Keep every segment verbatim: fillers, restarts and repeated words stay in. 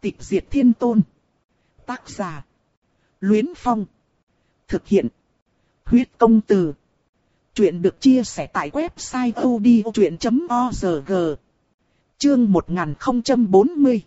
Tịch diệt thiên tôn. Tác giả. Luyến Phong. Thực hiện. Huyết công từ. Chuyện được chia sẻ tại website odchuyện chấm org. Chương một nghìn không trăm bốn mươi.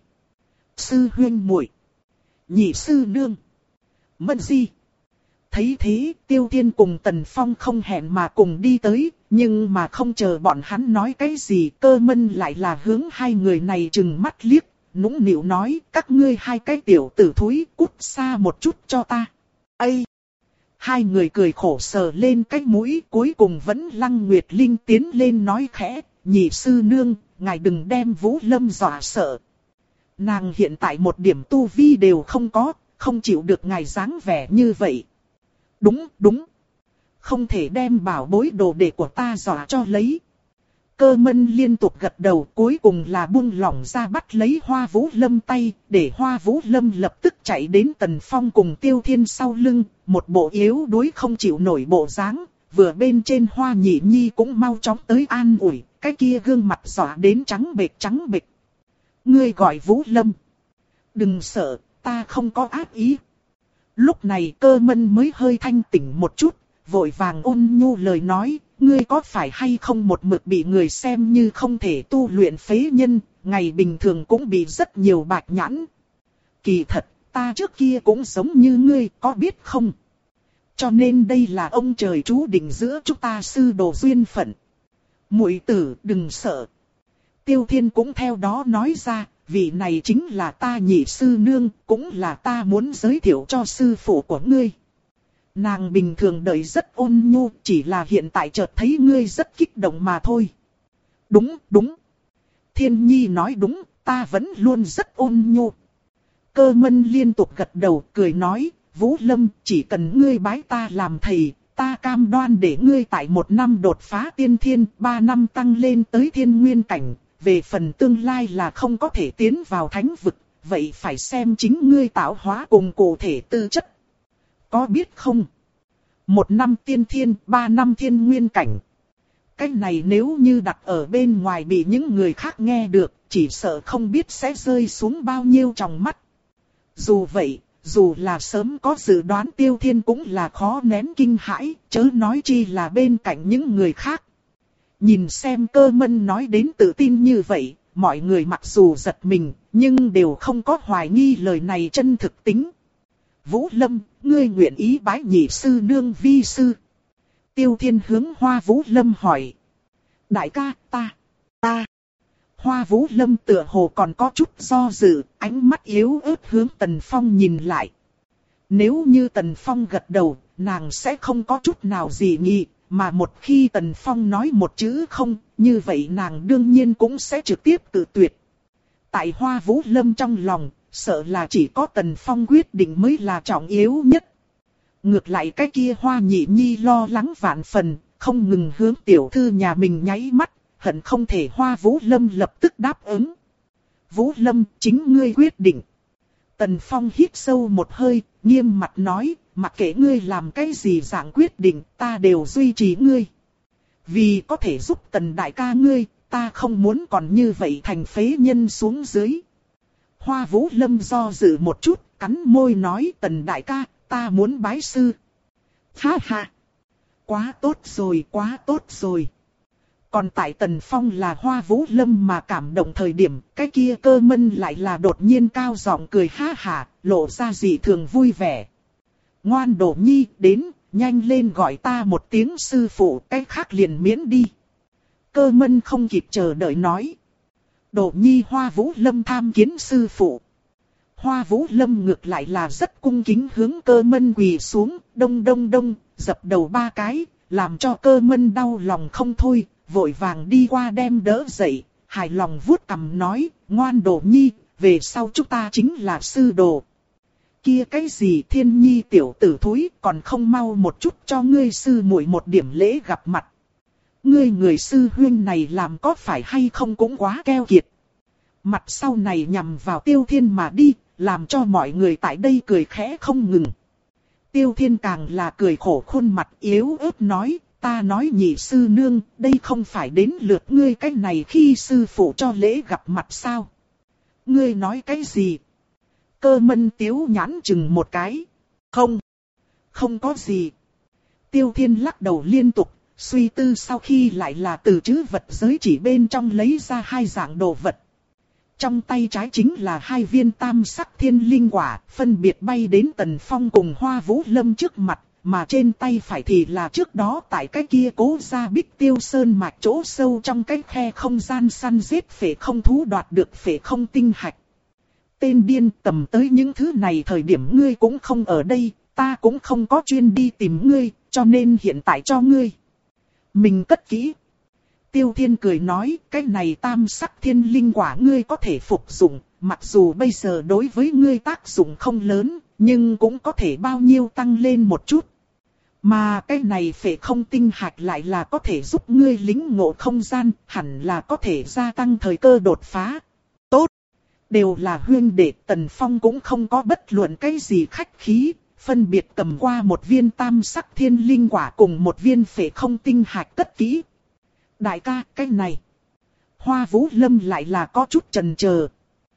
Sư huynh muội, nhị sư nương, Mân Di. Thấy thế, Tiêu Thiên cùng Tần Phong không hẹn mà cùng đi tới, nhưng mà không chờ bọn hắn nói cái gì, Cơ Mân lại là hướng hai người này trừng mắt liếc, nũng nịu nói, các ngươi hai cái tiểu tử thúi, cút xa một chút cho ta. Ây! Hai người cười khổ sờ lên cái mũi, cuối cùng vẫn Lăng Nguyệt Linh tiến lên nói khẽ, nhị sư nương, ngài đừng đem Vũ Lâm dọa sợ. Nàng hiện tại một điểm tu vi đều không có, không chịu được ngài dáng vẻ như vậy. Đúng, đúng. Không thể đem bảo bối đồ đệ của ta dọa cho lấy. Cơ Mân liên tục gật đầu, cuối cùng là buông lỏng ra bắt lấy Hoa Vũ Lâm tay, để Hoa Vũ Lâm lập tức chạy đến Tần Phong cùng Tiêu Thiên sau lưng, một bộ yếu đuối không chịu nổi bộ dáng, vừa bên trên Hoa Nhị Nhi cũng mau chóng tới an ủi, cái kia gương mặt dọa đến trắng bệch trắng bệch. Ngươi gọi Vũ Lâm. Đừng sợ, ta không có ác ý. Lúc này Cơ Mân mới hơi thanh tỉnh một chút, vội vàng ôn nhu lời nói, ngươi có phải hay không một mực bị người xem như không thể tu luyện phế nhân, ngày bình thường cũng bị rất nhiều bạch nhãn. Kỳ thật, ta trước kia cũng giống như ngươi, có biết không? Cho nên đây là ông trời chú định giữa chúng ta sư đồ duyên phận. Muội tử đừng sợ. Tiêu Thiên cũng theo đó nói ra, vị này chính là ta nhị sư nương, cũng là ta muốn giới thiệu cho sư phụ của ngươi. Nàng bình thường đợi rất ôn nhu, chỉ là hiện tại chợt thấy ngươi rất kích động mà thôi. Đúng, đúng. Thiên Nhi nói đúng, ta vẫn luôn rất ôn nhu. Cơ Mân liên tục gật đầu, cười nói, Vũ Lâm, chỉ cần ngươi bái ta làm thầy, ta cam đoan để ngươi tại một năm đột phá tiên thiên, ba năm tăng lên tới thiên nguyên cảnh. Về phần tương lai là không có thể tiến vào thánh vực, vậy phải xem chính ngươi tạo hóa cùng cụ thể tư chất. Có biết không? Một năm tiên thiên, ba năm thiên nguyên cảnh. Cái này nếu như đặt ở bên ngoài bị những người khác nghe được, chỉ sợ không biết sẽ rơi xuống bao nhiêu trong mắt. Dù vậy, dù là sớm có dự đoán Tiêu Thiên cũng là khó nén kinh hãi, chớ nói chi là bên cạnh những người khác. Nhìn xem Cơ Mân nói đến tự tin như vậy, mọi người mặc dù giật mình, nhưng đều không có hoài nghi lời này chân thực tính. Vũ Lâm, ngươi nguyện ý bái nhị sư nương vi sư. Tiêu Thiên hướng Hoa Vũ Lâm hỏi. Đại ca, ta, ta. Hoa Vũ Lâm tựa hồ còn có chút do dự, ánh mắt yếu ớt hướng Tần Phong nhìn lại. Nếu như Tần Phong gật đầu, nàng sẽ không có chút nào gì nghi. Mà một khi Tần Phong nói một chữ không, như vậy nàng đương nhiên cũng sẽ trực tiếp tự tuyệt. Tại Hoa Vũ Lâm trong lòng, sợ là chỉ có Tần Phong quyết định mới là trọng yếu nhất. Ngược lại cái kia Hoa Nhị Nhi lo lắng vạn phần, không ngừng hướng tiểu thư nhà mình nháy mắt, hận không thể Hoa Vũ Lâm lập tức đáp ứng. Vũ Lâm, chính ngươi quyết định. Tần Phong hít sâu một hơi, nghiêm mặt nói, mặc kệ ngươi làm cái gì dạng quyết định, ta đều duy trì ngươi. Vì có thể giúp Tần đại ca ngươi, ta không muốn còn như vậy thành phế nhân xuống dưới. Hoa Vũ Lâm do dự một chút, cắn môi nói, Tần đại ca, ta muốn bái sư. Ha ha! Quá tốt rồi, quá tốt rồi. Còn tại Tần Phong là Hoa Vũ Lâm mà cảm động thời điểm, cái kia Cơ Mân lại là đột nhiên cao giọng cười ha hả, lộ ra dị thường vui vẻ. Ngoan Đỗ Nhi, đến, nhanh lên gọi ta một tiếng sư phụ, cái khác liền miễn đi. Cơ Mân không kịp chờ đợi nói. Đỗ Nhi Hoa Vũ Lâm tham kiến sư phụ. Hoa Vũ Lâm ngược lại là rất cung kính hướng Cơ Mân quỳ xuống, đông đông đông, dập đầu ba cái, làm cho Cơ Mân đau lòng không thôi, vội vàng đi qua đem đỡ dậy, hài lòng vuốt cằm nói, ngoan Đỗ Nhi, về sau chúng ta chính là sư đồ. Kia cái gì Thiên Nhi tiểu tử thúi, còn không mau một chút cho ngươi sư muội một điểm lễ gặp mặt. Ngươi người sư huynh này làm có phải hay không cũng quá keo kiệt. Mặt sau này nhằm vào Tiêu Thiên mà đi, làm cho mọi người tại đây cười khẽ không ngừng. Tiêu Thiên càng là cười khổ khuôn mặt yếu ớt nói, ta nói nhị sư nương, đây không phải đến lượt ngươi cái này khi sư phụ cho lễ gặp mặt sao? Ngươi nói cái gì? Cơ Mân Tiếu nhãn chừng một cái. Không, không có gì. Tiêu Thiên lắc đầu liên tục, suy tư sau khi lại là từ chữ vật giới chỉ bên trong lấy ra hai dạng đồ vật. Trong tay trái chính là hai viên tam sắc thiên linh quả, phân biệt bay đến Tần Phong cùng Hoa Vũ Lâm trước mặt, mà trên tay phải thì là trước đó tại cái kia Cố Gia Bích Tiêu Sơn mạch chỗ sâu trong cái khe không gian săn giết phệ không thú đoạt được phệ không tinh hạch. Tên điên, tầm tới những thứ này thời điểm ngươi cũng không ở đây, ta cũng không có chuyên đi tìm ngươi, cho nên hiện tại cho ngươi. Mình cất kỹ. Tiêu Thiên cười nói, cái này tam sắc thiên linh quả ngươi có thể phục dụng, mặc dù bây giờ đối với ngươi tác dụng không lớn, nhưng cũng có thể bao nhiêu tăng lên một chút. Mà cái này phệ không tinh hạch lại là có thể giúp ngươi lĩnh ngộ không gian, hẳn là có thể gia tăng thời cơ đột phá. Tốt! Đều là huynh đệ, Tần Phong cũng không có bất luận cái gì khách khí, phân biệt cầm qua một viên tam sắc thiên linh quả cùng một viên phệ không tinh hạch cất kỹ. Đại ca, cái này. Hoa Vũ Lâm lại là có chút chần chờ.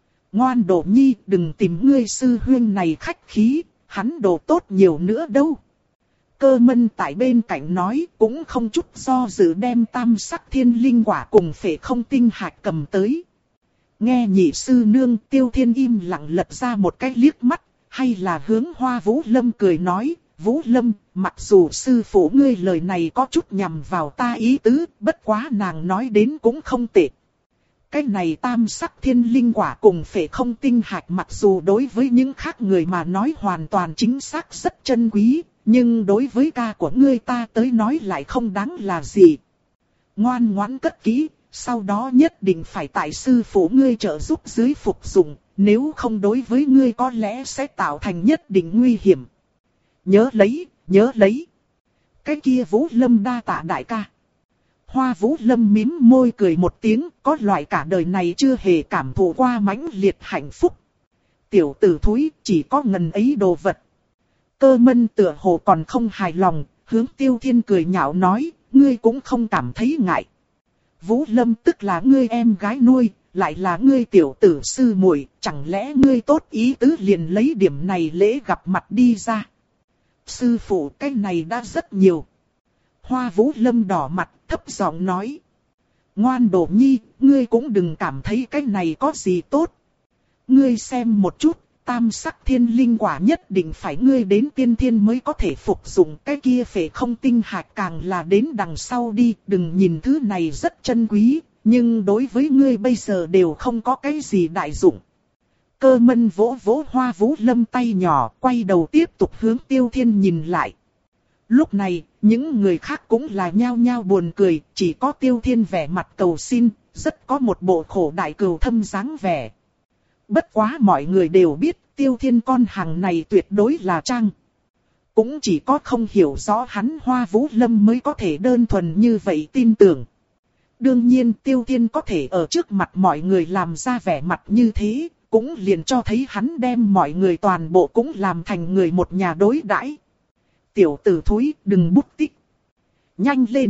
Ngoan Đồ Nhi, đừng tìm ngươi sư huynh này khách khí, hắn đồ tốt nhiều nữa đâu. Cơ Mân tại bên cạnh nói, cũng không chút do dự đem tam sắc thiên linh quả cùng phệ không tinh hạch cầm tới. Nghe nhị sư nương, Tiêu Thiên im lặng lật ra một cái liếc mắt, hay là hướng Hoa Vũ Lâm cười nói, Vũ Lâm, mặc dù sư phụ ngươi lời này có chút nhằm vào ta ý tứ, bất quá nàng nói đến cũng không tệ. Cái này tam sắc thiên linh quả cùng phệ không tinh hạch mặc dù đối với những khác người mà nói hoàn toàn chính xác rất chân quý, nhưng đối với ca của ngươi ta tới nói lại không đáng là gì. Ngoan ngoãn cất kỹ, sau đó nhất định phải tại sư phụ ngươi trợ giúp dưới phục dụng, nếu không đối với ngươi có lẽ sẽ tạo thành nhất định nguy hiểm. Nhớ lấy, nhớ lấy. Cái kia Vũ Lâm đa tạ đại ca. Hoa Vũ Lâm mím môi cười một tiếng, có loại cả đời này chưa hề cảm thụ qua mãnh liệt hạnh phúc. Tiểu tử thúi, chỉ có ngần ấy đồ vật. Cơ Mân tựa hồ còn không hài lòng, hướng Tiêu Thiên cười nhạo nói, ngươi cũng không cảm thấy ngại. Vũ Lâm tức là ngươi em gái nuôi, lại là ngươi tiểu tử sư muội, chẳng lẽ ngươi tốt ý tứ liền lấy điểm này lễ gặp mặt đi ra. Sư phụ, cái này đã rất nhiều. Hoa Vũ Lâm đỏ mặt, thấp giọng nói. Ngoan Đồ Nhi, ngươi cũng đừng cảm thấy cái này có gì tốt. Ngươi xem một chút, tam sắc thiên linh quả nhất định phải ngươi đến tiên thiên mới có thể phục dụng, cái kia phệ không tinh hạch càng là đến đằng sau đi, đừng nhìn thứ này rất chân quý, nhưng đối với ngươi bây giờ đều không có cái gì đại dụng. Cơ Mân vỗ vỗ Hoa Vũ Lâm tay nhỏ, quay đầu tiếp tục hướng Tiêu Thiên nhìn lại. Lúc này, những người khác cũng là nhao nhao buồn cười, chỉ có Tiêu Thiên vẻ mặt cầu xin, rất có một bộ khổ đại cừu thâm dáng vẻ. Bất quá mọi người đều biết, Tiêu Thiên con hàng này tuyệt đối là trang. Cũng chỉ có không hiểu rõ hắn Hoa Vũ Lâm mới có thể đơn thuần như vậy tin tưởng. Đương nhiên Tiêu Thiên có thể ở trước mặt mọi người làm ra vẻ mặt như thế, cũng liền cho thấy hắn đem mọi người toàn bộ cũng làm thành người một nhà đối đãi. Tiểu tử thúi, đừng bút tích. Nhanh lên.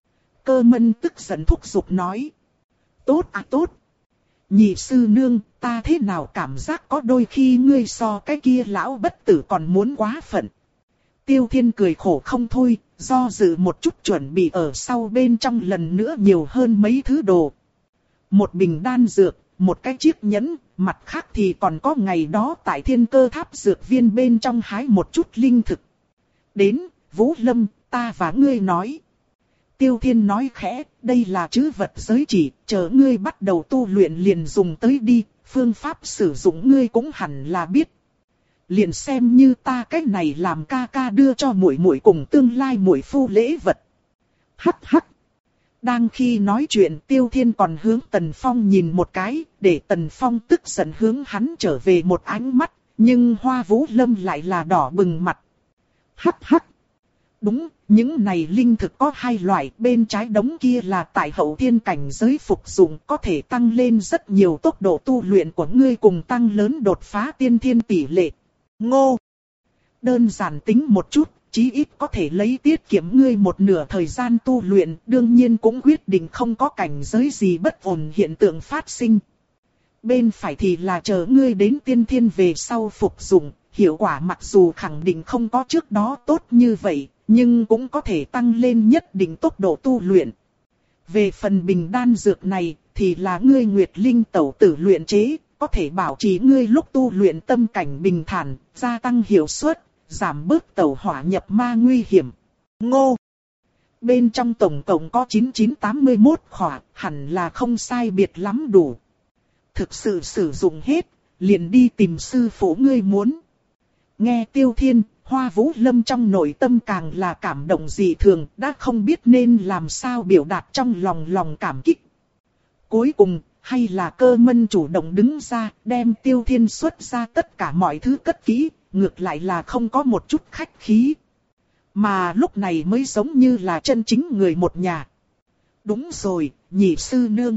Cơ Mân tức giận thúc giục nói. Tốt à tốt. Nhị sư nương, ta thế nào cảm giác có đôi khi ngươi so cái kia lão bất tử còn muốn quá phận. Tiêu Thiên cười khổ không thôi, do dự một chút chuẩn bị ở sau bên trong lần nữa nhiều hơn mấy thứ đồ. Một bình đan dược, một cái chiếc nhẫn, mặt khác thì còn có ngày đó tại Thiên Cơ Tháp dược viên bên trong hái một chút linh thực. Đến, Vũ Lâm, ta và ngươi nói. Tiêu Thiên nói khẽ, đây là trữ vật giới chỉ, chờ ngươi bắt đầu tu luyện liền dùng tới đi, phương pháp sử dụng ngươi cũng hẳn là biết. Liền xem như ta cách này làm ca ca đưa cho muội muội cùng tương lai muội phu lễ vật. Hắc hắc. Đang khi nói chuyện Tiêu Thiên còn hướng Tần Phong nhìn một cái, để Tần Phong tức giận hướng hắn trở về một ánh mắt, nhưng Hoa Vũ Lâm lại là đỏ bừng mặt. Hắc hắc. Đúng, những này linh thực có hai loại, bên trái đống kia là tại hậu thiên cảnh giới phục dụng, có thể tăng lên rất nhiều tốc độ tu luyện của ngươi cùng tăng lớn đột phá tiên thiên tỷ lệ. Ngô! Đơn giản tính một chút, chí ít có thể lấy tiết kiệm ngươi một nửa thời gian tu luyện, đương nhiên cũng quyết định không có cảnh giới gì bất ổn hiện tượng phát sinh. Bên phải thì là chờ ngươi đến tiên thiên về sau phục dụng, hiệu quả mặc dù khẳng định không có trước đó tốt như vậy, nhưng cũng có thể tăng lên nhất định tốc độ tu luyện. Về phần bình đan dược này, thì là ngươi Nguyệt Linh tẩu tử luyện chế, có thể bảo trì ngươi lúc tu luyện tâm cảnh bình thản, gia tăng hiệu suất, giảm bớt tẩu hỏa nhập ma nguy hiểm. Ngô! Bên trong tổng cộng có chín nghìn chín trăm tám mươi mốt khỏa, hẳn là không sai biệt lắm đủ. Thực sự sử dụng hết, liền đi tìm sư phụ ngươi muốn. Nghe Tiêu Thiên, Hoa Vũ Lâm trong nội tâm càng là cảm động dị thường, đã không biết nên làm sao biểu đạt trong lòng lòng cảm kích. Cuối cùng, hay là Cơ Mân chủ động đứng ra, đem Tiêu Thiên xuất ra tất cả mọi thứ cất kỹ, ngược lại là không có một chút khách khí. Mà lúc này mới giống như là chân chính người một nhà. Đúng rồi, nhị sư nương.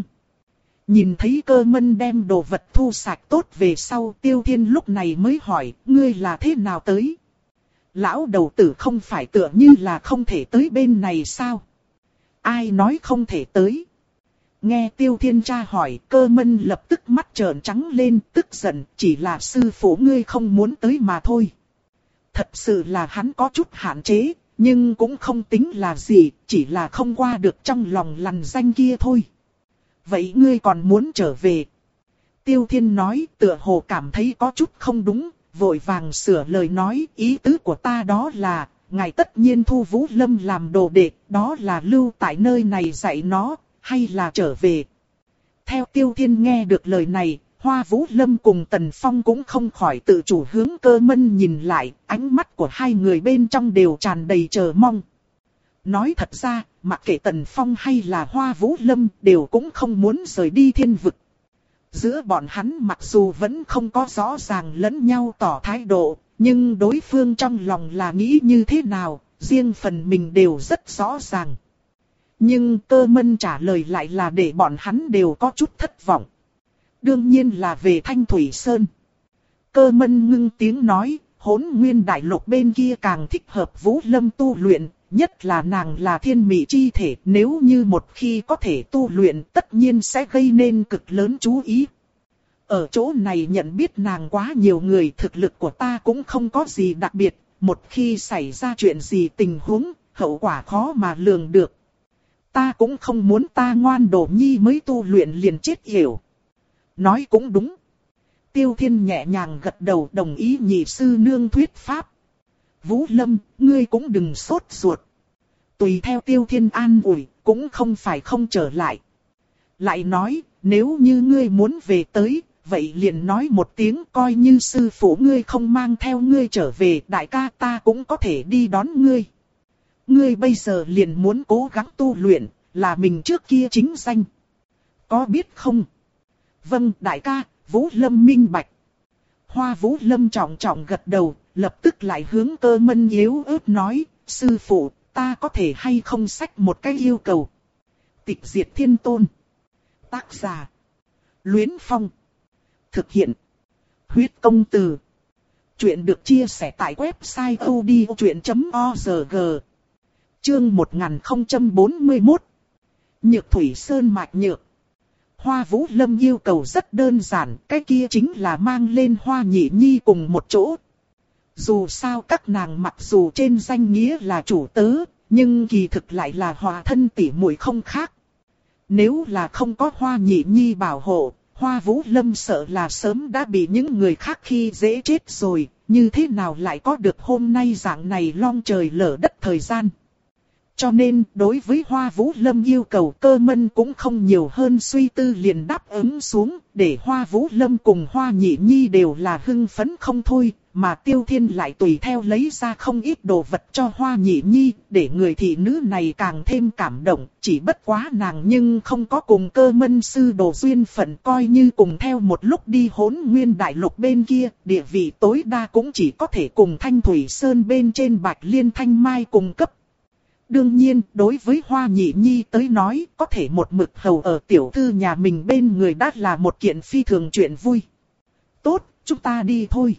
Nhìn thấy Cơ Mân đem đồ vật thu sạch tốt về sau, Tiêu Thiên lúc này mới hỏi, ngươi là thế nào tới? Lão đầu tử không phải tựa như là không thể tới bên này sao? Ai nói không thể tới? Nghe Tiêu Thiên tra hỏi, Cơ Mân lập tức mắt trợn trắng lên, tức giận, chỉ là sư phụ ngươi không muốn tới mà thôi. Thật sự là hắn có chút hạn chế, nhưng cũng không tính là gì, chỉ là không qua được trong lòng lằn danh kia thôi. Vậy ngươi còn muốn trở về? Tiêu Thiên nói, tựa hồ cảm thấy có chút không đúng, vội vàng sửa lời nói, ý tứ của ta đó là, ngài tất nhiên thu Vũ Lâm làm đồ đệ, đó là lưu tại nơi này dạy nó, hay là trở về? Theo Tiêu Thiên nghe được lời này, Hoa Vũ Lâm cùng Tần Phong cũng không khỏi tự chủ hướng Cơ Mân nhìn lại, ánh mắt của hai người bên trong đều tràn đầy chờ mong. Nói thật ra, mặc kệ Tần Phong hay là Hoa Vũ Lâm đều cũng không muốn rời đi thiên vực. Giữa bọn hắn mặc dù vẫn không có rõ ràng lẫn nhau tỏ thái độ, nhưng đối phương trong lòng là nghĩ như thế nào, riêng phần mình đều rất rõ ràng. Nhưng Cơ Mân trả lời lại là để bọn hắn đều có chút thất vọng. Đương nhiên là về Thanh Thủy Sơn. Cơ Mân ngưng tiếng nói, Hỗn Nguyên Đại Lục bên kia càng thích hợp Vũ Lâm tu luyện, nhất là nàng là thiên mị chi thể, nếu như một khi có thể tu luyện tất nhiên sẽ gây nên cực lớn chú ý. Ở chỗ này nhận biết nàng quá nhiều người, thực lực của ta cũng không có gì đặc biệt, một khi xảy ra chuyện gì tình huống, hậu quả khó mà lường được. Ta cũng không muốn ta ngoan đồ nhi mới tu luyện liền chết yểu. Nói cũng đúng. Tiêu Thiên nhẹ nhàng gật đầu đồng ý nhị sư nương thuyết pháp. Vũ Lâm, ngươi cũng đừng sốt ruột. Tùy theo Tiêu Thiên an ủi, cũng không phải không trở lại. Lại nói, nếu như ngươi muốn về tới, vậy liền nói một tiếng coi như sư phụ ngươi không mang theo ngươi trở về, đại ca ta cũng có thể đi đón ngươi. Ngươi bây giờ liền muốn cố gắng tu luyện, là mình trước kia chính danh. Có biết không? Vâng đại ca, Vũ Lâm minh bạch. Hoa Vũ Lâm trọng trọng gật đầu, lập tức lại hướng Cơ Mân yếu ớt nói, sư phụ, ta có thể hay không xách một cái yêu cầu. Tịch diệt thiên tôn. Tác giả. Luyến Phong. Thực hiện. Huyết công từ. Chuyện được chia sẻ tại website odchuyện chấm org. Chương một nghìn không trăm bốn mươi mốt. Nhược Thủy Sơn mạch nhược. Hoa Vũ Lâm yêu cầu rất đơn giản, cái kia chính là mang lên Hoa Nhị Nhi cùng một chỗ. Dù sao các nàng mặc dù trên danh nghĩa là chủ tớ, nhưng kỳ thực lại là hòa thân tỉ muội không khác. Nếu là không có Hoa Nhị Nhi bảo hộ, Hoa Vũ Lâm sợ là sớm đã bị những người khác khi dễ chết rồi, như thế nào lại có được hôm nay dạng này long trời lở đất thời gian. Cho nên, đối với Hoa Vũ Lâm yêu cầu Cơ Mân cũng không nhiều hơn suy tư liền đáp ứng xuống, để Hoa Vũ Lâm cùng Hoa Nhị Nhi đều là hưng phấn không thôi, mà Tiêu Thiên lại tùy theo lấy ra không ít đồ vật cho Hoa Nhị Nhi, để người thị nữ này càng thêm cảm động, chỉ bất quá nàng nhưng không có cùng Cơ Mân sư đồ duyên phận, coi như cùng theo một lúc đi Hỗn Nguyên Đại Lục bên kia, địa vị tối đa cũng chỉ có thể cùng Thanh Thủy Sơn bên trên Bạch Liên Thanh Mai cùng cấp. Đương nhiên, đối với Hoa Nhị Nhi tới nói, có thể một mực hầu ở tiểu thư nhà mình bên người đã là một kiện phi thường chuyện vui. Tốt, chúng ta đi thôi.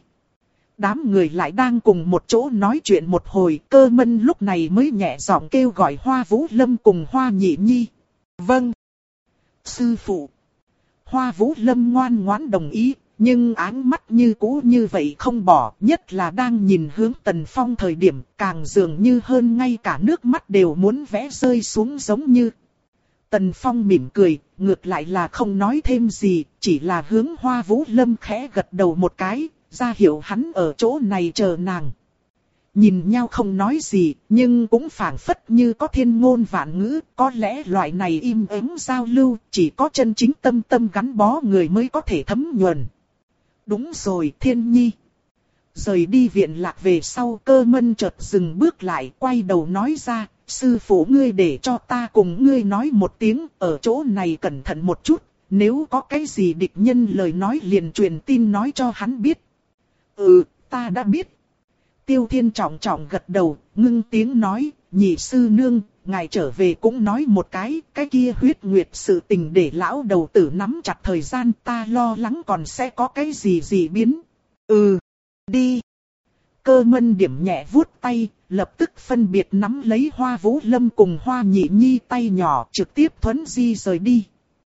Đám người lại đang cùng một chỗ nói chuyện một hồi, Cơ Mân lúc này mới nhẹ giọng kêu gọi Hoa Vũ Lâm cùng Hoa Nhị Nhi. Vâng. Sư phụ. Hoa Vũ Lâm ngoan ngoãn đồng ý, nhưng áng mắt như cũ như vậy không bỏ, nhất là đang nhìn hướng Tần Phong thời điểm, càng dường như hơn ngay cả nước mắt đều muốn vẽ rơi xuống giống như. Tần Phong mỉm cười, ngược lại là không nói thêm gì, chỉ là hướng Hoa Vũ Lâm khẽ gật đầu một cái, ra hiệu hắn ở chỗ này chờ nàng. Nhìn nhau không nói gì, nhưng cũng phảng phất như có thiên ngôn vạn ngữ, có lẽ loại này im ắng giao lưu, chỉ có chân chính tâm tâm gắn bó người mới có thể thấm nhuần. Đúng rồi, Thiên Nhi. Rời đi viện lạc về sau, Cơ Mân chợt dừng bước lại, quay đầu nói ra, sư phụ ngươi để cho ta cùng ngươi nói một tiếng, ở chỗ này cẩn thận một chút, nếu có cái gì địch nhân lời nói liền truyền tin nói cho hắn biết. Ừ, ta đã biết. Tiêu Thiên trọng trọng gật đầu, ngưng tiếng nói, nhị sư nương, ngài trở về cũng nói một cái, cái kia huyết nguyệt sự tình để lão đầu tử nắm chặt thời gian, ta lo lắng còn sẽ có cái gì gì biến. Ừ, đi. Cơ Mân điểm nhẹ vuốt tay, lập tức phân biệt nắm lấy Hoa Vũ Lâm cùng Hoa Nhị Nhi tay nhỏ, trực tiếp thuấn di rời đi.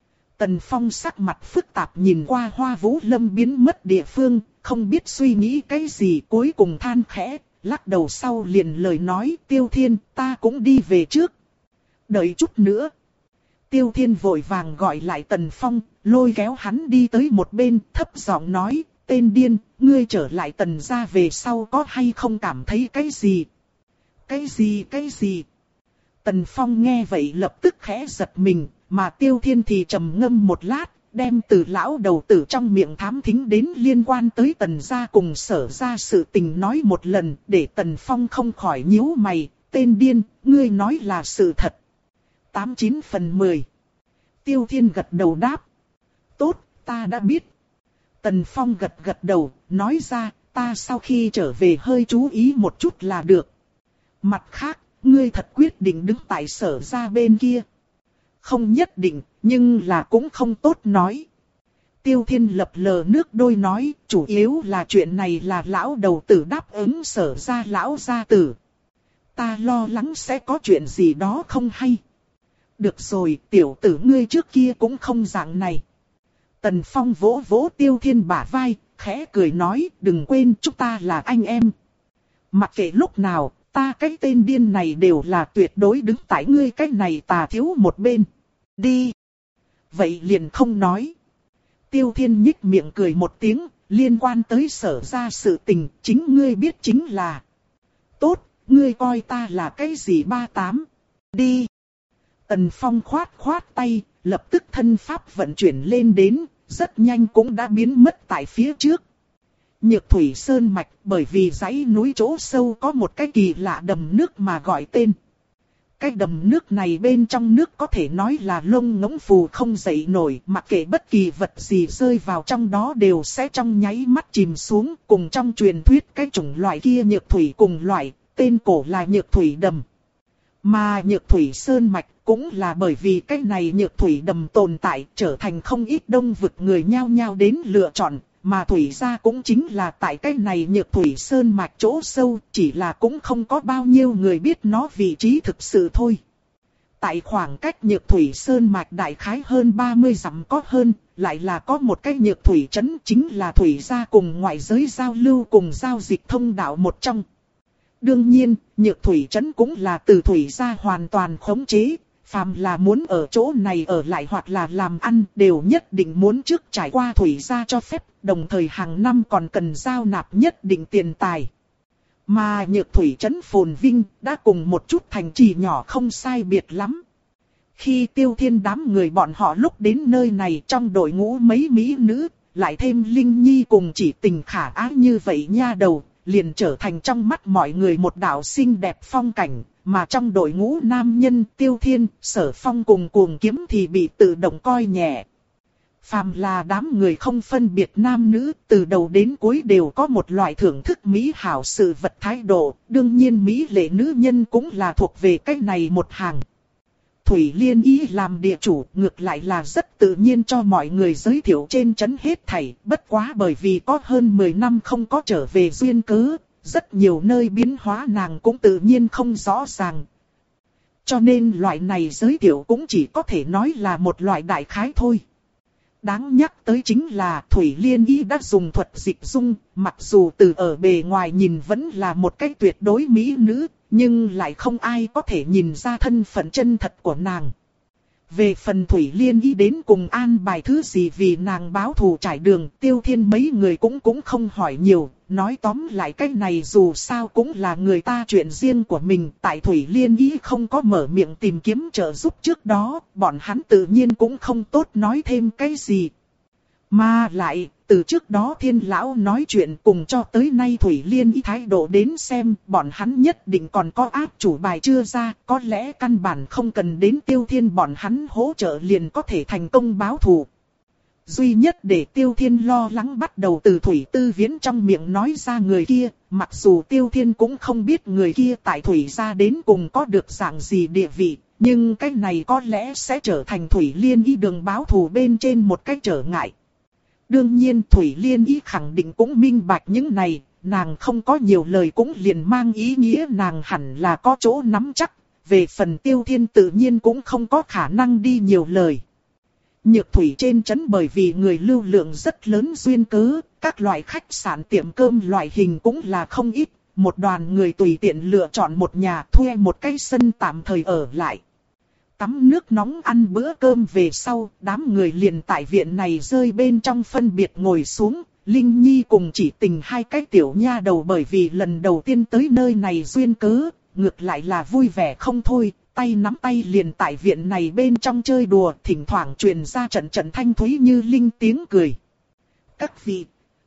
Tần Phong sắc mặt phức tạp nhìn qua Hoa Vũ Lâm biến mất địa phương, không biết suy nghĩ cái gì, cuối cùng than khẽ, lắc đầu sau liền lời nói, Tiêu Thiên, ta cũng đi về trước. Đợi chút nữa. Tiêu Thiên vội vàng gọi lại Tần Phong, lôi kéo hắn đi tới một bên, thấp giọng nói, tên điên, ngươi trở lại Tần gia về sau có hay không cảm thấy cái gì? Cái gì cái gì? Tần Phong nghe vậy lập tức khẽ giật mình, mà Tiêu Thiên thì trầm ngâm một lát, đem từ lão đầu tử trong miệng thám thính đến liên quan tới Tần gia cùng Sở gia sự tình nói một lần, để Tần Phong không khỏi nhíu mày, tên điên, ngươi nói là sự thật. Tám chín phần mười. Tiêu Thiên gật đầu đáp. Tốt, ta đã biết. Tần Phong gật gật đầu, nói ra, ta sau khi trở về hơi chú ý một chút là được. Mặt khác, ngươi thật quyết định đứng tại Sở gia bên kia. Không nhất định, nhưng là cũng không tốt nói. Tiêu Thiên lập lờ nước đôi nói, chủ yếu là chuyện này là lão đầu tử đáp ứng Sở gia lão gia tử. Ta lo lắng sẽ có chuyện gì đó không hay. Được rồi, tiểu tử ngươi trước kia cũng không dạng này. Tần Phong vỗ vỗ Tiêu Thiên bả vai, khẽ cười nói, đừng quên chúng ta là anh em. Mặc kệ lúc nào, ta cái tên điên này đều là tuyệt đối đứng tại ngươi cái này tà thiếu một bên. Đi. Vậy liền không nói. Tiêu Thiên nhích miệng cười một tiếng, liên quan tới Sở gia sự tình, chính ngươi biết chính là. Tốt, ngươi coi ta là cái gì ba tám. Đi. Tần Phong khoát khoát tay, lập tức thân pháp vận chuyển lên đến, rất nhanh cũng đã biến mất tại phía trước. Nhược Thủy Sơn Mạch bởi vì dãy núi chỗ sâu có một cái kỳ lạ đầm nước mà gọi tên. Cái đầm nước này bên trong nước có thể nói là lông ngỗng phù không dậy nổi, mặc kệ bất kỳ vật gì rơi vào trong đó đều sẽ trong nháy mắt chìm xuống, cùng trong truyền thuyết cái chủng loại kia nhược thủy cùng loại, tên cổ là nhược thủy đầm. Mà nhược thủy sơn mạch cũng là bởi vì cái này nhược thủy đầm tồn tại trở thành không ít đông vực người nhao nhao đến lựa chọn, mà thủy gia cũng chính là tại cái này nhược thủy sơn mạch chỗ sâu, chỉ là cũng không có bao nhiêu người biết nó vị trí thực sự thôi. Tại khoảng cách nhược thủy sơn mạch đại khái hơn ba mươi dặm có hơn, lại là có một cái nhược thủy trấn chính là thủy gia cùng ngoại giới giao lưu cùng giao dịch thông đạo một trong. Đương nhiên, nhược thủy trấn cũng là từ thủy gia hoàn toàn khống chế, phàm là muốn ở chỗ này ở lại hoặc là làm ăn đều nhất định muốn trước trải qua thủy gia cho phép, đồng thời hàng năm còn cần giao nạp nhất định tiền tài. Mà nhược thủy trấn phồn vinh đã cùng một chút thành trì nhỏ không sai biệt lắm. Khi Tiêu Thiên đám người bọn họ lúc đến nơi này trong đội ngũ mấy mỹ nữ, lại thêm Linh Nhi cùng chỉ tình khả ái như vậy nha đầu, liền trở thành trong mắt mọi người một đạo xinh đẹp phong cảnh, mà trong đội ngũ nam nhân Tiêu Thiên, Sở Phong cùng Cuồng Kiếm thì bị tự động coi nhẹ. Phàm là đám người không phân biệt nam nữ, từ đầu đến cuối đều có một loại thưởng thức mỹ hảo sự vật thái độ, đương nhiên mỹ lệ nữ nhân cũng là thuộc về cái này một hàng. Thủy Liên Y làm địa chủ ngược lại là rất tự nhiên cho mọi người giới thiệu trên trấn hết thảy, bất quá bởi vì có hơn mười năm không có trở về duyên cớ, rất nhiều nơi biến hóa nàng cũng tự nhiên không rõ ràng. Cho nên loại này giới thiệu cũng chỉ có thể nói là một loại đại khái thôi. Đáng nhắc tới chính là Thủy Liên Y đã dùng thuật dịch dung, mặc dù từ ở bề ngoài nhìn vẫn là một cách tuyệt đối mỹ nữ, nhưng lại không ai có thể nhìn ra thân phận chân thật của nàng. Về phần Thủy Liên Y đến cùng an bài thứ gì vì nàng báo thù trải đường, Tiêu Thiên mấy người cũng cũng không hỏi nhiều, nói tóm lại cái này dù sao cũng là người ta chuyện riêng của mình. Tại Thủy Liên Y không có mở miệng tìm kiếm trợ giúp trước đó, bọn hắn tự nhiên cũng không tốt nói thêm cái gì. Mà lại, từ trước đó Thiên Lão nói chuyện cùng cho tới nay Thủy Liên Y thái độ đến xem, bọn hắn nhất định còn có áp chủ bài chưa ra, có lẽ căn bản không cần đến Tiêu Thiên bọn hắn hỗ trợ liền có thể thành công báo thù. Duy nhất để Tiêu Thiên lo lắng bắt đầu từ Thủy Tư Viễn trong miệng nói ra người kia, mặc dù Tiêu Thiên cũng không biết người kia tại Thủy gia đến cùng có được dạng gì địa vị, nhưng cái này có lẽ sẽ trở thành Thủy Liên Y đường báo thù bên trên một cái trở ngại. Đương nhiên Thủy Liên Y khẳng định cũng minh bạch những này, nàng không có nhiều lời cũng liền mang ý nghĩa nàng hẳn là có chỗ nắm chắc, về phần Tiêu Thiên tự nhiên cũng không có khả năng đi nhiều lời. Nhược thủy trên trấn bởi vì người lưu lượng rất lớn duyên cớ, các loại khách sạn tiệm cơm loại hình cũng là không ít, một đoàn người tùy tiện lựa chọn một nhà thuê một cái sân tạm thời ở lại. Tắm nước nóng ăn bữa cơm về sau, đám người liền tại viện này rơi bên trong phân biệt ngồi xuống. Linh Nhi cùng Chỉ Tình hai cái tiểu nha đầu bởi vì lần đầu tiên tới nơi này duyên cớ, ngược lại là vui vẻ không thôi, tay nắm tay liền tại viện này bên trong chơi đùa, thỉnh thoảng truyền ra trận trận thanh thúy như linh tiếng cười. Các vị,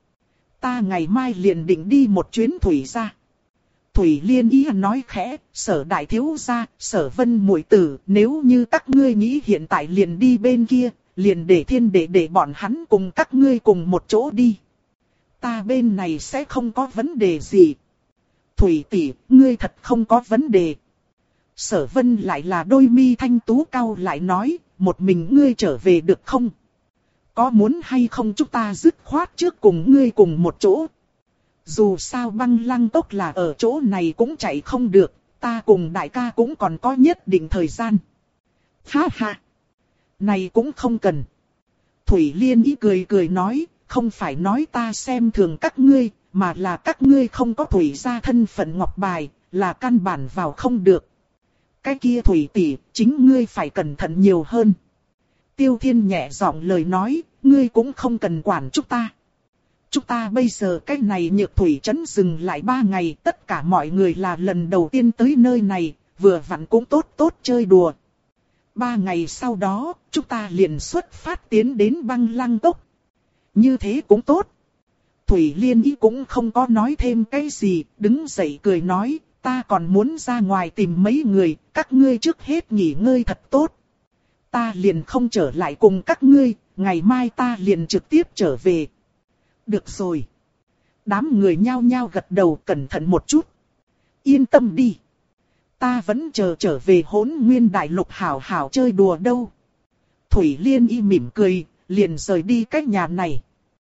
ta ngày mai liền định đi một chuyến Thủy gia. Thủy Liên Y nói khẽ, Sở đại thiếu gia, Sở Vân muội tử, nếu như các ngươi nghĩ hiện tại liền đi bên kia, liền để Thiên đệ để bọn hắn cùng các ngươi cùng một chỗ đi. Ta bên này sẽ không có vấn đề gì. Thủy tỷ, ngươi thật không có vấn đề. Sở Vân lại là đôi mi thanh tú cau lại nói, một mình ngươi trở về được không? Có muốn hay không chúng ta dứt khoát trước cùng ngươi cùng một chỗ? Dù sao Băng Lăng Cốc là ở chỗ này cũng chạy không được, ta cùng đại ca cũng còn có nhất định thời gian. Ha ha! Này cũng không cần. Thủy Liên Y cười cười nói, không phải nói ta xem thường các ngươi, mà là các ngươi không có Thủy gia thân phận ngọc bài, là căn bản vào không được. Cái kia Thủy tỷ, chính ngươi phải cẩn thận nhiều hơn. Tiêu Thiên nhẹ giọng lời nói, ngươi cũng không cần quản chúng ta. Chúng ta bây giờ cái này Nhược Thủy trấn dừng lại ba ngày, tất cả mọi người là lần đầu tiên tới nơi này, vừa vặn cũng tốt tốt chơi đùa. Ba ngày sau đó, chúng ta liền xuất phát tiến đến Băng Lăng Cốc. Như thế cũng tốt. Thủy Liên Y cũng không có nói thêm cái gì, đứng dậy cười nói, ta còn muốn ra ngoài tìm mấy người, các ngươi trước hết nghỉ ngơi thật tốt. Ta liền không trở lại cùng các ngươi, ngày mai ta liền trực tiếp trở về. Được rồi. Đám người nhao nhao gật đầu, cẩn thận một chút. Yên tâm đi. Ta vẫn chờ trở về Hỗn Nguyên Đại Lục hảo hảo chơi đùa đâu. Thủy Liên Y mỉm cười, liền rời đi cái nhà này.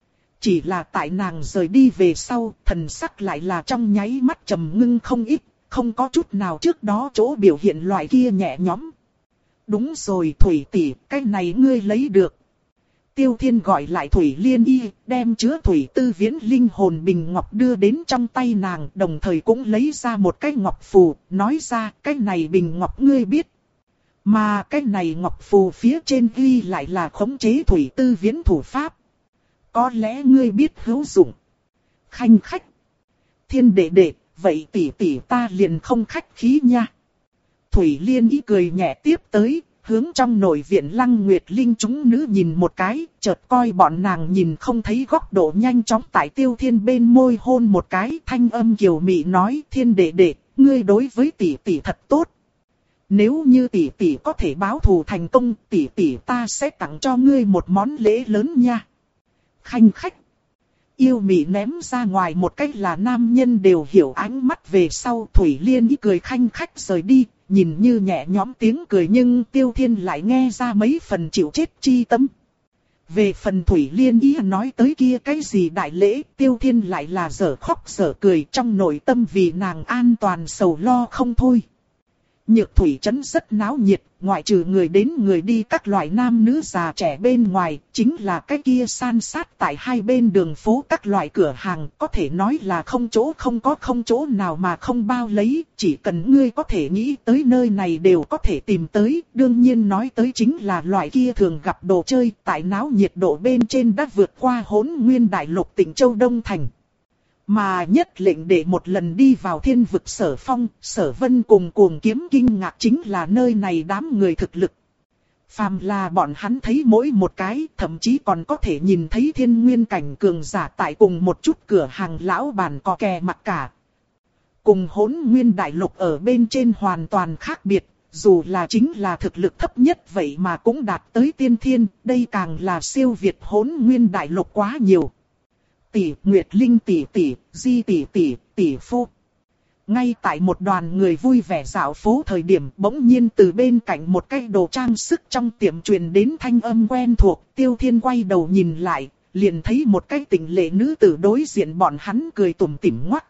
Chỉ là tại nàng rời đi về sau, thần sắc lại là trong nháy mắt trầm ngưng không ít, không có chút nào trước đó chỗ biểu hiện loại kia nhẹ nhõm. Đúng rồi Thủy tỷ, cái này ngươi lấy được. Tiêu Thiên gọi lại Thủy Liên Y, đem chứa Thủy Tư Viễn linh hồn bình ngọc đưa đến trong tay nàng, đồng thời cũng lấy ra một cái ngọc phù, nói ra cái này bình ngọc ngươi biết. Mà cái này ngọc phù phía trên ghi lại là khống chế Thủy Tư Viễn thủ pháp. Có lẽ ngươi biết hữu dụng. Khanh khách. Thiên đệ đệ, vậy tỷ tỷ ta liền không khách khí nha. Thủy Liên Y cười nhẹ tiếp tới. Hướng trong nội viện Lăng Nguyệt Linh chúng nữ nhìn một cái, chợt coi bọn nàng nhìn không thấy góc độ nhanh chóng tại Tiêu Thiên bên môi hôn một cái, thanh âm kiều mị nói, Thiên đệ đệ, ngươi đối với tỷ tỷ thật tốt. Nếu như tỷ tỷ có thể báo thù thành công, tỷ tỷ ta sẽ tặng cho ngươi một món lễ lớn nha. Khanh khách. Yêu mị ném ra ngoài một cách là nam nhân đều hiểu ánh mắt về sau, Thủy Liên Y cười khanh khách rời đi. Nhìn như nhẹ nhõm tiếng cười nhưng Tiêu Thiên lại nghe ra mấy phần chịu chết chi tâm. Về phần Thủy Liên Y nói tới kia cái gì đại lễ, Tiêu Thiên lại là dở khóc dở cười, trong nội tâm vì nàng an toàn sầu lo không thôi. Nhược thủy trấn rất náo nhiệt, ngoại trừ người đến người đi các loại nam nữ già trẻ bên ngoài, chính là cái kia san sát tại hai bên đường phố các loại cửa hàng, có thể nói là không chỗ không có không chỗ nào mà không bao lấy, chỉ cần ngươi có thể nghĩ tới nơi này đều có thể tìm tới, đương nhiên nói tới chính là loại kia thường gặp đồ chơi, tại náo nhiệt độ bên trên đã vượt qua Hỗn Nguyên Đại Lục tỉnh Châu Đông Thành. Mà nhất lệnh để một lần đi vào thiên vực Sở Phong, Sở Vân cùng Cuồng Kiếm kinh ngạc chính là nơi này đám người thực lực. Phàm là bọn hắn thấy mỗi một cái, thậm chí còn có thể nhìn thấy thiên nguyên cảnh cường giả tại cùng một chút cửa hàng lão bản có kè mặc cả. Cùng Hỗn Nguyên Đại Lục ở bên trên hoàn toàn khác biệt, dù là chính là thực lực thấp nhất vậy mà cũng đạt tới tiên thiên, đây càng là siêu việt Hỗn Nguyên Đại Lục quá nhiều. Tỷ, Nguyệt Linh tỷ tỷ, Di tỷ tỷ, tỷ phu. Ngay tại một đoàn người vui vẻ dạo phố thời điểm, bỗng nhiên từ bên cạnh một cái đồ trang sức trong tiệm truyền đến thanh âm quen thuộc, Tiêu Thiên quay đầu nhìn lại, liền thấy một cái tỉnh lệ nữ tử đối diện bọn hắn cười tủm tỉm ngoắc.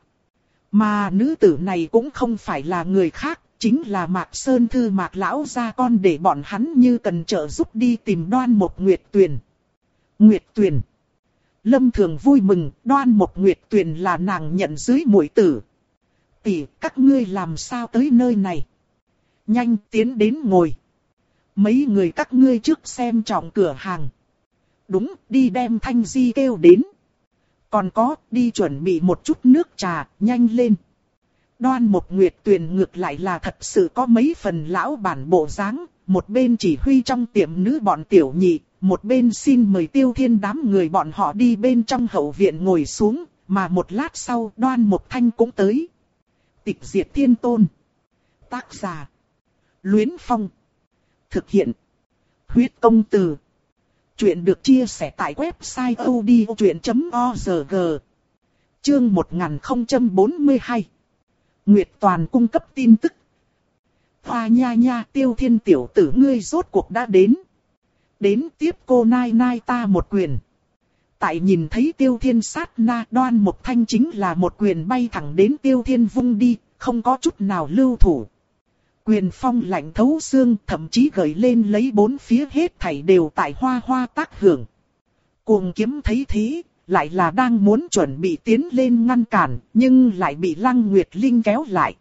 Mà nữ tử này cũng không phải là người khác, chính là Mạc Sơn Thư Mạc lão gia con, để bọn hắn như cần trợ giúp đi tìm Đoan Mộc Nguyệt Tuyền. Nguyệt Tuyền. Lâm Thường vui mừng, Đoan Mộc Nguyệt Tuyền là nàng nhận dưới muội tử. Tỷ, các ngươi làm sao tới nơi này? Nhanh tiến đến ngồi. Mấy người các ngươi trước xem trọng cửa hàng. Đúng, đi đem Thanh Di kêu đến. Còn có, đi chuẩn bị một chút nước trà, nhanh lên. Đoan Mộc Nguyệt Tuyền ngược lại là thật sự có mấy phần lão bản bộ dáng, một bên chỉ huy trong tiệm nữ bọn tiểu nhị, một bên xin mời Tiêu Thiên đám người bọn họ đi bên trong hậu viện ngồi xuống, mà một lát sau Đoan Mộc Thanh cũng tới. Tịch Diệt Thiên Tôn. Tác giả: Luyến Phong. Thực hiện: Huyết Công Từ. Chuyện được chia sẻ tại website odchuyện chấm org. Chương một nghìn không trăm bốn mươi hai. Nguyệt Toàn cung cấp tin tức. Hoa nha nha, Tiêu Thiên tiểu tử ngươi rốt cuộc đã đến. Đến tiếp cô nai nai ta một quyền. Tại nhìn thấy Tiêu Thiên sát na, Đoan Mộc Thanh chính là một quyền bay thẳng đến Tiêu Thiên vung đi, không có chút nào lưu thủ. Quyền phong lạnh thấu xương, thậm chí gợi lên lấy bốn phía hết thảy đều tại hoa hoa tác hưởng. Cuồng Kiếm thấy thế, lại là đang muốn chuẩn bị tiến lên ngăn cản, nhưng lại bị Lăng Nguyệt Linh kéo lại.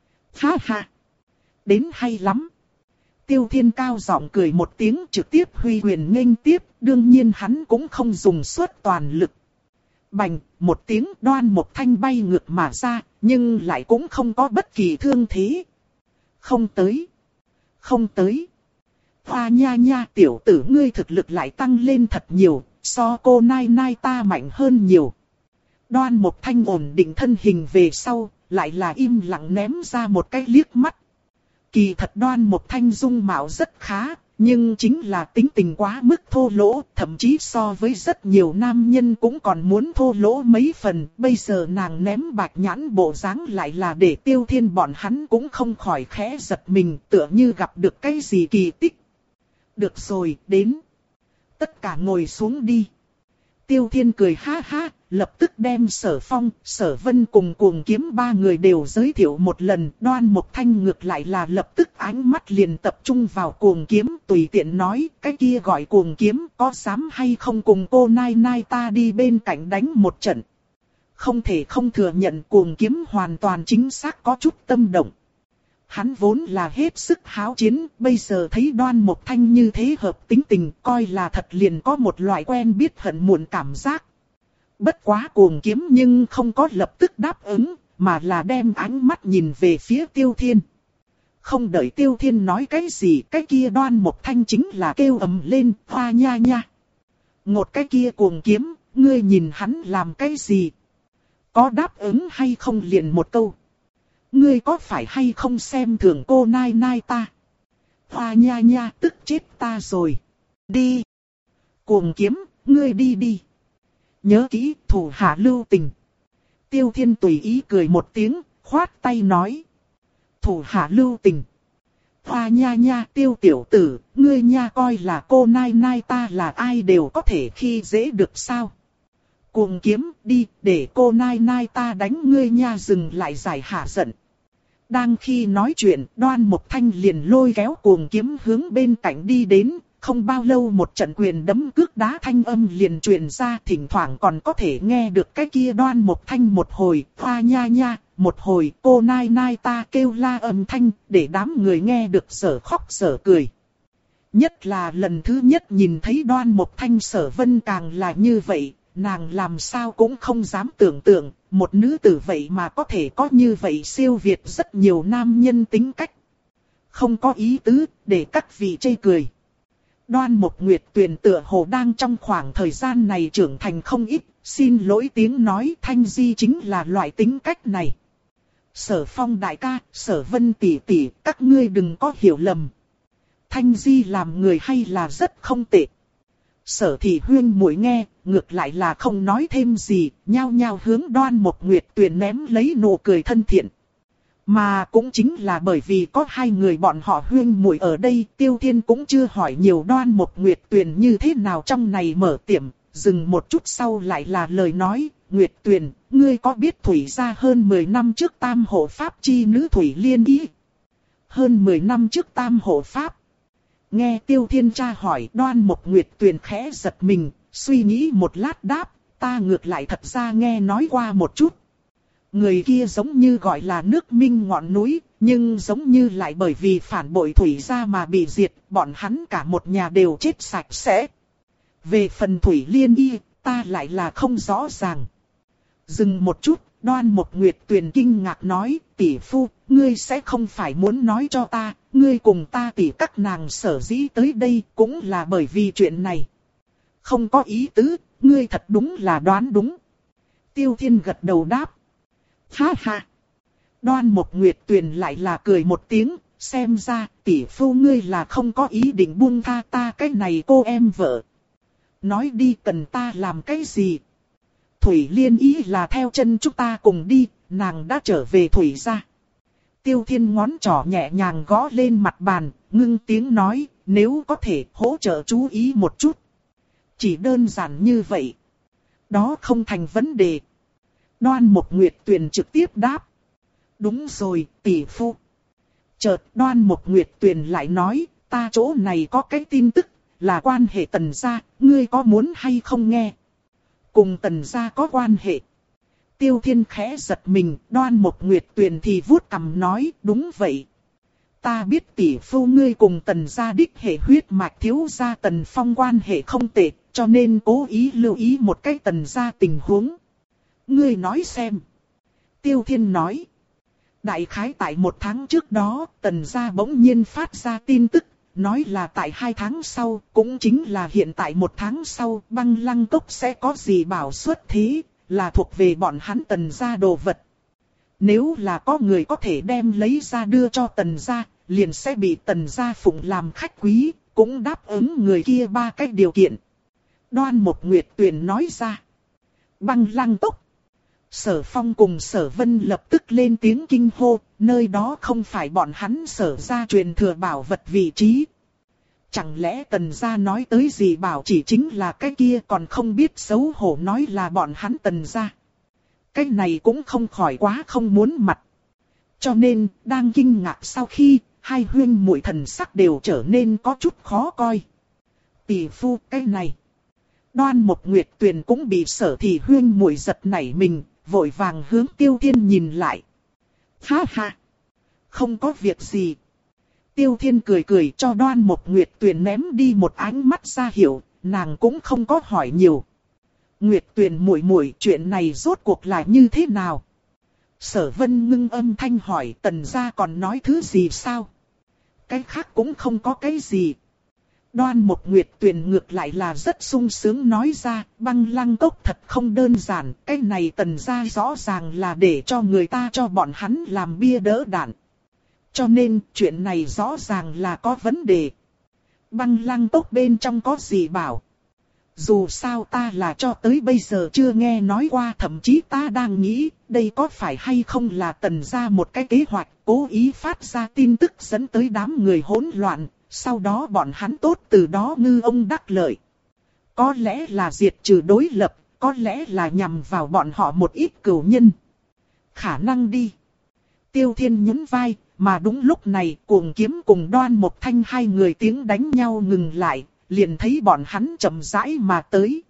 Ha ha! Đến hay lắm! Tiêu Thiên cao giọng cười một tiếng, trực tiếp huy quyền nghênh tiếp, đương nhiên hắn cũng không dùng suốt toàn lực. Bành, một tiếng, Đoan Mộc Thanh bay ngược mà ra, nhưng lại cũng không có bất kỳ thương thế. Không tới. Không tới. Hoa nha nha, tiểu tử ngươi thực lực lại tăng lên thật nhiều, so cô nai nai ta mạnh hơn nhiều. Đoan Mộc Thanh ổn định thân hình về sau, lại là im lặng ném ra một cái liếc mắt. Kỳ thật Đoan Mộc Thanh dung mạo rất khá, nhưng chính là tính tình quá mức thô lỗ, thậm chí so với rất nhiều nam nhân cũng còn muốn thô lỗ mấy phần. Bây giờ nàng ném bạch nhãn bộ dáng lại là để Tiêu Thiên bọn hắn cũng không khỏi khẽ giật mình, tựa như gặp được cái gì kỳ tích. Được rồi, đến. Tất cả ngồi xuống đi. Tiêu Thiên cười ha ha, lập tức đem Sở Phong, Sở Vân cùng Cuồng Kiếm ba người đều giới thiệu một lần. Đoan Mộc Thanh ngược lại là lập tức ánh mắt liền tập trung vào Cuồng Kiếm, tùy tiện nói, cái kia gọi Cuồng Kiếm có dám hay không cùng cô nai nai ta đi bên cạnh đánh một trận. Không thể không thừa nhận Cuồng Kiếm hoàn toàn chính xác có chút tâm động. Hắn vốn là hết sức háo chiến, bây giờ thấy Đoan Mộc Thanh như thế hợp tính tình, coi là thật liền có một loại quen biết hận muộn cảm giác. Bất quá Cuồng Kiếm nhưng không có lập tức đáp ứng, mà là đem ánh mắt nhìn về phía Tiêu Thiên. Không đợi Tiêu Thiên nói cái gì, cái kia Đoan Mộc Thanh chính là kêu ầm lên, hoa nha nha. Ngột cái kia Cuồng Kiếm, ngươi nhìn hắn làm cái gì? Có đáp ứng hay không liền một câu. Ngươi có phải hay không xem thường cô nai nai ta? Hoa nha nha, tức chết ta rồi. Đi. Cuồng Kiếm, ngươi đi đi. Nhớ kỹ, thủ hạ lưu tình. Tiêu Thiên tùy ý cười một tiếng, khoát tay nói. Thủ hạ lưu tình. Hoa nha nha, Tiêu tiểu tử, ngươi nha coi là cô nai nai ta là ai đều có thể khi dễ được sao? Cuồng Kiếm, đi, để cô nai nai ta đánh ngươi nha, dừng lại giải hạ giận. Đang khi nói chuyện, Đoan Mộc Thanh liền lôi kéo cuồng kiếm hướng bên cạnh đi đến. Không bao lâu một trận quyền đấm cước đá thanh âm liền truyền ra, thỉnh thoảng còn có thể nghe được cái kia Đoan Mộc Thanh một hồi, hoa nha nha, một hồi cô nai nai ta kêu la âm thanh, để đám người nghe được sở khóc sở cười. Nhất là lần thứ nhất nhìn thấy Đoan Mộc Thanh Sở Vân càng là như vậy, nàng làm sao cũng không dám tưởng tượng, một nữ tử vậy mà có thể có như vậy siêu việt rất nhiều nam nhân tính cách. Không có ý tứ, để các vị chê cười. Đoan Mộc Nguyệt Tuyền tựa hồ đang trong khoảng thời gian này trưởng thành không ít, xin lỗi tiếng nói Thanh Di chính là loại tính cách này. Sở Phong đại ca, Sở Vân tỷ tỷ, các ngươi đừng có hiểu lầm. Thanh Di làm người hay là rất không tệ. Sở Thị Huyên muội nghe, ngược lại là không nói thêm gì, nhao nhao hướng Đoan Mộc Nguyệt Tuyền ném lấy nụ cười thân thiện. Mà cũng chính là bởi vì có hai người bọn họ huyên muội ở đây, Tiêu Thiên cũng chưa hỏi nhiều Đoan Mộc Nguyệt Tuyền như thế nào trong này mở tiệm, dừng một chút sau lại là lời nói, Nguyệt Tuyền, ngươi có biết Thủy gia hơn mười năm trước tam hộ pháp chi nữ Thủy Liên Y? Hơn mười năm trước tam hộ pháp. Nghe Tiêu Thiên tra hỏi, Đoan Mộc Nguyệt Tuyền khẽ giật mình, suy nghĩ một lát đáp, ta ngược lại thật ra nghe nói qua một chút. Người kia giống như gọi là nước Minh ngọn núi, nhưng giống như lại bởi vì phản bội Thủy gia mà bị diệt, bọn hắn cả một nhà đều chết sạch sẽ. Về phần Thủy Liên Y, ta lại là không rõ ràng. Dừng một chút, Đoan Mộc Nguyệt Tuyền kinh ngạc nói, tỷ phu, ngươi sẽ không phải muốn nói cho ta, ngươi cùng ta tỷ các nàng sở dĩ tới đây cũng là bởi vì chuyện này. Không có ý tứ, ngươi thật đúng là đoán đúng. Tiêu Thiên gật đầu đáp. Ha ha. Đoan Mộc Nguyệt Tuyền lại là cười một tiếng, xem ra tỷ phu ngươi là không có ý định buông tha ta cái này cô em vợ. Nói đi cần ta làm cái gì? Thủy Liên Y là theo chân chúng ta cùng đi, nàng đã trở về Thủy gia. Tiêu Thiên ngón trỏ nhẹ nhàng gõ lên mặt bàn, ngưng tiếng nói, nếu có thể hỗ trợ chú ý một chút. Chỉ đơn giản như vậy. Đó không thành vấn đề. Đoan Mộc Nguyệt Tuyền trực tiếp đáp. Đúng rồi, tỷ phu. Chợt Đoan Mộc Nguyệt Tuyền lại nói, ta chỗ này có cái tin tức, là quan hệ Tần gia, ngươi có muốn hay không nghe? Cùng Tần gia có quan hệ. Tiêu Thiên khẽ giật mình, Đoan Mộc Nguyệt Tuyền thì vuốt cằm nói, đúng vậy. Ta biết tỷ phu ngươi cùng Tần gia đích hệ huyết mạch thiếu gia Tần Phong quan hệ không tệ, cho nên cố ý lưu ý một cái Tần gia tình huống. Ngươi nói xem. Tiêu Thiên nói. Đại khái tại một tháng trước đó, Tần gia bỗng nhiên phát ra tin tức, nói là tại hai tháng sau, cũng chính là hiện tại một tháng sau, Băng Lăng Cốc sẽ có gì bảo xuất thế, là thuộc về bọn hắn Tần gia đồ vật. Nếu là có người có thể đem lấy ra đưa cho Tần gia, liền sẽ bị Tần gia phụng làm khách quý, cũng đáp ứng người kia ba cái điều kiện. Đoan Mộc Nguyệt Tuyền nói ra. Băng Lăng Cốc. Sở Phong cùng Sở Vân lập tức lên tiếng kinh hô, nơi đó không phải bọn hắn Sở gia truyền thừa bảo vật vị trí. Chẳng lẽ Tần gia nói tới gì bảo chỉ chính là cái kia, còn không biết xấu hổ nói là bọn hắn Tần gia. Cái này cũng không khỏi quá không muốn mặt. Cho nên, đang kinh ngạc sau khi, hai huyên muội thần sắc đều trở nên có chút khó coi. Tỷ phu, cái này. Đoan Mộc Nguyệt Tuyền cũng bị Sở Thị Huyên muội giật nảy mình, vội vàng hướng Tiêu Thiên nhìn lại. Ha ha! Không có việc gì. Tiêu Thiên cười cười cho Đoan Mộc Nguyệt Tuyền ném đi một ánh mắt ra hiệu, nàng cũng không có hỏi nhiều. Nguyệt Tuyền muội muội, chuyện này rốt cuộc là như thế nào? Sở Vân ngưng âm thanh hỏi, Tần gia còn nói thứ gì sao? Cái khác cũng không có cái gì. Đoan Mộc Nguyệt Tuyền ngược lại là rất sung sướng nói ra, Băng Lăng Cốc thật không đơn giản, cái này Tần gia rõ ràng là để cho người ta cho bọn hắn làm bia đỡ đạn. Cho nên, chuyện này rõ ràng là có vấn đề. Băng Lăng Cốc bên trong có gì bảo? Dù sao ta là cho tới bây giờ chưa nghe nói qua, thậm chí ta đang nghĩ, đây có phải hay không là Tần gia một cái kế hoạch, cố ý phát ra tin tức dẫn tới đám người hỗn loạn, sau đó bọn hắn tốt từ đó ngư ông đắc lợi. Có lẽ là diệt trừ đối lập, có lẽ là nhằm vào bọn họ một ít cửu nhân. Khả năng đi. Tiêu Thiên nhún vai, mà đúng lúc này Cuồng Kiếm cùng Đoan Mộc Thanh hai người tiếng đánh nhau ngừng lại, liền thấy bọn hắn chậm rãi mà tới.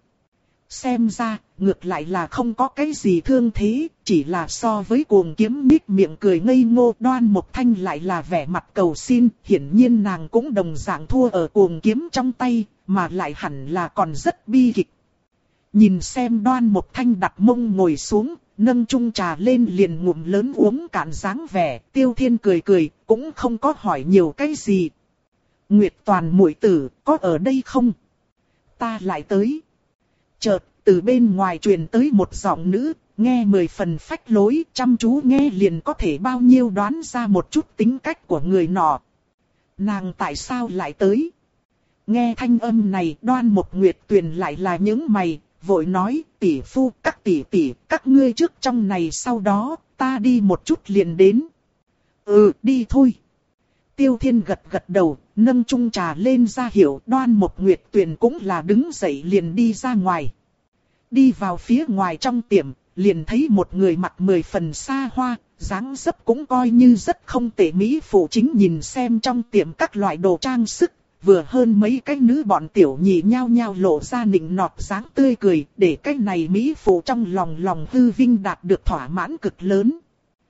Xem ra, ngược lại là không có cái gì thương thế, chỉ là so với Cuồng Kiếm nhếch miệng cười ngây ngô, Đoan Mộc Thanh lại là vẻ mặt cầu xin, hiển nhiên nàng cũng đồng dạng thua ở Cuồng Kiếm trong tay, mà lại hẳn là còn rất bi kịch. Nhìn xem Đoan Mộc Thanh đặt mông ngồi xuống, nâng chung trà lên liền ngụm lớn uống cạn dáng vẻ, Tiêu Thiên cười cười, cũng không có hỏi nhiều cái gì. Nguyệt Toàn muội tử, có ở đây không? Ta lại tới. Chợt, từ bên ngoài truyền tới một giọng nữ, nghe mười phần phách lối, chăm chú nghe liền có thể bao nhiêu đoán ra một chút tính cách của người nọ. Nàng tại sao lại tới? Nghe thanh âm này, Đoan Mộc Nguyệt Tuyền lại là những mày, vội nói, tỷ phu, các tỷ tỷ, các ngươi trước trong này sau đó, ta đi một chút liền đến. Ừ, đi thôi. Tiêu Thiên gật gật đầu, nâng chung trà lên ra hiệu, Đoan Mộc Nguyệt Tuyền cũng là đứng dậy liền đi ra ngoài. Đi vào phía ngoài trong tiệm, liền thấy một người mặt mười phần xa hoa, dáng dấp cũng coi như rất không tệ mỹ phụ chính nhìn xem trong tiệm các loại đồ trang sức. Vừa hơn mấy cái nữ bọn tiểu nhị nhao nhao lộ ra nịnh nọt dáng tươi cười, để cái này mỹ phụ trong lòng lòng hư vinh đạt được thỏa mãn cực lớn.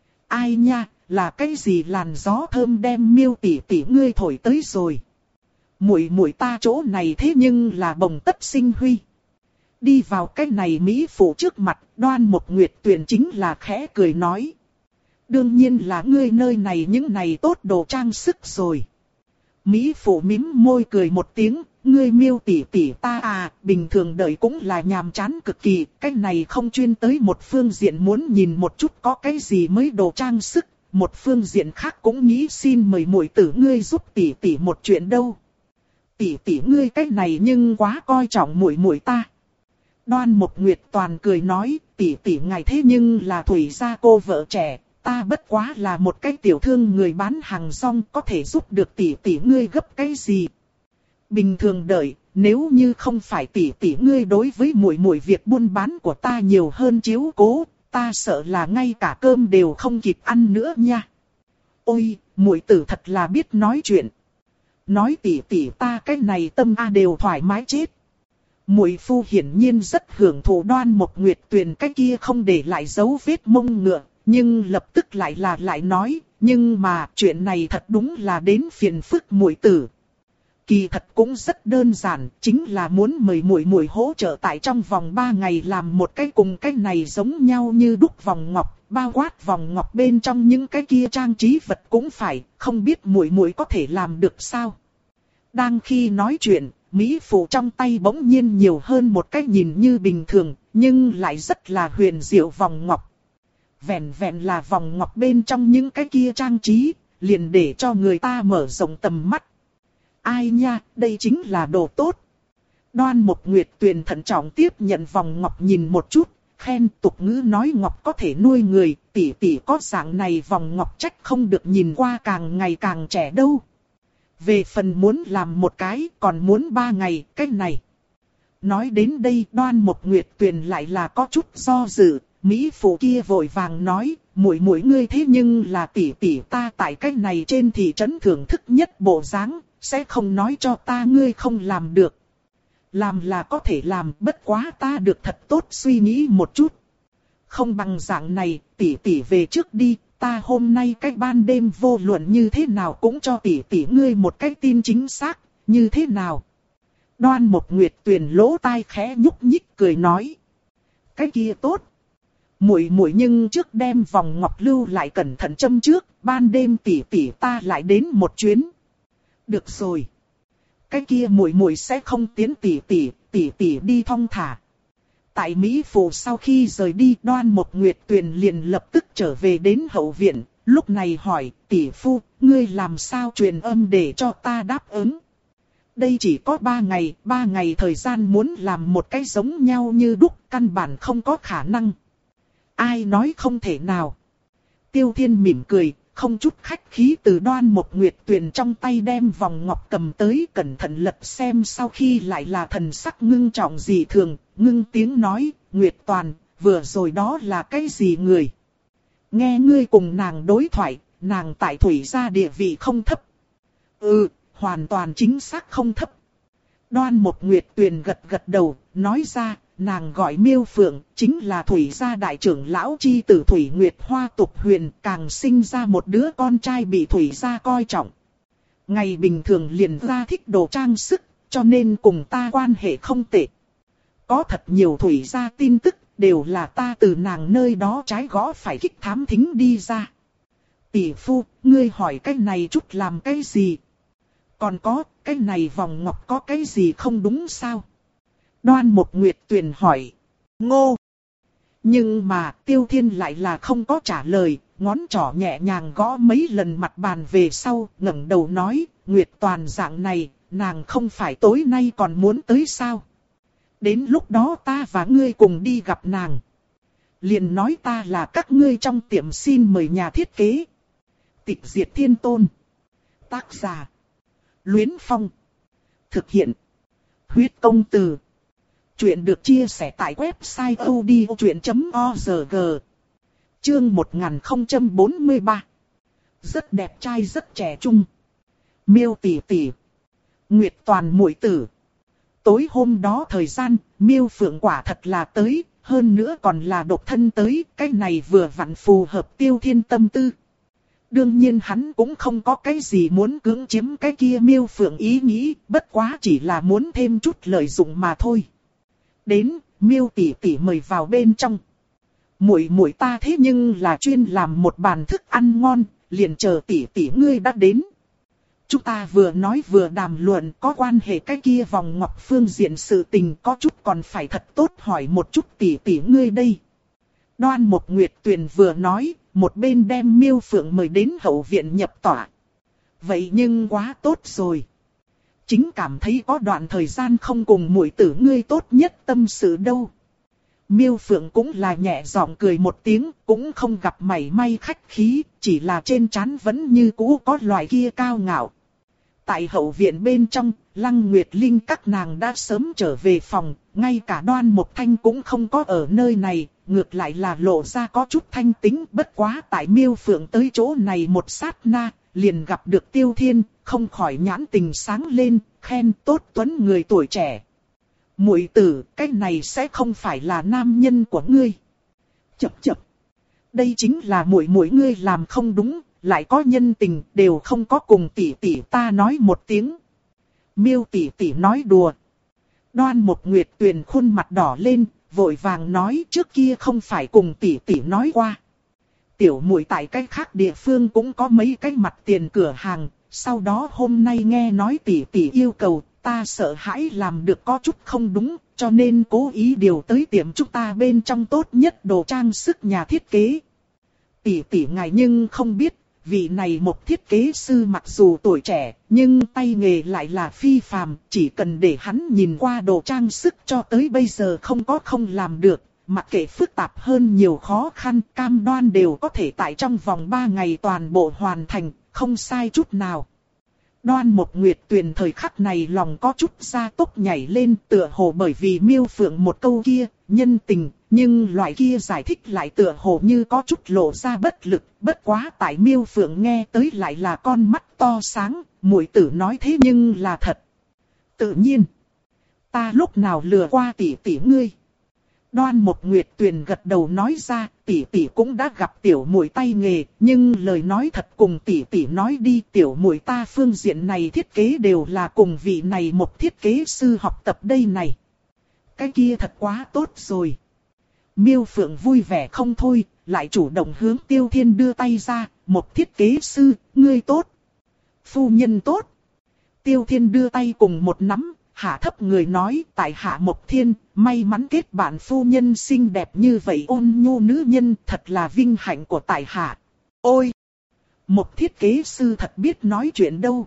Ai nha, là cái gì làn gió thơm đem Miêu tỷ tỷ ngươi thổi tới rồi. Muội muội ta chỗ này thế nhưng là bồng tất sinh huy. Đi vào cái này mỹ phụ trước mặt, Đoan Mộc Nguyệt Tuyền chính là khẽ cười nói. Đương nhiên là ngươi nơi này những này tốt đồ trang sức rồi. Mỹ phụ mím môi cười một tiếng, ngươi Miêu tỷ tỷ ta à, bình thường đợi cũng là nhàm chán cực kỳ, cái này không chuyên tới một phương diện muốn nhìn một chút có cái gì mới đồ trang sức, một phương diện khác cũng nghĩ xin mời muội tử ngươi giúp tỷ tỷ một chuyện đâu. Tỷ tỷ ngươi cái này nhưng quá coi trọng muội muội ta. Đoan Mộc Nguyệt Toàn cười nói, tỷ tỷ ngài thế nhưng là Thủy gia cô vợ trẻ. Ta bất quá là một cái tiểu thương người bán hàng rong, có thể giúp được tỷ tỷ ngươi gấp cái gì. Bình thường đợi, nếu như không phải tỷ tỷ ngươi đối với muội muội việc buôn bán của ta nhiều hơn chiếu cố, ta sợ là ngay cả cơm đều không kịp ăn nữa nha. Ôi, muội tử thật là biết nói chuyện. Nói tỷ tỷ ta cái này tâm a đều thoải mái chết. Muội phu hiển nhiên rất hưởng thụ Đoan Mộc Nguyệt Tuyền cái kia không để lại dấu vết mông ngựa. Nhưng lập tức lại là lại nói, nhưng mà chuyện này thật đúng là đến phiền phức muội tử. Kỳ thật cũng rất đơn giản, chính là muốn mời muội muội hỗ trợ tại trong vòng ba ngày làm một cái cùng cái này giống nhau như đúc vòng ngọc, bao quát vòng ngọc bên trong những cái kia trang trí vật cũng phải, không biết muội muội có thể làm được sao. Đang khi nói chuyện, mỹ phụ trong tay bỗng nhiên nhiều hơn một cái nhìn như bình thường, nhưng lại rất là huyền diệu vòng ngọc. Vẹn vẹn là vòng ngọc bên trong những cái kia trang trí, liền để cho người ta mở rộng tầm mắt. Ai nha, đây chính là đồ tốt. Đoan Mộc Nguyệt Tuyền thận trọng tiếp nhận vòng ngọc nhìn một chút, khen tục ngữ nói ngọc có thể nuôi người, tỷ tỷ có dạng này vòng ngọc trách không được nhìn qua càng ngày càng trẻ đâu. Về phần muốn làm một cái, còn muốn ba ngày, cái này. Nói đến đây Đoan Mộc Nguyệt Tuyền lại là có chút do dự. Mỹ phụ kia vội vàng nói, muội muội ngươi thế nhưng là tỷ tỷ ta tại cái này trên thị trấn thưởng thức nhất bộ dáng, sẽ không nói cho ta ngươi không làm được. Làm là có thể làm, bất quá ta được thật tốt suy nghĩ một chút. Không bằng dạng này, tỷ tỷ về trước đi, ta hôm nay cái ban đêm vô luận như thế nào cũng cho tỷ tỷ ngươi một cái tin chính xác, như thế nào. Đoan Mộc Nguyệt Tuyền lỗ tai khẽ nhúc nhích cười nói. Cái kia tốt. Muội muội nhưng trước đem vòng ngọc lưu lại cẩn thận châm trước, ban đêm tỷ tỷ ta lại đến một chuyến. Được rồi. Cái kia muội muội sẽ không tiến tỷ tỷ, tỷ tỷ đi thong thả. Tại Mỹ phụ sau khi rời đi, Đoan Mộc Nguyệt Tuyền liền lập tức trở về đến hậu viện, lúc này hỏi, tỷ phu, ngươi làm sao truyền âm để cho ta đáp ứng? Đây chỉ có ba ngày, ba ngày thời gian muốn làm một cái giống nhau như đúc, căn bản không có khả năng. Ai nói không thể nào? Tiêu Thiên mỉm cười, không chút khách khí từ Đoan Mộc Nguyệt Tuyền trong tay đem vòng ngọc cầm tới, cẩn thận lật xem, sau khi lại là thần sắc ngưng trọng dị thường, ngưng tiếng nói, Nguyệt Toàn, vừa rồi đó là cái gì người? Nghe ngươi cùng nàng đối thoại, nàng tại Thủy gia địa vị không thấp. Ừ, hoàn toàn chính xác không thấp. Đoan Mộc Nguyệt Tuyền gật gật đầu, nói ra, nàng gọi Miêu Phượng, chính là Thủy gia đại trưởng lão chi tử Thủy Nguyệt Hoa Tục Huyền, càng sinh ra một đứa con trai bị Thủy gia coi trọng. Ngày bình thường liền ra thích đồ trang sức, cho nên cùng ta quan hệ không tệ. Có thật nhiều Thủy gia tin tức, đều là ta từ nàng nơi đó trái gõ phải kích thám thính đi ra. Tỷ phu, ngươi hỏi cái này chút làm cái gì? Còn có, cái này vòng ngọc có cái gì không đúng sao? Đoan Mộc Nguyệt Tuyền hỏi. Ngô! Nhưng mà Tiêu Thiên lại là không có trả lời, ngón trỏ nhẹ nhàng gõ mấy lần mặt bàn về sau, ngẩng đầu nói, Nguyệt Toàn dạng này, nàng không phải tối nay còn muốn tới sao? Đến lúc đó ta và ngươi cùng đi gặp nàng. Liền nói ta là các ngươi trong tiệm xin mời nhà thiết kế. Tịch Diệt Thiên Tôn. Tác giả. Luyến Phong. Thực hiện. Huyết Công Từ. Chuyện được chia sẻ tại website odchuyện chấm org. Chương một nghìn không trăm bốn mươi ba. Rất đẹp trai rất trẻ trung. Miêu tỷ tỷ. Nguyệt Toàn muội tử. Tối hôm đó thời gian, Miêu Phượng quả thật là tới, hơn nữa còn là độc thân tới, cái này vừa vặn phù hợp Tiêu Thiên tâm tư. Đương nhiên hắn cũng không có cái gì muốn cưỡng chiếm cái kia Miêu Phượng ý nghĩ, bất quá chỉ là muốn thêm chút lợi dụng mà thôi. Đến, Miêu tỷ tỷ mời vào bên trong. Muội muội ta thế nhưng là chuyên làm một bàn thức ăn ngon, liền chờ tỷ tỷ ngươi đã đến. Chúng ta vừa nói vừa đàm luận có quan hệ cái kia vòng ngọc phương diện sự tình, có chút còn phải thật tốt hỏi một chút tỷ tỷ ngươi đây. Đoan Mộc Nguyệt Tuyền vừa nói, một bên đem Miêu Phượng mời đến hậu viện nhập tọa. Vậy nhưng quá tốt rồi. Chính cảm thấy có đoạn thời gian không cùng muội tử ngươi tốt nhất tâm sự đâu. Miêu Phượng cũng là nhẹ giọng cười một tiếng, cũng không gặp mảy may khách khí, chỉ là trên trán vẫn như cũ có loại kia cao ngạo. Tại hậu viện bên trong, Lăng Nguyệt Linh các nàng đã sớm trở về phòng, ngay cả Đoan Mộc Thanh cũng không có ở nơi này, ngược lại là lộ ra có chút thanh tĩnh, bất quá tại Miêu Phượng tới chỗ này một sát na, liền gặp được Tiêu Thiên, không khỏi nhãn tình sáng lên, khen tốt tuấn người tuổi trẻ. Muội tử, cái này sẽ không phải là nam nhân của ngươi. Chậc chậc. Đây chính là muội muội ngươi làm không đúng, lại có nhân tình, đều không có cùng tỷ tỷ ta nói một tiếng. Miêu tỷ tỷ nói đùa. Đoan Mộc Nguyệt Tuyền khuôn mặt đỏ lên, vội vàng nói trước kia không phải cùng tỷ tỷ nói qua. Tiểu muội tại cái khác địa phương cũng có mấy cái mặt tiền cửa hàng, sau đó hôm nay nghe nói tỷ tỷ yêu cầu, ta sợ hãi làm được có chút không đúng, cho nên cố ý điều tới tiệm chúng ta bên trong tốt nhất đồ trang sức nhà thiết kế. Tỷ tỷ ngài nhưng không biết, vị này một thiết kế sư mặc dù tuổi trẻ, nhưng tay nghề lại là phi phàm, chỉ cần để hắn nhìn qua đồ trang sức cho tới bây giờ không có không làm được, mặc kệ phức tạp hơn nhiều khó khăn, cam đoan đều có thể tại trong vòng ba ngày toàn bộ hoàn thành, không sai chút nào. Đoan Mộc Nguyệt Tuyền thời khắc này lòng có chút gia tốc nhảy lên, tựa hồ bởi vì Miêu Phượng một câu kia, nhân tình, nhưng loại kia giải thích lại tựa hồ như có chút lộ ra bất lực, bất quá tại Miêu Phượng nghe tới lại là con mắt to sáng, muội tử nói thế nhưng là thật. Tự nhiên, ta lúc nào lừa qua tỷ tỷ ngươi. Đoan Mộc Nguyệt Tuyền gật đầu nói ra, tỷ tỷ cũng đã gặp tiểu muội tay nghề, nhưng lời nói thật cùng tỷ tỷ nói đi, tiểu muội ta phương diện này thiết kế đều là cùng vị này một thiết kế sư học tập đây này. Cái kia thật quá tốt rồi. Miêu Phượng vui vẻ không thôi, lại chủ động hướng Tiêu Thiên đưa tay ra, một thiết kế sư, ngươi tốt. Phu nhân tốt. Tiêu Thiên đưa tay cùng một nắm. Hạ thấp người nói, tại Hạ Mộc Thiên, may mắn kết bạn phu nhân xinh đẹp như vậy ôn nhu nữ nhân, thật là vinh hạnh của tại Hạ. Ôi! Một thiết kế sư thật biết nói chuyện đâu.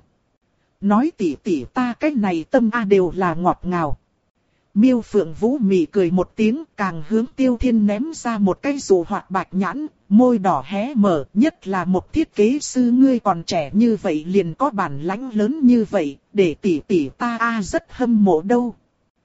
Nói tỉ tỉ ta cái này tâm a đều là ngọt ngào. Miêu Phượng Vũ mỉ cười một tiếng, càng hướng Tiêu Thiên ném ra một cái dù hoạt bạch nhãn, môi đỏ hé mở, nhất là một thiết kế sư ngươi còn trẻ như vậy liền có bản lãnh lớn như vậy, để tỷ tỷ ta a rất hâm mộ đâu.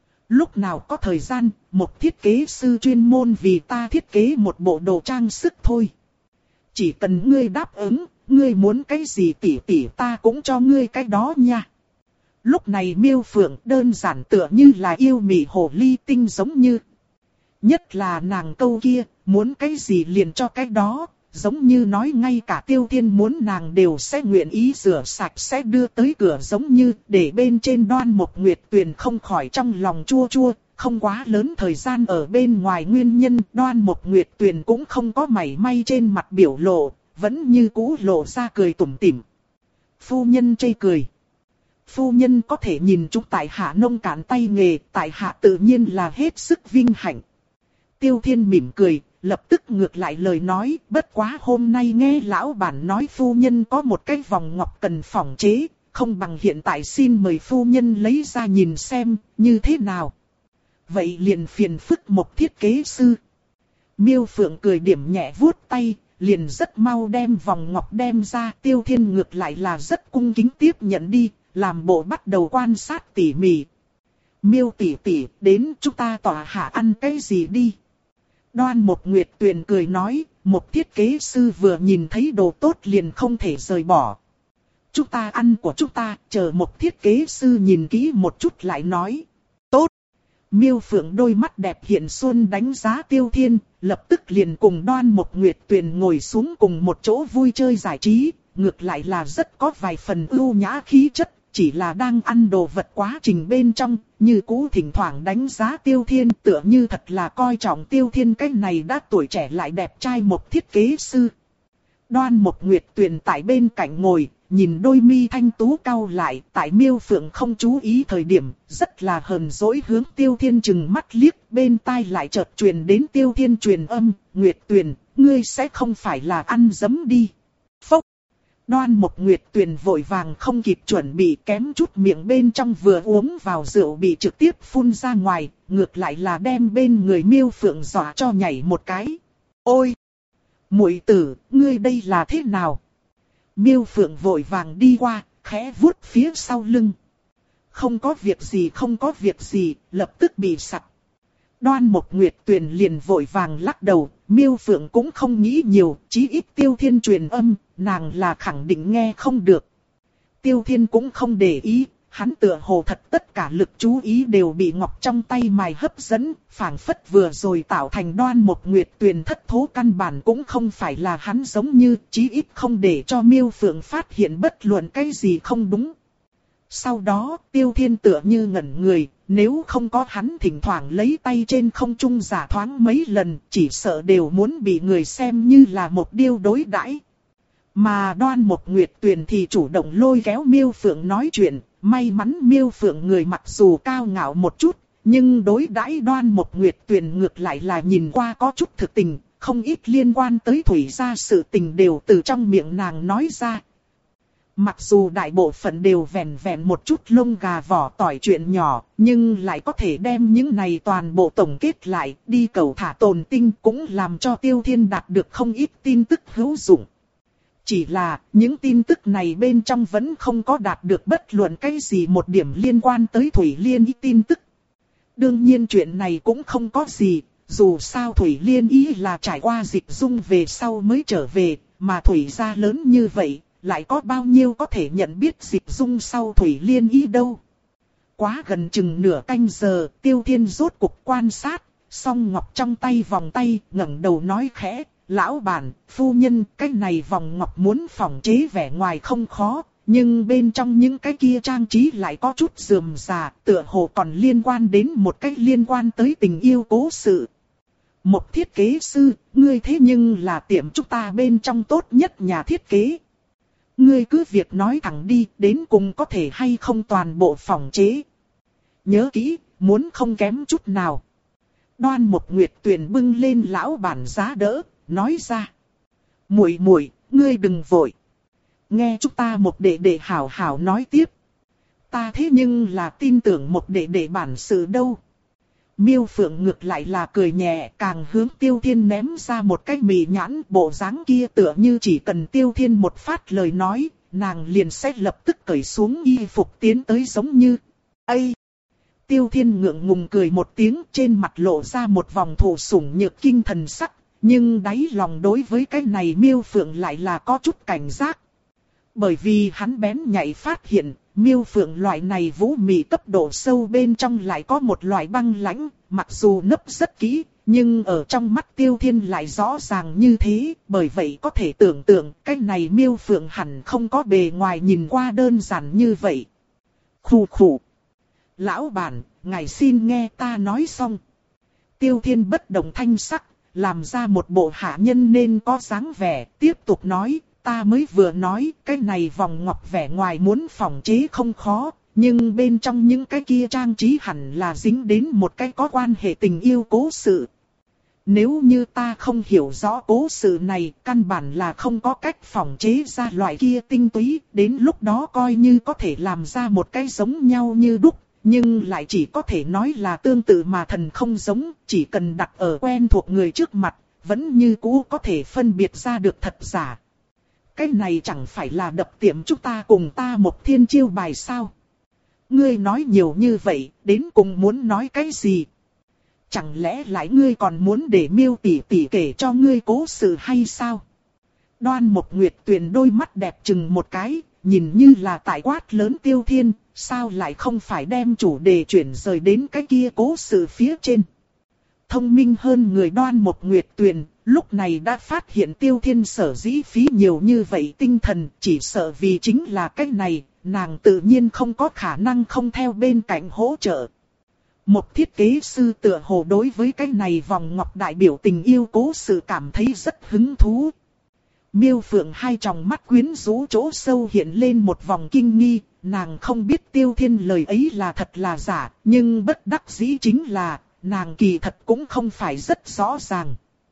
Lúc nào có thời gian, một thiết kế sư chuyên môn vì ta thiết kế một bộ đồ trang sức thôi. Chỉ cần ngươi đáp ứng, ngươi muốn cái gì tỷ tỷ ta cũng cho ngươi cái đó nha. Lúc này Miêu Phượng đơn giản tựa như là yêu mị hồ ly tinh giống như. Nhất là nàng câu kia, muốn cái gì liền cho cái đó, giống như nói ngay cả Tiêu Thiên muốn nàng đều sẽ nguyện ý rửa sạch sẽ đưa tới cửa giống như, để bên trên Đoan Mộc Nguyệt Tuyền không khỏi trong lòng chua chua, không quá lớn thời gian ở bên ngoài nguyên nhân, Đoan Mộc Nguyệt Tuyền cũng không có mảy may trên mặt biểu lộ, vẫn như cũ lộ ra cười tủm tỉm. Phu nhân chê cười. Phu nhân có thể nhìn chúng tại hạ nông cạn tay nghề, tại hạ tự nhiên là hết sức vinh hạnh. Tiêu Thiên mỉm cười, lập tức ngược lại lời nói, bất quá hôm nay nghe lão bản nói phu nhân có một cái vòng ngọc cần phỏng chế, không bằng hiện tại xin mời phu nhân lấy ra nhìn xem, như thế nào. Vậy liền phiền phức một thiết kế sư. Miêu Phượng cười điểm nhẹ vuốt tay, liền rất mau đem vòng ngọc đem ra. Tiêu Thiên ngược lại là rất cung kính tiếp nhận đi, làm bộ bắt đầu quan sát tỉ mỉ. Miêu tỷ tỷ, đến chúng ta tòa hạ ăn cái gì đi. Đoan Mộc Nguyệt Tuyền cười nói, một thiết kế sư vừa nhìn thấy đồ tốt liền không thể rời bỏ. Chúng ta ăn của chúng ta, chờ một thiết kế sư nhìn kỹ một chút lại nói. Tốt. Miêu Phượng đôi mắt đẹp hiện xuân đánh giá Tiêu Thiên, lập tức liền cùng Đoan Mộc Nguyệt Tuyền ngồi xuống cùng một chỗ vui chơi giải trí, ngược lại là rất có vài phần ưu nhã khí chất. Chỉ là đang ăn đồ vật quá trình bên trong, như cũ thỉnh thoảng đánh giá Tiêu Thiên, tựa như thật là coi trọng Tiêu Thiên cái này đã tuổi trẻ lại đẹp trai một thiết kế sư. Đoan Mộc Nguyệt Tuyền tại bên cạnh ngồi, nhìn đôi mi thanh tú cau lại, tại Miêu Phượng không chú ý thời điểm, rất là hờn dỗi hướng Tiêu Thiên chừng mắt liếc, bên tai lại chợt truyền đến Tiêu Thiên truyền âm, Nguyệt Tuyền, ngươi sẽ không phải là ăn dấm đi. Phốc. Đoan Mộc Nguyệt Tuyền vội vàng không kịp chuẩn bị, kém chút miệng bên trong vừa uống vào rượu bị trực tiếp phun ra ngoài, ngược lại là đem bên người Miêu Phượng dọa cho nhảy một cái. Ôi! Muội tử, ngươi đây là thế nào? Miêu Phượng vội vàng đi qua, khẽ vuốt phía sau lưng. Không có việc gì, không có việc gì, lập tức bị sặc. Đoan Mộc Nguyệt Tuyền liền vội vàng lắc đầu, Miêu Phượng cũng không nghĩ nhiều, chí ít Tiêu Thiên truyền âm, nàng là khẳng định nghe không được. Tiêu Thiên cũng không để ý, hắn tựa hồ thật tất cả lực chú ý đều bị ngọc trong tay mài hấp dẫn, phảng phất vừa rồi tạo thành Đoan Mộc Nguyệt Tuyền thất thố căn bản cũng không phải là hắn giống như, chí ít không để cho Miêu Phượng phát hiện bất luận cái gì không đúng. Sau đó, Tiêu Thiên tựa như ngẩn người, nếu không có hắn thỉnh thoảng lấy tay trên không trung giả thoáng mấy lần, chỉ sợ đều muốn bị người xem như là một điêu đối đãi. Mà Đoan Mộc Nguyệt Tuyền thì chủ động lôi kéo Miêu Phượng nói chuyện, may mắn Miêu Phượng người mặc dù cao ngạo một chút, nhưng đối đãi Đoan Mộc Nguyệt Tuyền ngược lại là nhìn qua có chút thực tình, không ít liên quan tới thủy gia sự tình đều từ trong miệng nàng nói ra. Mặc dù đại bộ phận đều vẹn vẹn một chút lông gà vỏ tỏi chuyện nhỏ, nhưng lại có thể đem những này toàn bộ tổng kết lại, đi cầu thả tồn tinh cũng làm cho Tiêu Thiên đạt được không ít tin tức hữu dụng. Chỉ là, những tin tức này bên trong vẫn không có đạt được bất luận cái gì một điểm liên quan tới Thủy Liên Y tin tức. Đương nhiên chuyện này cũng không có gì, dù sao Thủy Liên Y là trải qua dịch dung về sau mới trở về, mà Thủy gia lớn như vậy. Lại có bao nhiêu có thể nhận biết dịch dung sau Thủy Liên Y đâu. Quá gần chừng nửa canh giờ, Tiêu Thiên rốt cục quan sát, song ngọc trong tay vòng tay, ngẩng đầu nói khẽ, lão bản, phu nhân, cái này vòng ngọc muốn phỏng chế vẻ ngoài không khó, nhưng bên trong những cái kia trang trí lại có chút rườm rà, tựa hồ còn liên quan đến một cách liên quan tới tình yêu cố sự. Một thiết kế sư, ngươi thế nhưng là tiệm chúng ta bên trong tốt nhất nhà thiết kế. Ngươi cứ việc nói thẳng đi, đến cùng có thể hay không toàn bộ phỏng chế. Nhớ kỹ, muốn không kém chút nào. Đoan Mộc Nguyệt Tuyền bưng lên lão bản giá đỡ, nói ra. Muội muội, ngươi đừng vội. Nghe chúng ta một đệ đệ hảo hảo nói tiếp. Ta thế nhưng là tin tưởng một đệ đệ bản sự đâu. Miêu Phượng ngược lại là cười nhẹ, càng hướng Tiêu Thiên ném ra một cái mì nhãn, bộ dáng kia tựa như chỉ cần Tiêu Thiên một phát lời nói, nàng liền sẽ lập tức cởi xuống y phục tiến tới giống như. Ây! Tiêu Thiên ngượng ngùng cười một tiếng, trên mặt lộ ra một vòng thổ sủng nhược kinh thần sắc, nhưng đáy lòng đối với cái này Miêu Phượng lại là có chút cảnh giác. Bởi vì hắn bén nhạy phát hiện, Miêu Phượng loại này vũ mị cấp độ sâu bên trong lại có một loại băng lãnh, mặc dù nấp rất kỹ, nhưng ở trong mắt Tiêu Thiên lại rõ ràng như thế, bởi vậy có thể tưởng tượng cái này Miêu Phượng hẳn không có bề ngoài nhìn qua đơn giản như vậy. Khù khù. Lão bản, ngài xin nghe ta nói xong. Tiêu Thiên bất động thanh sắc, làm ra một bộ hạ nhân nên có dáng vẻ, tiếp tục nói, ta mới vừa nói, cái này vòng ngọc vẻ ngoài muốn phòng chế không khó, nhưng bên trong những cái kia trang trí hẳn là dính đến một cái có quan hệ tình yêu cố sự. Nếu như ta không hiểu rõ cố sự này, căn bản là không có cách phòng chế ra loại kia tinh túy, đến lúc đó coi như có thể làm ra một cái giống nhau như đúc, nhưng lại chỉ có thể nói là tương tự mà thần không giống, chỉ cần đặt ở quen thuộc người trước mặt, vẫn như cũ có thể phân biệt ra được thật giả. Cái này chẳng phải là đập tiệm chúng ta cùng ta một thiên chiêu bài sao? Ngươi nói nhiều như vậy, đến cùng muốn nói cái gì? Chẳng lẽ lại ngươi còn muốn để Miêu tỷ tỷ kể cho ngươi cố sự hay sao? Đoan Mộc Nguyệt Tuyền đôi mắt đẹp chừng một cái, nhìn như là tại quát lớn Tiêu Thiên, sao lại không phải đem chủ đề chuyển rời đến cái kia cố sự phía trên? Thông minh hơn người Đoan Mộc Nguyệt Tuyền, lúc này đã phát hiện Tiêu Thiên sở dĩ phí nhiều như vậy tinh thần, chỉ sợ vì chính là cái này, nàng tự nhiên không có khả năng không theo bên cạnh hỗ trợ. Một thiết kế sư tựa hồ đối với cái này vòng ngọc đại biểu tình yêu cố sự cảm thấy rất hứng thú. Miêu Phượng hai tròng mắt quyến rũ chỗ sâu hiện lên một vòng kinh nghi, nàng không biết Tiêu Thiên lời ấy là thật là giả, nhưng bất đắc dĩ chính là, nàng kỳ thật cũng không phải rất rõ ràng.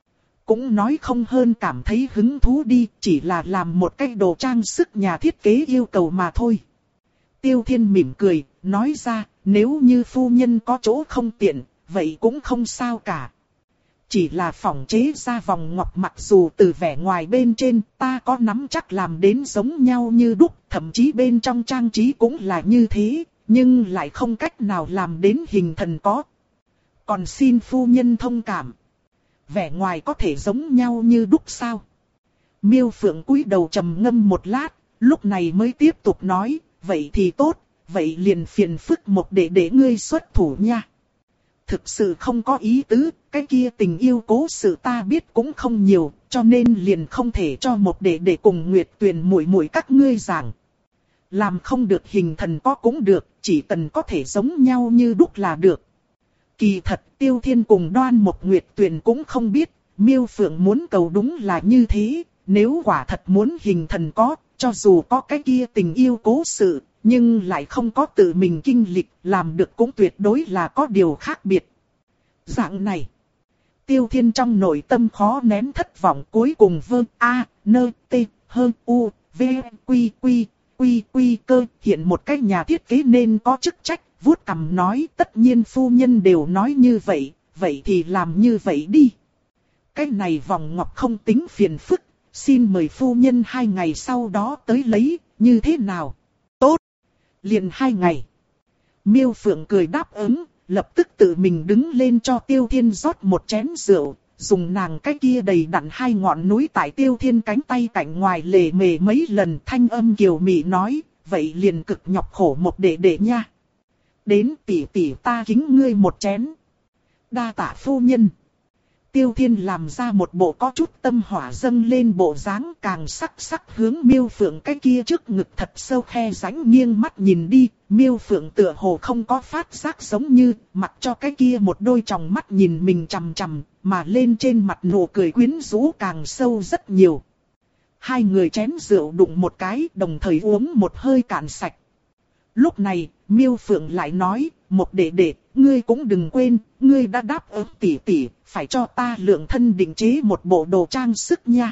Cũng nói không hơn cảm thấy hứng thú đi, chỉ là làm một cái đồ trang sức nhà thiết kế yêu cầu mà thôi. Tiêu Thiên mỉm cười, nói ra, nếu như phu nhân có chỗ không tiện, vậy cũng không sao cả. Chỉ là phòng chế ra vòng ngọc mặc dù từ vẻ ngoài bên trên ta có nắm chắc làm đến giống nhau như đúc, thậm chí bên trong trang trí cũng là như thế, nhưng lại không cách nào làm đến hình thần có. Còn xin phu nhân thông cảm. Vẻ ngoài có thể giống nhau như đúc sao? Miêu Phượng cúi đầu trầm ngâm một lát, lúc này mới tiếp tục nói, vậy thì tốt, vậy liền phiền phức một để để ngươi xuất thủ nha. Thực sự không có ý tứ, cái kia tình yêu cố sự ta biết cũng không nhiều, cho nên liền không thể cho một để để cùng Nguyệt Tuyền muội muội các ngươi giảng. Làm không được hình thần có cũng được, chỉ cần có thể giống nhau như đúc là được. Kỳ thật Tiêu Thiên cùng Đoan Mộc Nguyệt Tuyền cũng không biết, Miêu Phượng muốn cầu đúng là như thế, nếu quả thật muốn hình thần có, cho dù có cái kia tình yêu cố sự, nhưng lại không có tự mình kinh lịch, làm được cũng tuyệt đối là có điều khác biệt. Dạng này, Tiêu Thiên trong nội tâm khó nén thất vọng, cuối cùng vơ a nơ tê hơ u v quy quy quy quy cơ hiện một cái nhà thiết kế nên có chức trách, vuốt cằm nói tất nhiên phu nhân đều nói như vậy, vậy thì làm như vậy đi. Cái này vòng ngọc không tính phiền phức, xin mời phu nhân hai ngày sau đó tới lấy, như thế nào? Tốt! Liền hai ngày. Miêu Phượng cười đáp ứng, lập tức tự mình đứng lên cho Tiêu Thiên rót một chén rượu, dùng nàng cái kia đầy đặn hai ngọn núi tại Tiêu Thiên cánh tay cạnh ngoài lề mề mấy lần, thanh âm kiều mị nói, vậy liền cực nhọc khổ một đệ đệ nha. Đến tỷ tỷ ta kính ngươi một chén. Đa tạ phu nhân. Tiêu Thiên làm ra một bộ có chút tâm hỏa dâng lên bộ dáng, càng sắc sắc hướng Miêu Phượng cái kia trước ngực thật sâu khe rãnh nghiêng mắt nhìn đi. Miêu Phượng tựa hồ không có phát giác giống như, mặc cho cái kia một đôi tròng mắt nhìn mình chằm chằm, mà lên trên mặt nụ cười quyến rũ càng sâu rất nhiều. Hai người chén rượu đụng một cái, đồng thời uống một hơi cạn sạch. Lúc này, Miêu Phượng lại nói, một đệ đệ, ngươi cũng đừng quên, ngươi đã đáp ứng tỷ tỷ, phải cho ta lượng thân định chế một bộ đồ trang sức nha.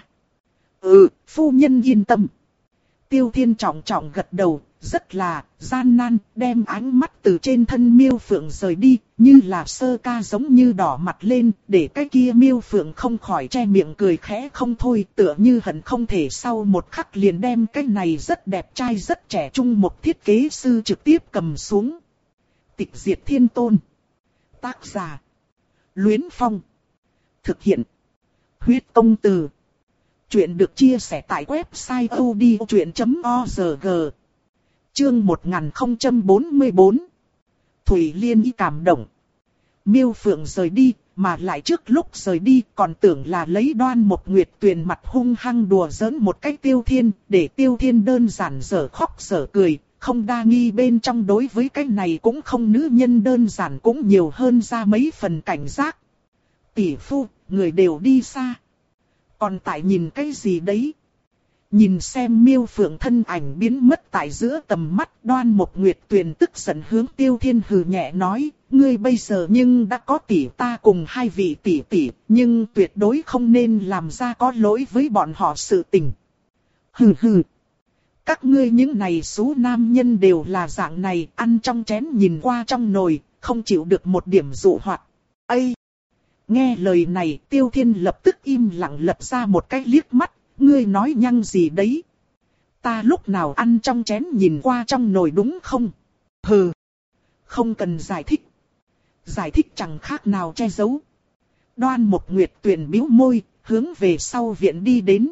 Ừ, phu nhân yên tâm. Tiêu Thiên trọng trọng gật đầu, rất là gian nan, đem ánh mắt từ trên thân Miêu Phượng rời đi, như là sơ ca giống như đỏ mặt lên, để cái kia Miêu Phượng không khỏi che miệng cười khẽ không thôi, tựa như hận không thể sau một khắc liền đem cái này rất đẹp trai rất trẻ trung một thiết kế sư trực tiếp cầm xuống. Tịch Diệt Thiên Tôn. Tác giả: Luyến Phong. Thực hiện: Huyết công từ. Chuyện được chia sẻ tại website odchuyện chấm org. Chương một nghìn không trăm bốn mươi bốn. Thủy Liên y cảm động. Miêu Phượng rời đi, mà lại trước lúc rời đi còn tưởng là lấy Đoan Mộc Nguyệt Tuyền mặt hung hăng đùa giỡn một cách Tiêu Thiên, để Tiêu Thiên đơn giản dở khóc dở cười, không đa nghi bên trong đối với cái này cũng không nữ nhân đơn giản cũng nhiều hơn ra mấy phần cảnh giác. Tỷ phu, người đều đi xa. Còn tại nhìn cái gì đấy? Nhìn xem Miêu Phượng thân ảnh biến mất tại giữa tầm mắt, Đoan Mộc Nguyệt Tuyền tức giận hướng Tiêu Thiên hừ nhẹ nói, ngươi bây giờ nhưng đã có tỷ ta cùng hai vị tỷ tỷ, nhưng tuyệt đối không nên làm ra có lỗi với bọn họ sự tình. Hừ hừ. Các ngươi những này số nam nhân đều là dạng này, ăn trong chén nhìn qua trong nồi, không chịu được một điểm dụ hoặc. Ây! Nghe lời này, Tiêu Thiên lập tức im lặng lật ra một cái liếc mắt, ngươi nói nhăng gì đấy? Ta lúc nào ăn trong chén nhìn qua trong nồi đúng không? Hừ! Không cần giải thích. Giải thích chẳng khác nào che giấu. Đoan Mộc Nguyệt Tuyền bĩu môi, hướng về sau viện đi đến.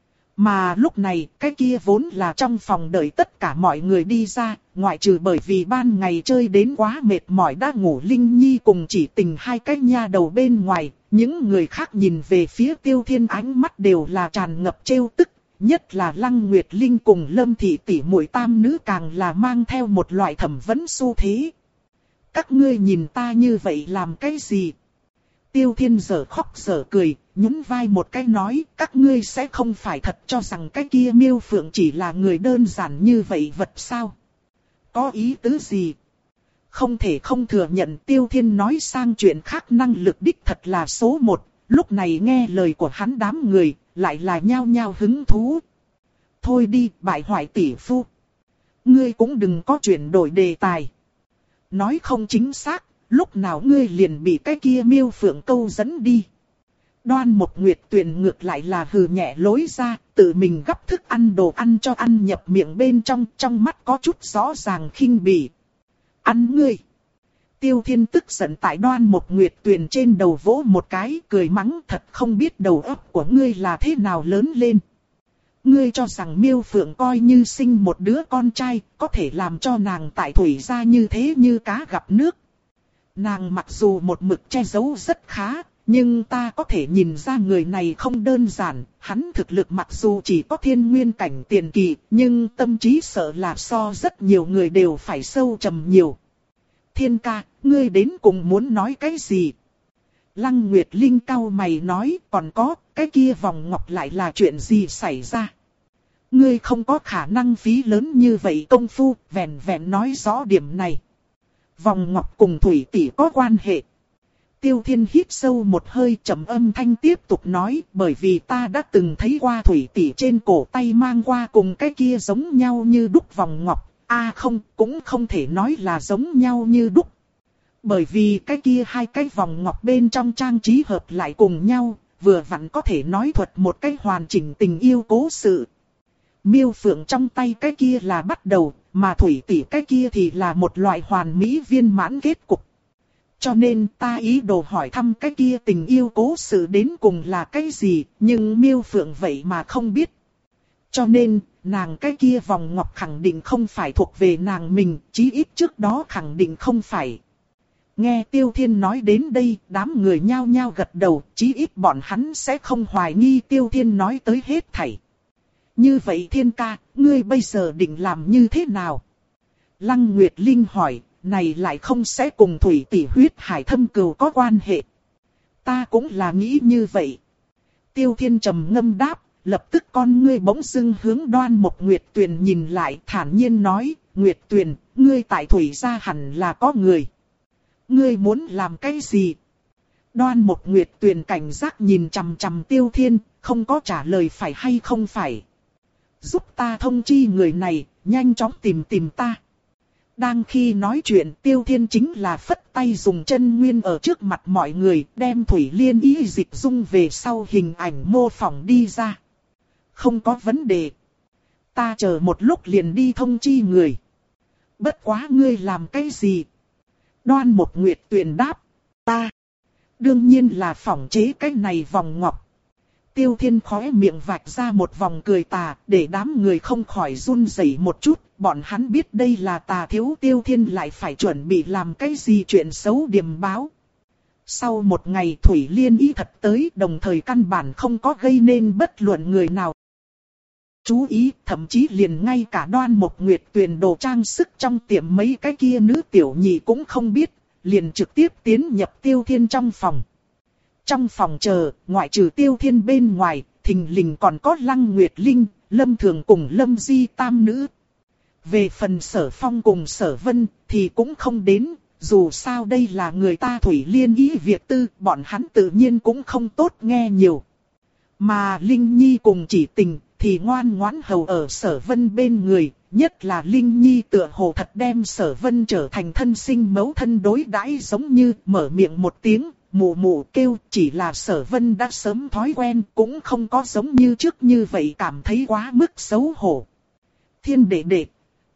Mà lúc này, cái kia vốn là trong phòng đợi tất cả mọi người đi ra, ngoại trừ bởi vì ban ngày chơi đến quá mệt mỏi đã ngủ Linh Nhi cùng chỉ tình hai cái nha đầu bên ngoài, những người khác nhìn về phía Tiêu Thiên ánh mắt đều là tràn ngập trêu tức, nhất là Lăng Nguyệt Linh cùng Lâm Thị tỷ muội tam nữ càng là mang theo một loại thẩm vấn xu thế. Các ngươi nhìn ta như vậy làm cái gì? Tiêu Thiên giở khóc giở cười, nhún vai một cái nói, các ngươi sẽ không phải thật cho rằng cái kia Miêu Phượng chỉ là người đơn giản như vậy vật sao? Có ý tứ gì? Không thể không thừa nhận Tiêu Thiên nói sang chuyện khác năng lực đích thật là số một, lúc này nghe lời của hắn đám người, lại là nhao nhao hứng thú. Thôi đi, bại hoại tỷ phu. Ngươi cũng đừng có chuyển đổi đề tài. Nói không chính xác, lúc nào ngươi liền bị cái kia Miêu Phượng câu dẫn đi. Đoan Mộc Nguyệt Tuyền ngược lại là hừ nhẹ lối ra, tự mình gắp thức ăn đồ ăn cho ăn nhập miệng bên trong, trong mắt có chút rõ ràng khinh bỉ. Ăn ngươi! Tiêu Thiên tức giận tại Đoan Mộc Nguyệt Tuyền trên đầu vỗ một cái, cười mắng thật không biết đầu óc của ngươi là thế nào lớn lên. Ngươi cho rằng Miêu Phượng coi như sinh một đứa con trai, có thể làm cho nàng tại thủy gia như thế như cá gặp nước. Nàng mặc dù một mực che giấu rất khá, nhưng ta có thể nhìn ra người này không đơn giản, hắn thực lực mặc dù chỉ có thiên nguyên cảnh tiền kỳ, nhưng tâm trí sợ là so rất nhiều người đều phải sâu trầm nhiều. Thiên ca, ngươi đến cùng muốn nói cái gì? Lăng Nguyệt Linh cau mày nói, còn có, cái kia vòng ngọc lại là chuyện gì xảy ra? Ngươi không có khả năng phí lớn như vậy công phu, vẹn vẹn nói rõ điểm này. Vòng ngọc cùng Thủy tỷ có quan hệ. Tiêu Thiên hít sâu một hơi trầm âm thanh tiếp tục nói, bởi vì ta đã từng thấy qua Thủy tỷ trên cổ tay mang qua cùng cái kia giống nhau như đúc vòng ngọc. A à không, cũng không thể nói là giống nhau như đúc. Bởi vì cái kia hai cái vòng ngọc bên trong trang trí hợp lại cùng nhau, vừa vặn có thể nói thuật một cái hoàn chỉnh tình yêu cố sự. Miêu Phượng trong tay cái kia là bắt đầu, mà Thủy tỷ cái kia thì là một loại hoàn mỹ viên mãn kết cục. Cho nên ta ý đồ hỏi thăm cái kia tình yêu cố sự đến cùng là cái gì, nhưng Miêu Phượng vậy mà không biết. Cho nên, nàng cái kia vòng ngọc khẳng định không phải thuộc về nàng mình, chí ít trước đó khẳng định không phải. Nghe Tiêu Thiên nói đến đây, đám người nhao nhao gật đầu, chí ít bọn hắn sẽ không hoài nghi Tiêu Thiên nói tới hết thảy. Như vậy Thiên ca, ngươi bây giờ định làm như thế nào? Lăng Nguyệt Linh hỏi, này lại không sẽ cùng Thủy tỷ huyết hải thâm cừu có quan hệ. Ta cũng là nghĩ như vậy. Tiêu Thiên trầm ngâm đáp, lập tức con ngươi bỗng dưng hướng Đoan Mộc Nguyệt Tuyền nhìn lại thản nhiên nói, Nguyệt Tuyền, ngươi tại Thủy gia hẳn là có người. Ngươi muốn làm cái gì? Đoan Mộc Nguyệt Tuyền cảnh giác nhìn chằm chằm Tiêu Thiên, không có trả lời phải hay không phải. Giúp ta thông chi người này, nhanh chóng tìm tìm ta. Đang khi nói chuyện Tiêu Thiên chính là phất tay dùng chân nguyên ở trước mặt mọi người đem Thủy Liên y dịch dung về sau hình ảnh mô phỏng đi ra. Không có vấn đề. Ta chờ một lúc liền đi thông chi người. Bất quá ngươi làm cái gì? Đoan Mộc Nguyệt Tuyền đáp. Ta. Đương nhiên là phỏng chế cái này vòng ngọc. Tiêu Thiên khóe miệng vạch ra một vòng cười tà, để đám người không khỏi run rẩy một chút. Bọn hắn biết đây là tà thiếu, Tiêu Thiên lại phải chuẩn bị làm cái gì chuyện xấu điềm báo. Sau một ngày Thủy Liên Y thật tới, đồng thời căn bản không có gây nên bất luận người nào chú ý, thậm chí liền ngay cả Đoan Mộc Nguyệt Tuyền đồ trang sức trong tiệm mấy cái kia nữ tiểu nhị cũng không biết, liền trực tiếp tiến nhập Tiêu Thiên trong phòng. Trong phòng chờ, ngoại trừ Tiêu Thiên bên ngoài, thình lình còn có Lăng Nguyệt Linh, Lâm Thường cùng Lâm Di tam nữ. Về phần Sở Phong cùng Sở Vân thì cũng không đến, dù sao đây là người ta Thủy Liên Y việc tư, bọn hắn tự nhiên cũng không tốt nghe nhiều. Mà Linh Nhi cùng Chỉ Tình thì ngoan ngoãn hầu ở Sở Vân bên người, nhất là Linh Nhi tựa hồ thật đem Sở Vân trở thành thân sinh mẫu thân đối đãi, giống như mở miệng một tiếng, mụ mụ kêu, chỉ là Sở Vân đã sớm thói quen, cũng không có giống như trước như vậy cảm thấy quá mức xấu hổ. Thiên đệ đệ,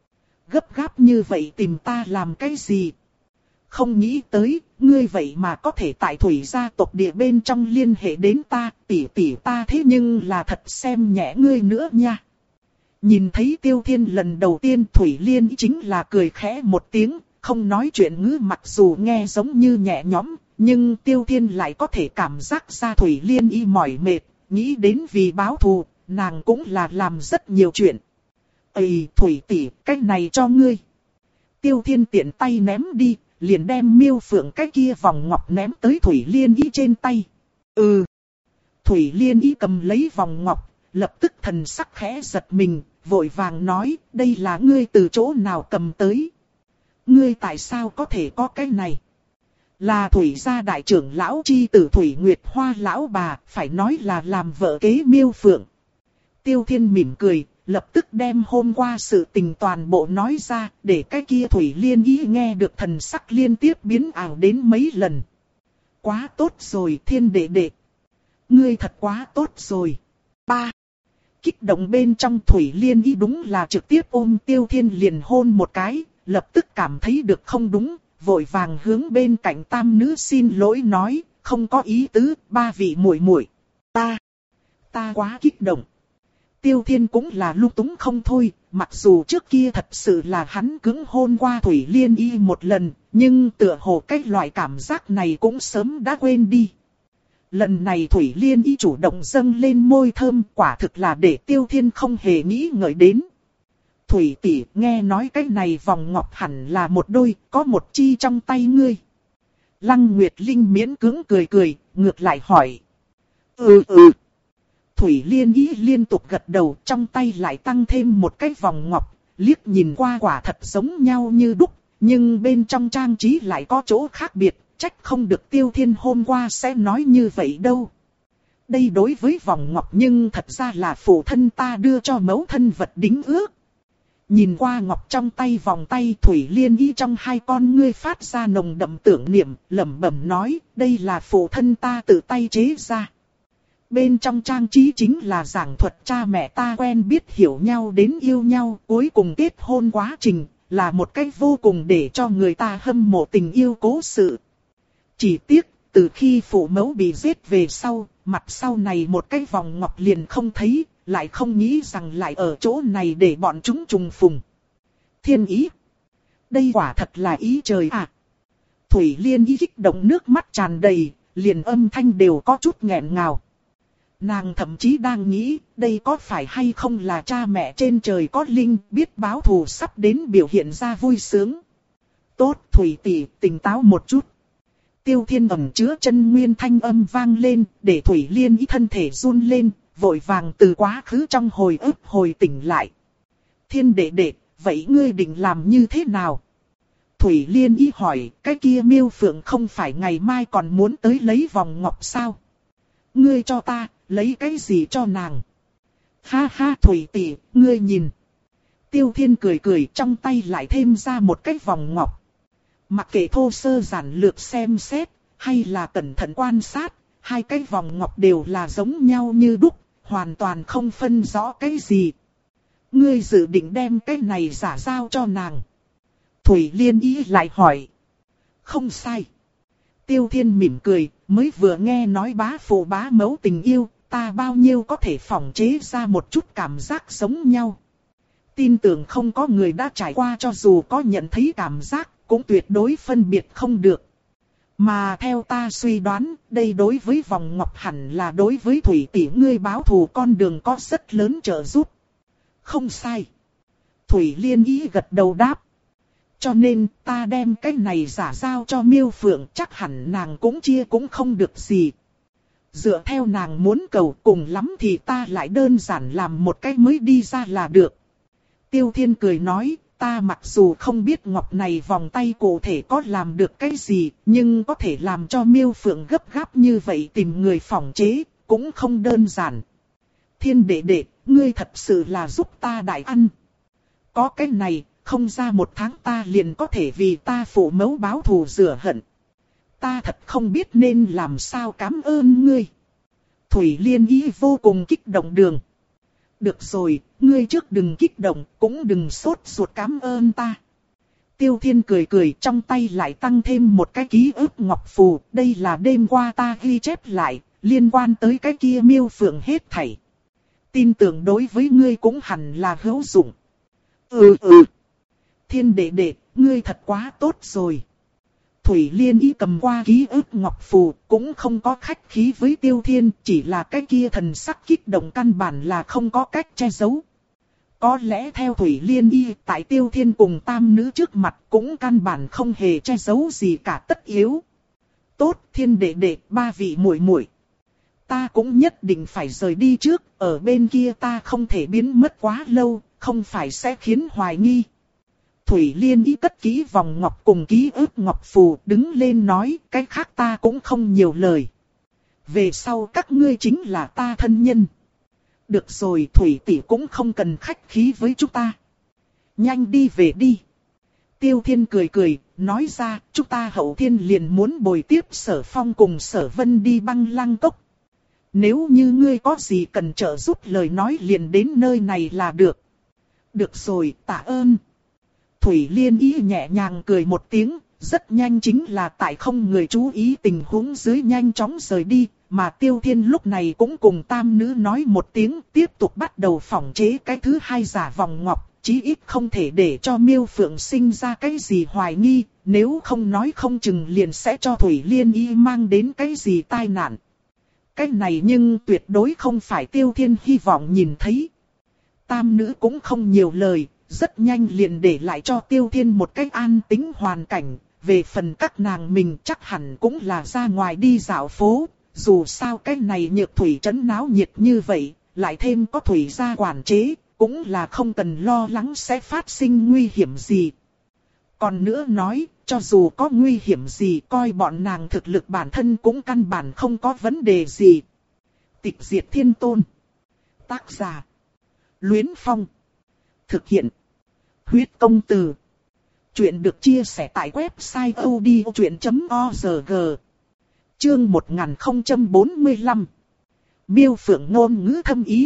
gấp gáp như vậy tìm ta làm cái gì? Không nghĩ tới, ngươi vậy mà có thể tại Thủy gia tộc địa bên trong liên hệ đến ta, tỷ tỷ ta thế nhưng là thật xem nhẹ ngươi nữa nha. Nhìn thấy Tiêu Thiên lần đầu tiên, Thủy Liên chính là cười khẽ một tiếng, không nói chuyện ngữ, mặc dù nghe giống như nhẹ nhõm, nhưng Tiêu Thiên lại có thể cảm giác ra Thủy Liên y mỏi mệt, nghĩ đến vì báo thù, nàng cũng là làm rất nhiều chuyện. Ây Thủy tỷ, cái này cho ngươi. Tiêu Thiên tiện tay ném đi, liền đem Miêu Phượng cái kia vòng ngọc ném tới Thủy Liên y trên tay. Ừ. Thủy Liên y cầm lấy vòng ngọc, lập tức thần sắc khẽ giật mình, vội vàng nói, đây là ngươi từ chỗ nào cầm tới? Ngươi tại sao có thể có cái này? Là Thủy gia đại trưởng lão chi tử Thủy Nguyệt Hoa lão bà, phải nói là làm vợ kế Miêu Phượng. Tiêu Thiên mỉm cười, lập tức đem hôm qua sự tình toàn bộ nói ra, để cái kia Thủy Liên y nghe được thần sắc liên tiếp biến ảo đến mấy lần. Quá tốt rồi Thiên đệ đệ. Ngươi thật quá tốt rồi. Ba. Kích động bên trong Thủy Liên y đúng là trực tiếp ôm Tiêu Thiên liền hôn một cái, lập tức cảm thấy được không đúng, vội vàng hướng bên cạnh tam nữ xin lỗi nói, không có ý tứ, ba vị muội muội, ta, ta quá kích động. Tiêu Thiên cũng là lung túng không thôi, mặc dù trước kia thật sự là hắn cứng hôn qua Thủy Liên y một lần, nhưng tựa hồ cái loại cảm giác này cũng sớm đã quên đi. Lần này Thủy Liên y chủ động dâng lên môi thơm, quả thực là để Tiêu Thiên không hề nghĩ ngợi đến. Thủy tỷ, nghe nói cái này vòng ngọc hẳn là một đôi, có một chi trong tay ngươi. Lăng Nguyệt Linh miễn cưỡng cười cười, ngược lại hỏi. Ừ ừ. Thủy Liên y liên tục gật đầu, trong tay lại tăng thêm một cái vòng ngọc, liếc nhìn qua quả thật giống nhau như đúc, nhưng bên trong trang trí lại có chỗ khác biệt, trách không được Tiêu Thiên hôm qua sẽ nói như vậy đâu. Đây đối với vòng ngọc nhưng thật ra là phụ thân ta đưa cho mẫu thân vật đính ước. Nhìn qua ngọc trong tay vòng tay, Thủy Liên y trong hai con ngươi phát ra nồng đậm tưởng niệm, lẩm bẩm nói, đây là phụ thân ta tự tay chế ra. Bên trong trang trí chính là giảng thuật cha mẹ ta quen biết hiểu nhau đến yêu nhau, cuối cùng kết hôn quá trình, là một cách vô cùng để cho người ta hâm mộ tình yêu cố sự. Chỉ tiếc, từ khi phụ mẫu bị giết về sau, mặt sau này một cái vòng ngọc liền không thấy, lại không nghĩ rằng lại ở chỗ này để bọn chúng trùng phùng. Thiên ý! Đây quả thật là ý trời à! Thủy Liên y kích động nước mắt tràn đầy, liền âm thanh đều có chút nghẹn ngào. Nàng thậm chí đang nghĩ, đây có phải hay không là cha mẹ trên trời có linh, biết báo thù sắp đến biểu hiện ra vui sướng. Tốt Thủy tỷ, tỉnh táo một chút. Tiêu Thiên ẩn chứa chân nguyên thanh âm vang lên, để Thủy Liên y thân thể run lên, vội vàng từ quá khứ trong hồi ức hồi tỉnh lại. Thiên đệ đệ, vậy ngươi định làm như thế nào? Thủy Liên y hỏi, cái kia Miêu Phượng không phải ngày mai còn muốn tới lấy vòng ngọc sao? Ngươi cho ta, lấy cái gì cho nàng? Ha ha Thủy tỷ, ngươi nhìn. Tiêu Thiên cười cười, trong tay lại thêm ra một cái vòng ngọc. Mặc kệ thô sơ giản lược xem xét, hay là cẩn thận quan sát, hai cái vòng ngọc đều là giống nhau như đúc, hoàn toàn không phân rõ cái gì. Ngươi dự định đem cái này giả giao cho nàng. Thủy Liên y lại hỏi. Không sai. Tiêu Thiên mỉm cười, mới vừa nghe nói bá phụ bá mẫu tình yêu, ta bao nhiêu có thể phỏng chế ra một chút cảm giác giống nhau. Tin tưởng không có người đã trải qua, cho dù có nhận thấy cảm giác, cũng tuyệt đối phân biệt không được. Mà theo ta suy đoán, đây đối với vòng ngọc hẳn là đối với Thủy tỷ ngươi báo thù con đường có rất lớn trợ giúp. Không sai. Thủy Liên ý gật đầu đáp. Cho nên ta đem cái này giả giao cho Miêu Phượng, chắc hẳn nàng cũng chia cũng không được gì. Dựa theo nàng muốn cầu, cùng lắm thì ta lại đơn giản làm một cái mới đi ra là được. Tiêu Thiên cười nói, ta mặc dù không biết ngọc này vòng tay cụ thể có làm được cái gì, nhưng có thể làm cho Miêu Phượng gấp gáp như vậy tìm người phỏng chế, cũng không đơn giản. Thiên đệ đệ, ngươi thật sự là giúp ta đại ăn. Có cái này, không ra một tháng ta liền có thể vì ta phụ mẫu báo thù rửa hận. Ta thật không biết nên làm sao cảm ơn ngươi. Thủy Liên ý vô cùng kích động đường. Được rồi, ngươi trước đừng kích động, cũng đừng sốt ruột cảm ơn ta. Tiêu Thiên cười cười, trong tay lại tăng thêm một cái ký ức ngọc phù. Đây là đêm qua ta ghi chép lại, liên quan tới cái kia Miêu Phượng hết thảy. Tin tưởng đối với ngươi cũng hẳn là hữu dụng. Ừ ừ. Thiên đệ đệ, ngươi thật quá tốt rồi. Thủy Liên ý cầm qua ký ức ngọc phù, cũng không có khách khí với Tiêu Thiên, chỉ là cái kia thần sắc kích động căn bản là không có cách che giấu. Có lẽ theo Thủy Liên y, tại Tiêu Thiên cùng tam nữ trước mặt cũng căn bản không hề che giấu gì cả tất yếu. Tốt, Thiên đệ đệ, ba vị muội muội, ta cũng nhất định phải rời đi trước, ở bên kia ta không thể biến mất quá lâu, không phải sẽ khiến hoài nghi. Thủy Liên ý cất kỹ vòng ngọc cùng ký ức ngọc phù, đứng lên nói, cái khác ta cũng không nhiều lời. Về sau các ngươi chính là ta thân nhân. Được rồi, Thủy tỷ cũng không cần khách khí với chúng ta. Nhanh đi về đi. Tiêu Thiên cười cười, nói ra, chúng ta hậu thiên liền muốn bồi tiếp Sở Phong cùng Sở Vân đi Băng Lăng Cốc. Nếu như ngươi có gì cần trợ giúp lời nói liền đến nơi này là được. Được rồi, tạ ơn. Thủy Liên ý nhẹ nhàng cười một tiếng, rất nhanh chính là tại không người chú ý tình huống dưới nhanh chóng rời đi, mà Tiêu Thiên lúc này cũng cùng tam nữ nói một tiếng, tiếp tục bắt đầu phỏng chế cái thứ hai giả vòng ngọc, chí ít không thể để cho Miêu Phượng sinh ra cái gì hoài nghi, nếu không nói không chừng liền sẽ cho Thủy Liên y mang đến cái gì tai nạn. Cái này nhưng tuyệt đối không phải Tiêu Thiên hy vọng nhìn thấy. Tam nữ cũng không nhiều lời, rất nhanh liền để lại cho Tiêu Thiên một cách an tĩnh hoàn cảnh. Về phần các nàng mình chắc hẳn cũng là ra ngoài đi dạo phố. Dù sao cái này Nhược Thủy trấn náo nhiệt như vậy, lại thêm có Thủy gia quản chế, cũng là không cần lo lắng sẽ phát sinh nguy hiểm gì. Còn nữa nói, cho dù có nguy hiểm gì coi bọn nàng thực lực bản thân cũng căn bản không có vấn đề gì. Tịch Diệt Thiên Tôn. Tác giả: Luyến Phong. Thực hiện: Huyết Công Từ. Chuyện được chia sẻ tại website odchuyện chấm org. Chương một nghìn không trăm bốn mươi lăm. Miêu Phượng ngôn ngữ thâm ý.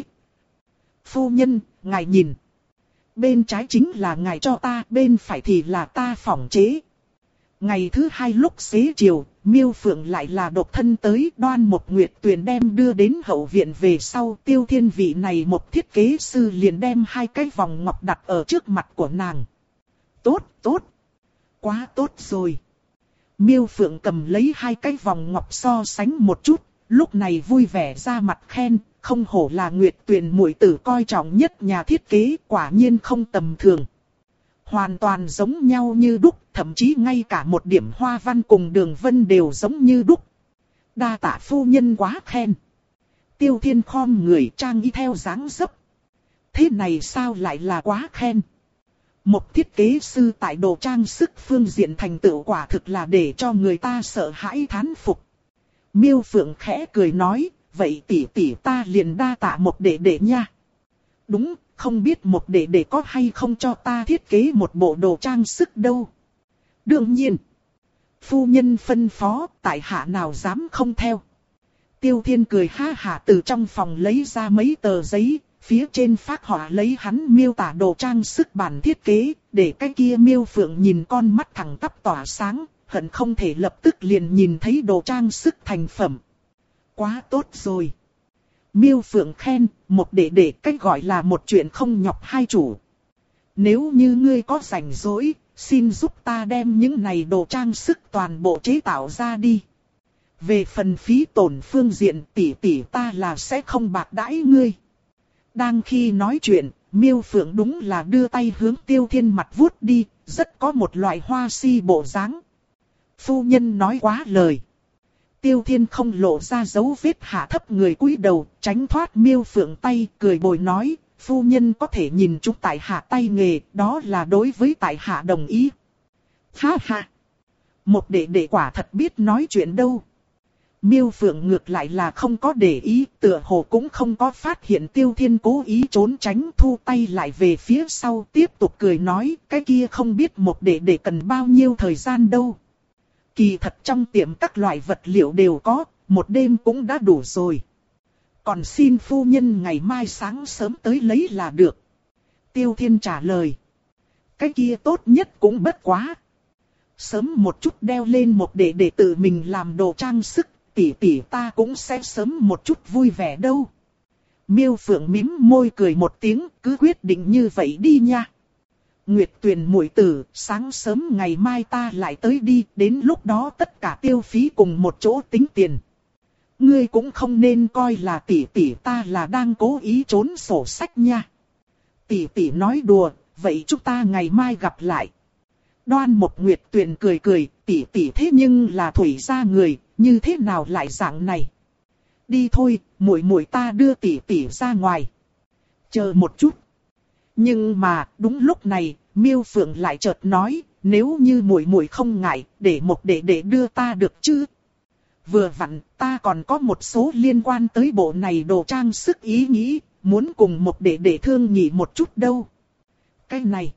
Phu nhân, ngài nhìn. Bên trái chính là ngài cho ta, bên phải thì là ta phỏng chế. Ngày thứ hai lúc xế chiều, Miêu Phượng lại là độc thân tới, Đoan một Nguyệt Tuyền đem đưa đến hậu viện về sau. Tiêu Thiên vị này một thiết kế sư liền đem hai cái vòng ngọc đặt ở trước mặt của nàng. Tốt, tốt. Quá tốt rồi. Miêu Phượng cầm lấy hai cái vòng ngọc so sánh một chút, lúc này vui vẻ ra mặt khen, không hổ là Nguyệt Tuyền muội tử coi trọng nhất nhà thiết kế, quả nhiên không tầm thường. Hoàn toàn giống nhau như đúc, thậm chí ngay cả một điểm hoa văn cùng đường vân đều giống như đúc. Đa tạ phu nhân quá khen. Tiêu Thiên khom người trang y theo dáng dấp. Thế này sao lại là quá khen? Một thiết kế sư tại đồ trang sức phương diện thành tựu quả thực là để cho người ta sợ hãi thán phục. Miêu Phượng khẽ cười nói, vậy tỷ tỷ ta liền đa tạ một đệ đệ nha. Đúng, không biết một đệ đệ có hay không cho ta thiết kế một bộ đồ trang sức đâu. Đương nhiên, phu nhân phân phó, tại hạ nào dám không theo. Tiêu Thiên cười ha hả từ trong phòng lấy ra mấy tờ giấy, phía trên phác họa lấy hắn miêu tả đồ trang sức bản thiết kế, để cái kia Miêu Phượng nhìn con mắt thẳng tắp tỏa sáng, hận không thể lập tức liền nhìn thấy đồ trang sức thành phẩm. Quá tốt rồi. Miêu Phượng khen, một đệ đệ cách gọi là một chuyện không nhọc hai chủ. Nếu như ngươi có rảnh rỗi, xin giúp ta đem những này đồ trang sức toàn bộ chế tạo ra đi. Về phần phí tổn phương diện tỷ tỷ ta là sẽ không bạc đãi ngươi. Đang khi nói chuyện, Miêu Phượng đúng là đưa tay hướng Tiêu Thiên mặt vuốt đi, rất có một loại hoa si bộ dáng. Phu nhân nói quá lời. Tiêu Thiên không lộ ra dấu vết hạ thấp người cúi đầu, tránh thoát Miêu Phượng tay, cười bồi nói, phu nhân có thể nhìn chúng tại hạ tay nghề, đó là đối với tại hạ đồng ý. Ha ha! Một đệ đệ quả thật biết nói chuyện đâu. Miêu Phượng ngược lại là không có để ý, tựa hồ cũng không có phát hiện Tiêu Thiên cố ý trốn tránh, thu tay lại về phía sau, tiếp tục cười nói, cái kia không biết một đệ đệ cần bao nhiêu thời gian đâu. Kỳ thật trong tiệm các loại vật liệu đều có, một đêm cũng đã đủ rồi. Còn xin phu nhân ngày mai sáng sớm tới lấy là được. Tiêu Thiên trả lời. Cái kia tốt nhất cũng bất quá. Sớm một chút đeo lên một đệ để tự mình làm đồ trang sức, tỷ tỷ ta cũng sẽ sớm một chút vui vẻ đâu. Miêu Phượng mím môi cười một tiếng, cứ quyết định như vậy đi nha. Nguyệt Tuyền muội tử, sáng sớm ngày mai ta lại tới đi, đến lúc đó tất cả tiêu phí cùng một chỗ tính tiền. Ngươi cũng không nên coi là tỷ tỷ ta là đang cố ý trốn sổ sách nha. Tỷ tỷ nói đùa, vậy chúng ta ngày mai gặp lại. Đoan Mộc Nguyệt Tuyền cười cười, tỷ tỷ thế nhưng là thủy gia người, như thế nào lại dạng này? Đi thôi, muội muội ta đưa tỷ tỷ ra ngoài. Chờ một chút. Nhưng mà, đúng lúc này, Miêu Phượng lại chợt nói, nếu như muội muội không ngại, để một đệ đệ đưa ta được chứ? Vừa vặn, ta còn có một số liên quan tới bộ này đồ trang sức ý nghĩ, muốn cùng một đệ đệ thương nghị một chút đâu. Cái này,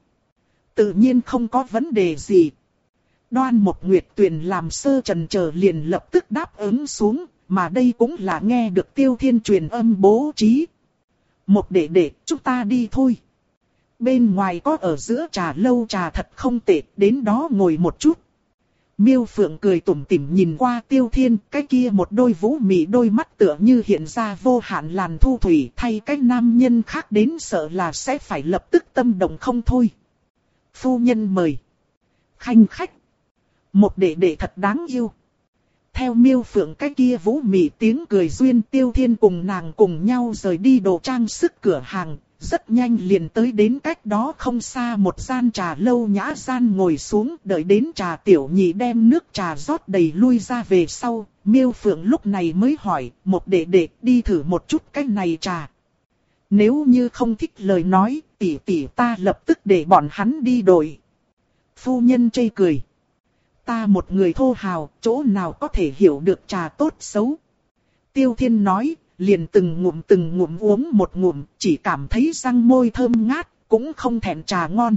tự nhiên không có vấn đề gì. Đoan Mộc Nguyệt Tuyền làm sơ trần chờ liền lập tức đáp ứng xuống, mà đây cũng là nghe được Tiêu Thiên truyền âm bố trí. Một đệ đệ, chúng ta đi thôi. Bên ngoài có ở giữa trà lâu trà thật không tệ, đến đó ngồi một chút. Miêu Phượng cười tủm tỉm nhìn qua Tiêu Thiên, cái kia một đôi vũ mị đôi mắt tựa như hiện ra vô hạn làn thu thủy, thay cái nam nhân khác đến sợ là sẽ phải lập tức tâm động không thôi. Phu nhân mời. Khanh khách. Một đệ đệ thật đáng yêu. Theo Miêu Phượng cái kia vũ mị tiếng cười duyên, Tiêu Thiên cùng nàng cùng nhau rời đi đồ trang sức cửa hàng. Rất nhanh liền tới đến cách đó không xa một gian trà lâu nhã gian ngồi xuống, đợi đến trà tiểu nhị đem nước trà rót đầy lui ra về sau, Miêu Phượng lúc này mới hỏi, một đệ đệ đi thử một chút cái này trà. Nếu như không thích lời nói, tỷ tỷ ta lập tức để bọn hắn đi đổi. Phu nhân chê cười. Ta một người thô hào, chỗ nào có thể hiểu được trà tốt xấu. Tiêu Thiên nói. Liền từng ngụm từng ngụm uống một ngụm, chỉ cảm thấy răng môi thơm ngát, cũng không thèm trà ngon.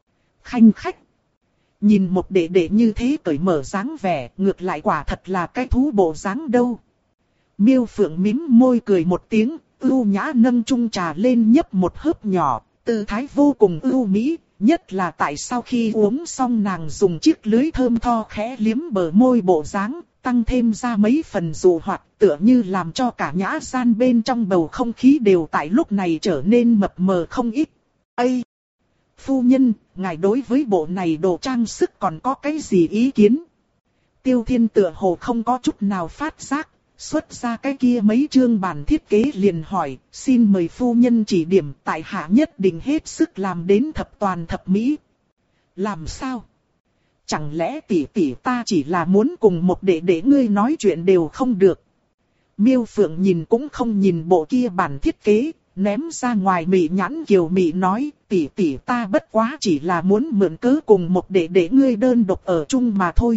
Khanh khách. Nhìn một đệ đệ như thế cởi mở dáng vẻ, ngược lại quả thật là cái thú bộ dáng đâu. Miêu Phượng mím môi cười một tiếng, ưu nhã nâng chung trà lên nhấp một hớp nhỏ, tư thái vô cùng ưu mỹ, nhất là tại sau khi uống xong nàng dùng chiếc lưới thơm tho khẽ liếm bờ môi bộ dáng. Tăng thêm ra mấy phần dụ hoạt, tựa như làm cho cả nhã gian bên trong bầu không khí đều tại lúc này trở nên mập mờ không ít. Ây! Phu nhân, ngài đối với bộ này đồ trang sức còn có cái gì ý kiến? Tiêu Thiên tựa hồ không có chút nào phát giác, xuất ra cái kia mấy chương bản thiết kế liền hỏi, xin mời phu nhân chỉ điểm, tại hạ nhất định hết sức làm đến thập toàn thập mỹ. Làm sao? Chẳng lẽ tỷ tỷ ta chỉ là muốn cùng một đệ đệ ngươi nói chuyện đều không được. Miêu Phượng nhìn cũng không nhìn bộ kia bản thiết kế, ném ra ngoài mị nhãn kiều mị nói, tỷ tỷ ta bất quá chỉ là muốn mượn cớ cùng một đệ đệ ngươi đơn độc ở chung mà thôi.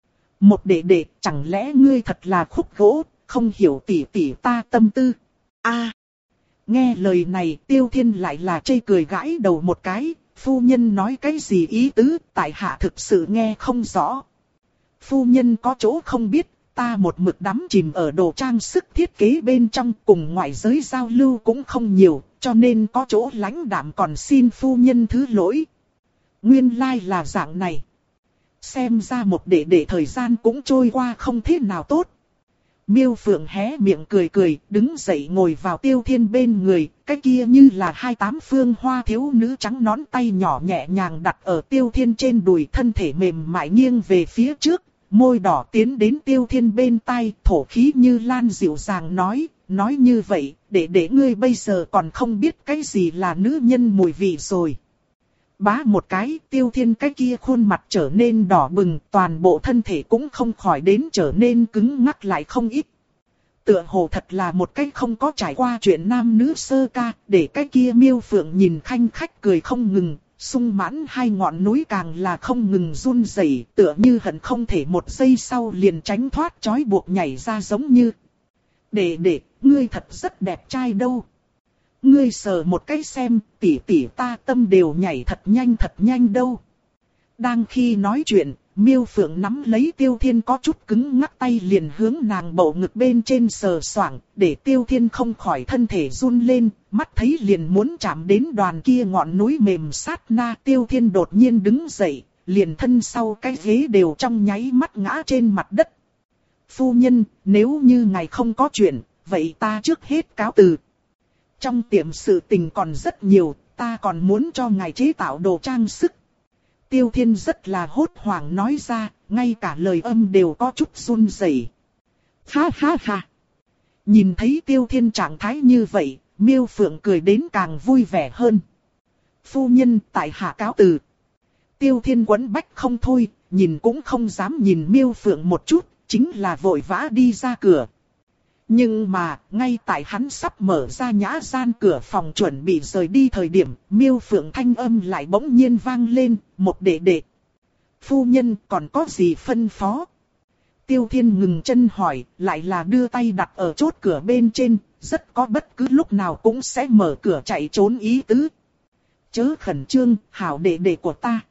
Một đệ đệ, chẳng lẽ ngươi thật là khúc gỗ, không hiểu tỷ tỷ ta tâm tư. A, nghe lời này Tiêu Thiên lại là chê cười gãi đầu một cái. Phu nhân nói cái gì ý tứ, tại hạ thực sự nghe không rõ. Phu nhân có chỗ không biết, ta một mực đắm chìm ở đồ trang sức thiết kế bên trong, cùng ngoại giới giao lưu cũng không nhiều, cho nên có chỗ lãnh đạm, còn xin phu nhân thứ lỗi. Nguyên lai là dạng này. Xem ra một đệ đệ thời gian cũng trôi qua không thế nào tốt. Miêu Phượng hé miệng cười cười, đứng dậy ngồi vào Tiêu Thiên bên người, cái kia như là hai tám phương hoa thiếu nữ trắng nón tay nhỏ nhẹ nhàng đặt ở Tiêu Thiên trên đùi, thân thể mềm mại nghiêng về phía trước, môi đỏ tiến đến Tiêu Thiên bên tai, thổ khí như lan dịu dàng nói, nói như vậy, để để ngươi bây giờ còn không biết cái gì là nữ nhân mùi vị rồi. Bá một cái, Tiêu Thiên cái kia khuôn mặt trở nên đỏ bừng, toàn bộ thân thể cũng không khỏi đến trở nên cứng ngắc lại không ít. Tựa hồ thật là một cái không có trải qua chuyện nam nữ sơ ca, để cái kia Miêu Phượng nhìn khanh khách cười không ngừng, sung mãn hai ngọn núi càng là không ngừng run rẩy, tựa như hận không thể một giây sau liền tránh thoát trói buộc nhảy ra giống như. Để để, ngươi thật rất đẹp trai đâu. Ngươi sờ một cái xem, tỉ tỉ ta tâm đều nhảy thật nhanh thật nhanh đâu. Đang khi nói chuyện, Miêu Phượng nắm lấy Tiêu Thiên có chút cứng ngắc tay liền hướng nàng bầu ngực bên trên sờ soạng, để Tiêu Thiên không khỏi thân thể run lên, mắt thấy liền muốn chạm đến đoàn kia ngọn núi mềm sát na. Tiêu Thiên đột nhiên đứng dậy, liền thân sau cái ghế đều trong nháy mắt ngã trên mặt đất. Phu nhân, nếu như ngài không có chuyện, vậy ta trước hết cáo từ. Trong tiệm sự tình còn rất nhiều, ta còn muốn cho ngài chế tạo đồ trang sức. Tiêu Thiên rất là hốt hoảng nói ra, ngay cả lời âm đều có chút run rẩy. Ha ha ha. Nhìn thấy Tiêu Thiên trạng thái như vậy, Miêu Phượng cười đến càng vui vẻ hơn. Phu nhân, tại hạ cáo từ. Tiêu Thiên quấn bách không thôi, nhìn cũng không dám nhìn Miêu Phượng một chút, chính là vội vã đi ra cửa. Nhưng mà, ngay tại hắn sắp mở ra nhã gian cửa phòng chuẩn bị rời đi thời điểm, Miêu Phượng thanh âm lại bỗng nhiên vang lên, một đệ đệ. Phu nhân còn có gì phân phó? Tiêu Thiên ngừng chân hỏi, lại là đưa tay đặt ở chốt cửa bên trên, rất có bất cứ lúc nào cũng sẽ mở cửa chạy trốn ý tứ. Chớ khẩn trương, hảo đệ đệ của ta.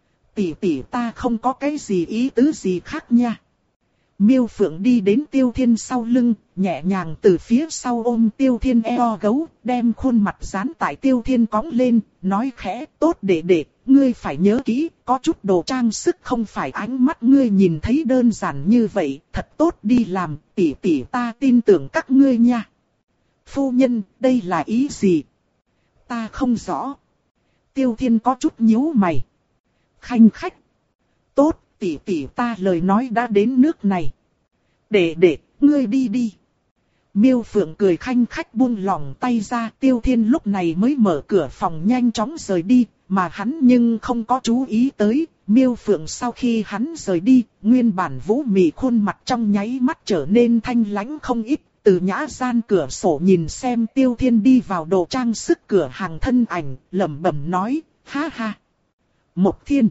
Tỷ tỷ ta không có cái gì ý tứ gì khác nha. Miêu Phượng đi đến Tiêu Thiên sau lưng, nhẹ nhàng từ phía sau ôm Tiêu Thiên eo gấu, đem khuôn mặt dán tại Tiêu Thiên cõng lên, nói khẽ, tốt đệ đệ, ngươi phải nhớ kỹ, có chút đồ trang sức không phải ánh mắt ngươi nhìn thấy đơn giản như vậy, thật tốt đi làm, tỷ tỷ ta tin tưởng các ngươi nha. Phu nhân, đây là ý gì? Ta không rõ. Tiêu Thiên có chút nhíu mày. Khanh khách. Tốt. Tỷ tỷ ta lời nói đã đến nước này. Để để, ngươi đi đi. Miêu Phượng cười khanh khách buông lỏng tay ra. Tiêu Thiên lúc này mới mở cửa phòng nhanh chóng rời đi. Mà hắn nhưng không có chú ý tới. Miêu Phượng sau khi hắn rời đi, nguyên bản vũ mị khuôn mặt trong nháy mắt trở nên thanh lãnh không ít. Từ nhã gian cửa sổ nhìn xem Tiêu Thiên đi vào đồ trang sức cửa hàng thân ảnh, lẩm bẩm nói, ha ha. Một Thiên.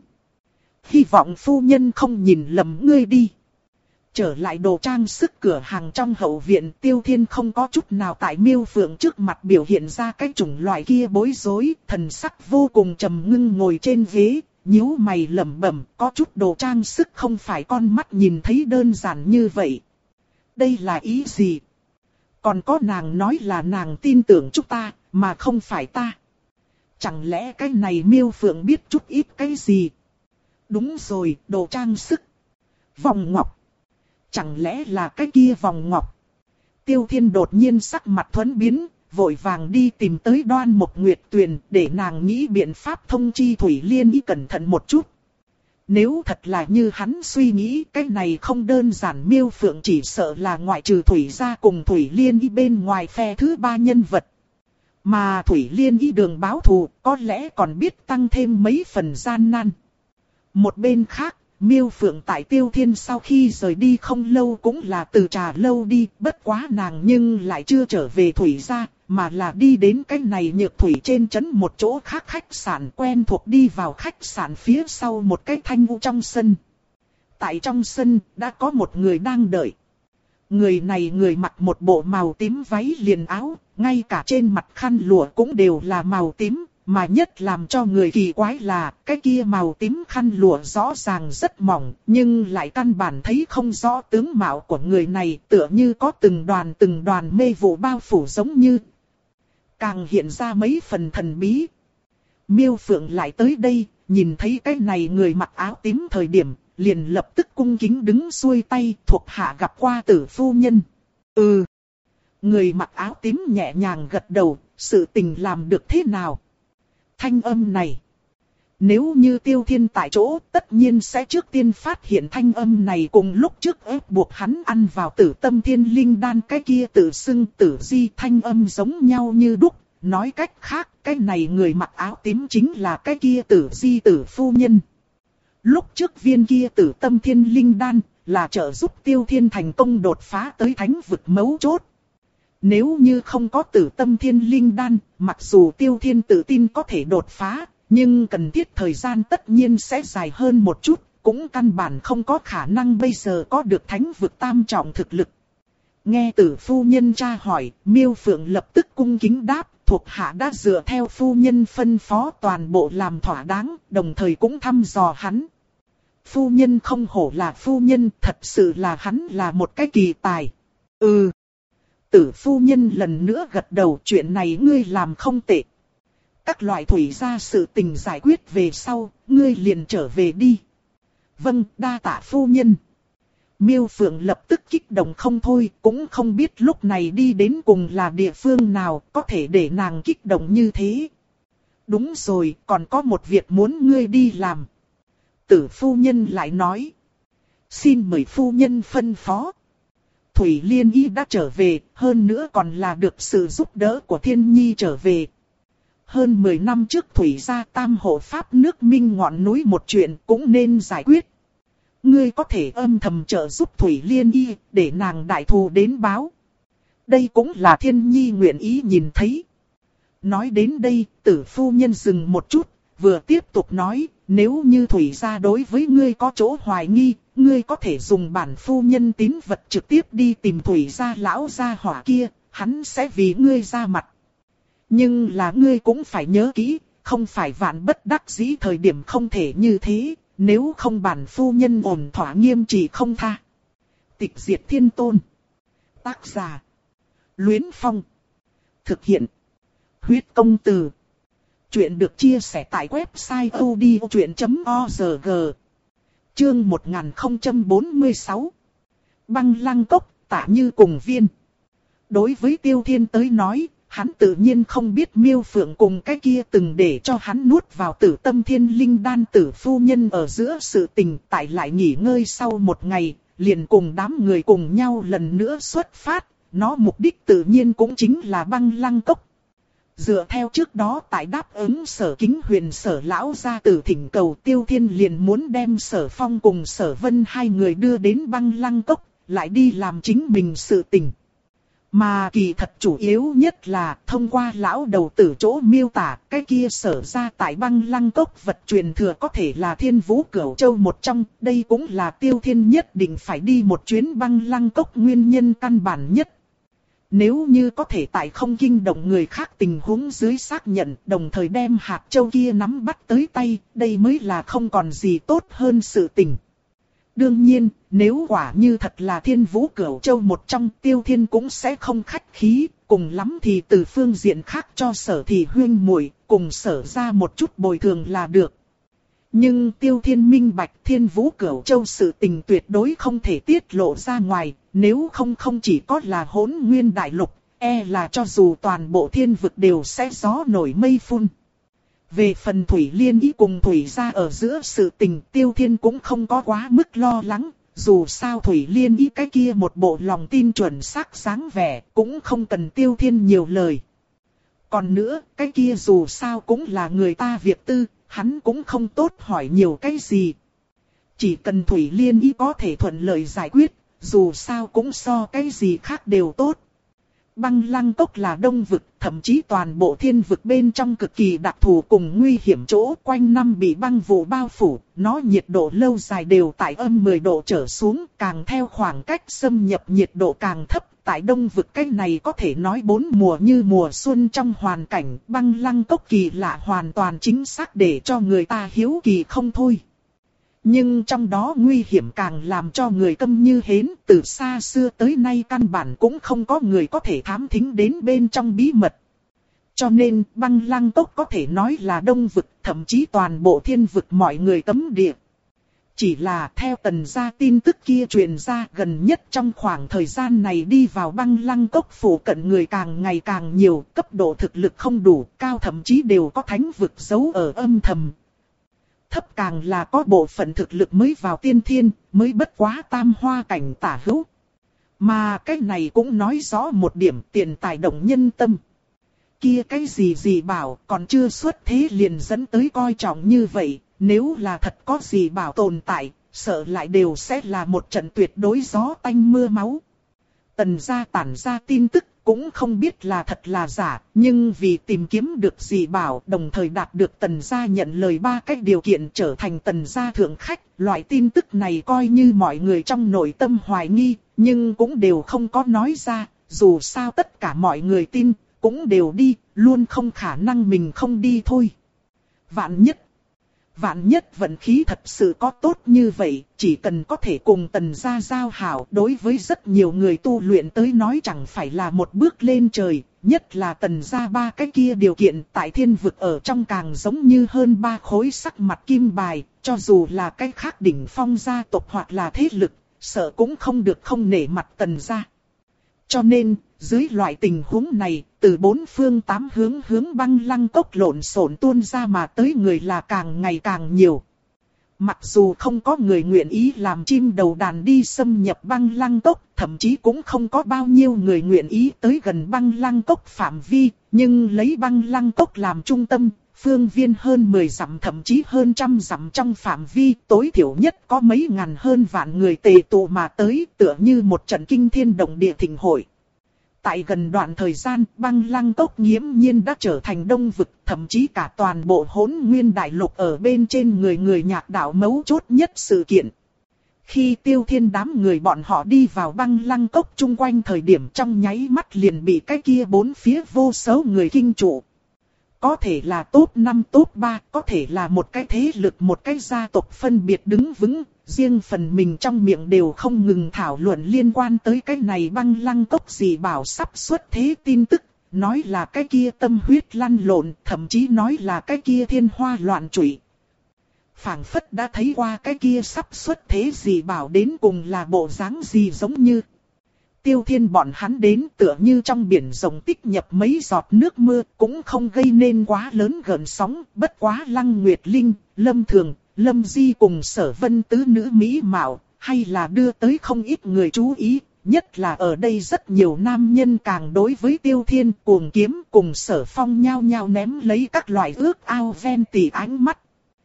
Hy vọng phu nhân không nhìn lầm ngươi đi. Trở lại đồ trang sức cửa hàng trong hậu viện, Tiêu Thiên không có chút nào tại Miêu Phượng trước mặt biểu hiện ra cái chủng loại kia bối rối, thần sắc vô cùng trầm ngưng ngồi trên ghế, nhíu mày lẩm bẩm, có chút đồ trang sức không phải con mắt nhìn thấy đơn giản như vậy. Đây là ý gì? Còn có nàng nói là nàng tin tưởng chúng ta, mà không phải ta. Chẳng lẽ cái này Miêu Phượng biết chút ít cái gì? Đúng rồi, đồ trang sức. Vòng ngọc. Chẳng lẽ là cái kia vòng ngọc? Tiêu Thiên đột nhiên sắc mặt thuẫn biến, vội vàng đi tìm tới Đoan Mộc Nguyệt Tuyền để nàng nghĩ biện pháp thông chi Thủy Liên Y cẩn thận một chút. Nếu thật là như hắn suy nghĩ, cái này không đơn giản, Miêu Phượng chỉ sợ là ngoại trừ Thủy gia cùng Thủy Liên Y bên ngoài phe thứ ba nhân vật. Mà Thủy Liên Y đường báo thù có lẽ còn biết tăng thêm mấy phần gian nan. Một bên khác, Miêu Phượng tại Tiêu Thiên sau khi rời đi không lâu cũng là từ trà lâu đi, bất quá nàng nhưng lại chưa trở về Thủy gia, mà là đi đến cái này Nhược Thủy trên trấn một chỗ khác khách sạn quen thuộc, đi vào khách sạn phía sau một cái thanh u trong sân. Tại trong sân đã có một người đang đợi. Người này người mặc một bộ màu tím váy liền áo, ngay cả trên mặt khăn lụa cũng đều là màu tím. Mà nhất làm cho người kỳ quái là, cái kia màu tím khăn lụa rõ ràng rất mỏng, nhưng lại căn bản thấy không rõ tướng mạo của người này, tựa như có từng đoàn từng đoàn mê vụ bao phủ giống như. Càng hiện ra mấy phần thần bí. Miêu Phượng lại tới đây, nhìn thấy cái này người mặc áo tím thời điểm, liền lập tức cung kính đứng xuôi tay, thuộc hạ gặp qua Tử phu nhân. Ừ. Người mặc áo tím nhẹ nhàng gật đầu, sự tình làm được thế nào? Thanh âm này. Nếu như Tiêu Thiên tại chỗ, tất nhiên sẽ trước tiên phát hiện thanh âm này cùng lúc trước ép buộc hắn ăn vào Tử Tâm Thiên Linh Đan cái kia tự xưng Tử Di, thanh âm giống nhau như đúc. Nói cách khác, cái này người mặc áo tím chính là cái kia Tử Di Tử phu nhân. Lúc trước viên kia Tử Tâm Thiên Linh Đan là trợ giúp Tiêu Thiên thành công đột phá tới thánh vực mấu chốt. Nếu như không có Tử Tâm Thiên Linh Đan, mặc dù Tiêu Thiên tự tin có thể đột phá, nhưng cần thiết thời gian tất nhiên sẽ dài hơn một chút, cũng căn bản không có khả năng bây giờ có được thánh vực tam trọng thực lực. Nghe Tử phu nhân tra hỏi, Miêu Phượng lập tức cung kính đáp, thuộc hạ đã dựa theo phu nhân phân phó toàn bộ làm thỏa đáng, đồng thời cũng thăm dò hắn. Phu nhân không hổ là phu nhân, thật sự là hắn là một cái kỳ tài. Ừ. Tử phu nhân lần nữa gật đầu, chuyện này ngươi làm không tệ. Các loại thủy gia sự tình giải quyết về sau, ngươi liền trở về đi. Vâng, đa tạ phu nhân. Miêu Phượng lập tức kích động không thôi, cũng không biết lúc này đi đến cùng là địa phương nào có thể để nàng kích động như thế. Đúng rồi, còn có một việc muốn ngươi đi làm. Tử phu nhân lại nói. Xin mời phu nhân phân phó. Thủy Liên Y đã trở về, hơn nữa còn là được sự giúp đỡ của Thiên Nhi trở về. Hơn mười năm trước Thủy gia tam hộ pháp nước Minh ngọn núi một chuyện cũng nên giải quyết. Ngươi có thể âm thầm trợ giúp Thủy Liên Y để nàng đại thù đến báo. Đây cũng là Thiên Nhi nguyện ý nhìn thấy. Nói đến đây, Tử phu nhân dừng một chút, vừa tiếp tục nói, nếu như Thủy gia đối với ngươi có chỗ hoài nghi, ngươi có thể dùng bản phu nhân tín vật trực tiếp đi tìm Thủy gia lão gia hỏa kia, hắn sẽ vì ngươi ra mặt. Nhưng là ngươi cũng phải nhớ kỹ, không phải vạn bất đắc dĩ thời điểm không thể như thế, nếu không bản phu nhân ổn thỏa nghiêm trị không tha. Tịch diệt thiên tôn. Tác giả. Luyến Phong. Thực hiện. Huyết công từ. Chuyện được chia sẻ tại website odchuyện chấm org. Chương một nghìn không trăm bốn mươi sáu. Băng Lăng Cốc, Tả Như cùng viên. Đối với Tiêu Thiên tới nói, hắn tự nhiên không biết Miêu Phượng cùng cái kia từng để cho hắn nuốt vào Tử Tâm Thiên Linh Đan Tử phu nhân ở giữa sự tình, tại lại nghỉ ngơi sau một ngày, liền cùng đám người cùng nhau lần nữa xuất phát, nó mục đích tự nhiên cũng chính là Băng Lăng Cốc. Dựa theo trước đó tại đáp ứng Sở Kính Huyền Sở lão gia tử thỉnh cầu, Tiêu Thiên liền muốn đem Sở Phong cùng Sở Vân hai người đưa đến Băng Lăng Cốc, lại đi làm chính mình sự tình. Mà kỳ thật chủ yếu nhất là thông qua lão đầu tử chỗ miêu tả, cái kia Sở ra tại Băng Lăng Cốc vật truyền thừa có thể là Thiên Vũ Cửu Châu một trong, đây cũng là Tiêu Thiên nhất định phải đi một chuyến Băng Lăng Cốc nguyên nhân căn bản nhất. Nếu như có thể tại không kinh động người khác tình huống dưới xác nhận, đồng thời đem hạt châu kia nắm bắt tới tay, đây mới là không còn gì tốt hơn sự tình. Đương nhiên, nếu quả như thật là Thiên Vũ Cửu Châu một trong, Tiêu Thiên cũng sẽ không khách khí, cùng lắm thì từ phương diện khác cho Sở Thị huyên muội cùng Sở ra một chút bồi thường là được. Nhưng Tiêu Thiên minh bạch Thiên Vũ Cửu Châu sự tình tuyệt đối không thể tiết lộ ra ngoài, nếu không không chỉ có là Hỗn Nguyên Đại Lục, e là cho dù toàn bộ thiên vực đều sẽ gió nổi mây phun. Về phần Thủy Liên Y cùng Thủy gia ở giữa sự tình, Tiêu Thiên cũng không có quá mức lo lắng, dù sao Thủy Liên Y cái kia một bộ lòng tin chuẩn xác sáng vẻ, cũng không cần Tiêu Thiên nhiều lời. Còn nữa, cái kia dù sao cũng là người ta việc tư, hắn cũng không tốt hỏi nhiều cái gì. Chỉ cần Thủy Liên Y có thể thuận lợi giải quyết, dù sao cũng so cái gì khác đều tốt. Băng Lăng Cốc là đông vực, thậm chí toàn bộ thiên vực bên trong cực kỳ đặc thù cùng nguy hiểm chỗ, quanh năm bị băng vụ bao phủ, nó nhiệt độ lâu dài đều tại âm mười độ trở xuống, càng theo khoảng cách xâm nhập nhiệt độ càng thấp. Tại đông vực cái này có thể nói bốn mùa như mùa xuân trong hoàn cảnh, Băng Lăng Cốc kỳ lạ hoàn toàn chính xác để cho người ta hiếu kỳ không thôi. Nhưng trong đó nguy hiểm càng làm cho người câm như hến, từ xa xưa tới nay căn bản cũng không có người có thể thám thính đến bên trong bí mật. Cho nên Băng Lăng Cốc có thể nói là đông vực, thậm chí toàn bộ thiên vực mọi người cấm địa. Chỉ là theo Tần gia tin tức kia truyền ra, gần nhất trong khoảng thời gian này đi vào Băng Lăng Cốc phủ cận người càng ngày càng nhiều, cấp độ thực lực không đủ, cao thậm chí đều có thánh vực giấu ở âm thầm. Thấp càng là có bộ phận thực lực mới vào tiên thiên, mới bất quá tam hoa cảnh tả hữu. Mà cái này cũng nói rõ một điểm, tiền tài động nhân tâm. Kia cái gì gì bảo còn chưa xuất thế liền dẫn tới coi trọng như vậy, nếu là thật có gì bảo tồn tại, sợ lại đều sẽ là một trận tuyệt đối gió tanh mưa máu. Tần gia tản ra tin tức cũng không biết là thật là giả, nhưng vì tìm kiếm được gì bảo, đồng thời đạt được Tần gia nhận lời ba cách điều kiện trở thành Tần gia thượng khách, loại tin tức này coi như mọi người trong nội tâm hoài nghi, nhưng cũng đều không có nói ra, dù sao tất cả mọi người tin, cũng đều đi, luôn không khả năng mình không đi thôi. Vạn nhất, vạn nhất vận khí thật sự có tốt như vậy, chỉ cần có thể cùng Tần gia giao hảo, đối với rất nhiều người tu luyện tới nói chẳng phải là một bước lên trời, nhất là Tần gia ba cái kia điều kiện tại thiên vực ở trong càng giống như hơn ba khối sắc mặt kim bài, cho dù là cái khác đỉnh phong gia tộc hoặc là thế lực, sợ cũng không được không nể mặt Tần gia. Cho nên, dưới loại tình huống này, từ bốn phương tám hướng hướng Băng Lăng Cốc lộn xộn tuôn ra mà tới người là càng ngày càng nhiều. Mặc dù không có người nguyện ý làm chim đầu đàn đi xâm nhập Băng Lăng Cốc, thậm chí cũng không có bao nhiêu người nguyện ý tới gần Băng Lăng Cốc phạm vi, nhưng lấy Băng Lăng Cốc làm trung tâm, phương viên hơn mười dặm thậm chí hơn trăm dặm trong phạm vi, tối thiểu nhất có mấy ngàn hơn vạn người tề tụ mà tới, tựa như một trận kinh thiên động địa thịnh hội. Tại gần đoạn thời gian, Băng Lăng Cốc nghiễm nhiên đã trở thành đông vực, thậm chí cả toàn bộ Hỗn Nguyên Đại Lục ở bên trên người người nhạc đạo mấu chốt nhất sự kiện. Khi Tiêu Thiên đám người bọn họ đi vào Băng Lăng Cốc chung quanh thời điểm trong nháy mắt liền bị cái kia bốn phía vô số người kinh trụ. Có thể là top năm top ba, có thể là một cái thế lực một cái gia tộc phân biệt đứng vững, riêng phần mình trong miệng đều không ngừng thảo luận liên quan tới cái này Băng Lăng Cốc gì bảo sắp xuất thế tin tức, nói là cái kia tâm huyết lăn lộn, thậm chí nói là cái kia thiên hoa loạn trụy. Phảng phất đã thấy qua cái kia sắp xuất thế gì bảo đến cùng là bộ dáng gì giống như. Tiêu Thiên bọn hắn đến tựa như trong biển rộng tích nhập mấy giọt nước mưa, cũng không gây nên quá lớn gợn sóng, bất quá Lăng Nguyệt Linh, Lâm Thường, Lâm Di cùng Sở Vân tứ nữ mỹ mạo, hay là đưa tới không ít người chú ý, nhất là ở đây rất nhiều nam nhân càng đối với Tiêu Thiên cuồng kiếm cùng Sở Phong nhao nhao ném lấy các loại ước ao ven tỉ ánh mắt.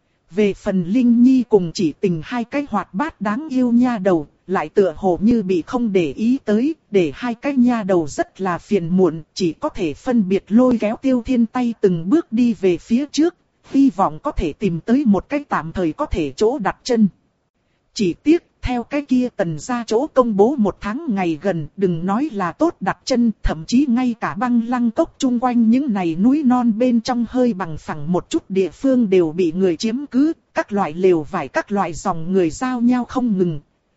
Về phần Linh Nhi cùng Chỉ Tình hai cái hoạt bát đáng yêu nha đầu, lại tựa hồ như bị không để ý tới, để hai cái nha đầu rất là phiền muộn, chỉ có thể phân biệt lôi kéo Tiêu Thiên tay từng bước đi về phía trước, hy vọng có thể tìm tới một cái tạm thời có thể chỗ đặt chân. Chỉ tiếc, theo cái kia Tần gia chỗ công bố một tháng ngày gần, đừng nói là tốt đặt chân, thậm chí ngay cả Băng Lăng Cốc chung quanh những này núi non bên trong hơi bằng phẳng một chút địa phương đều bị người chiếm cứ, các loại lều vải các loại dòng người giao nhau không ngừng.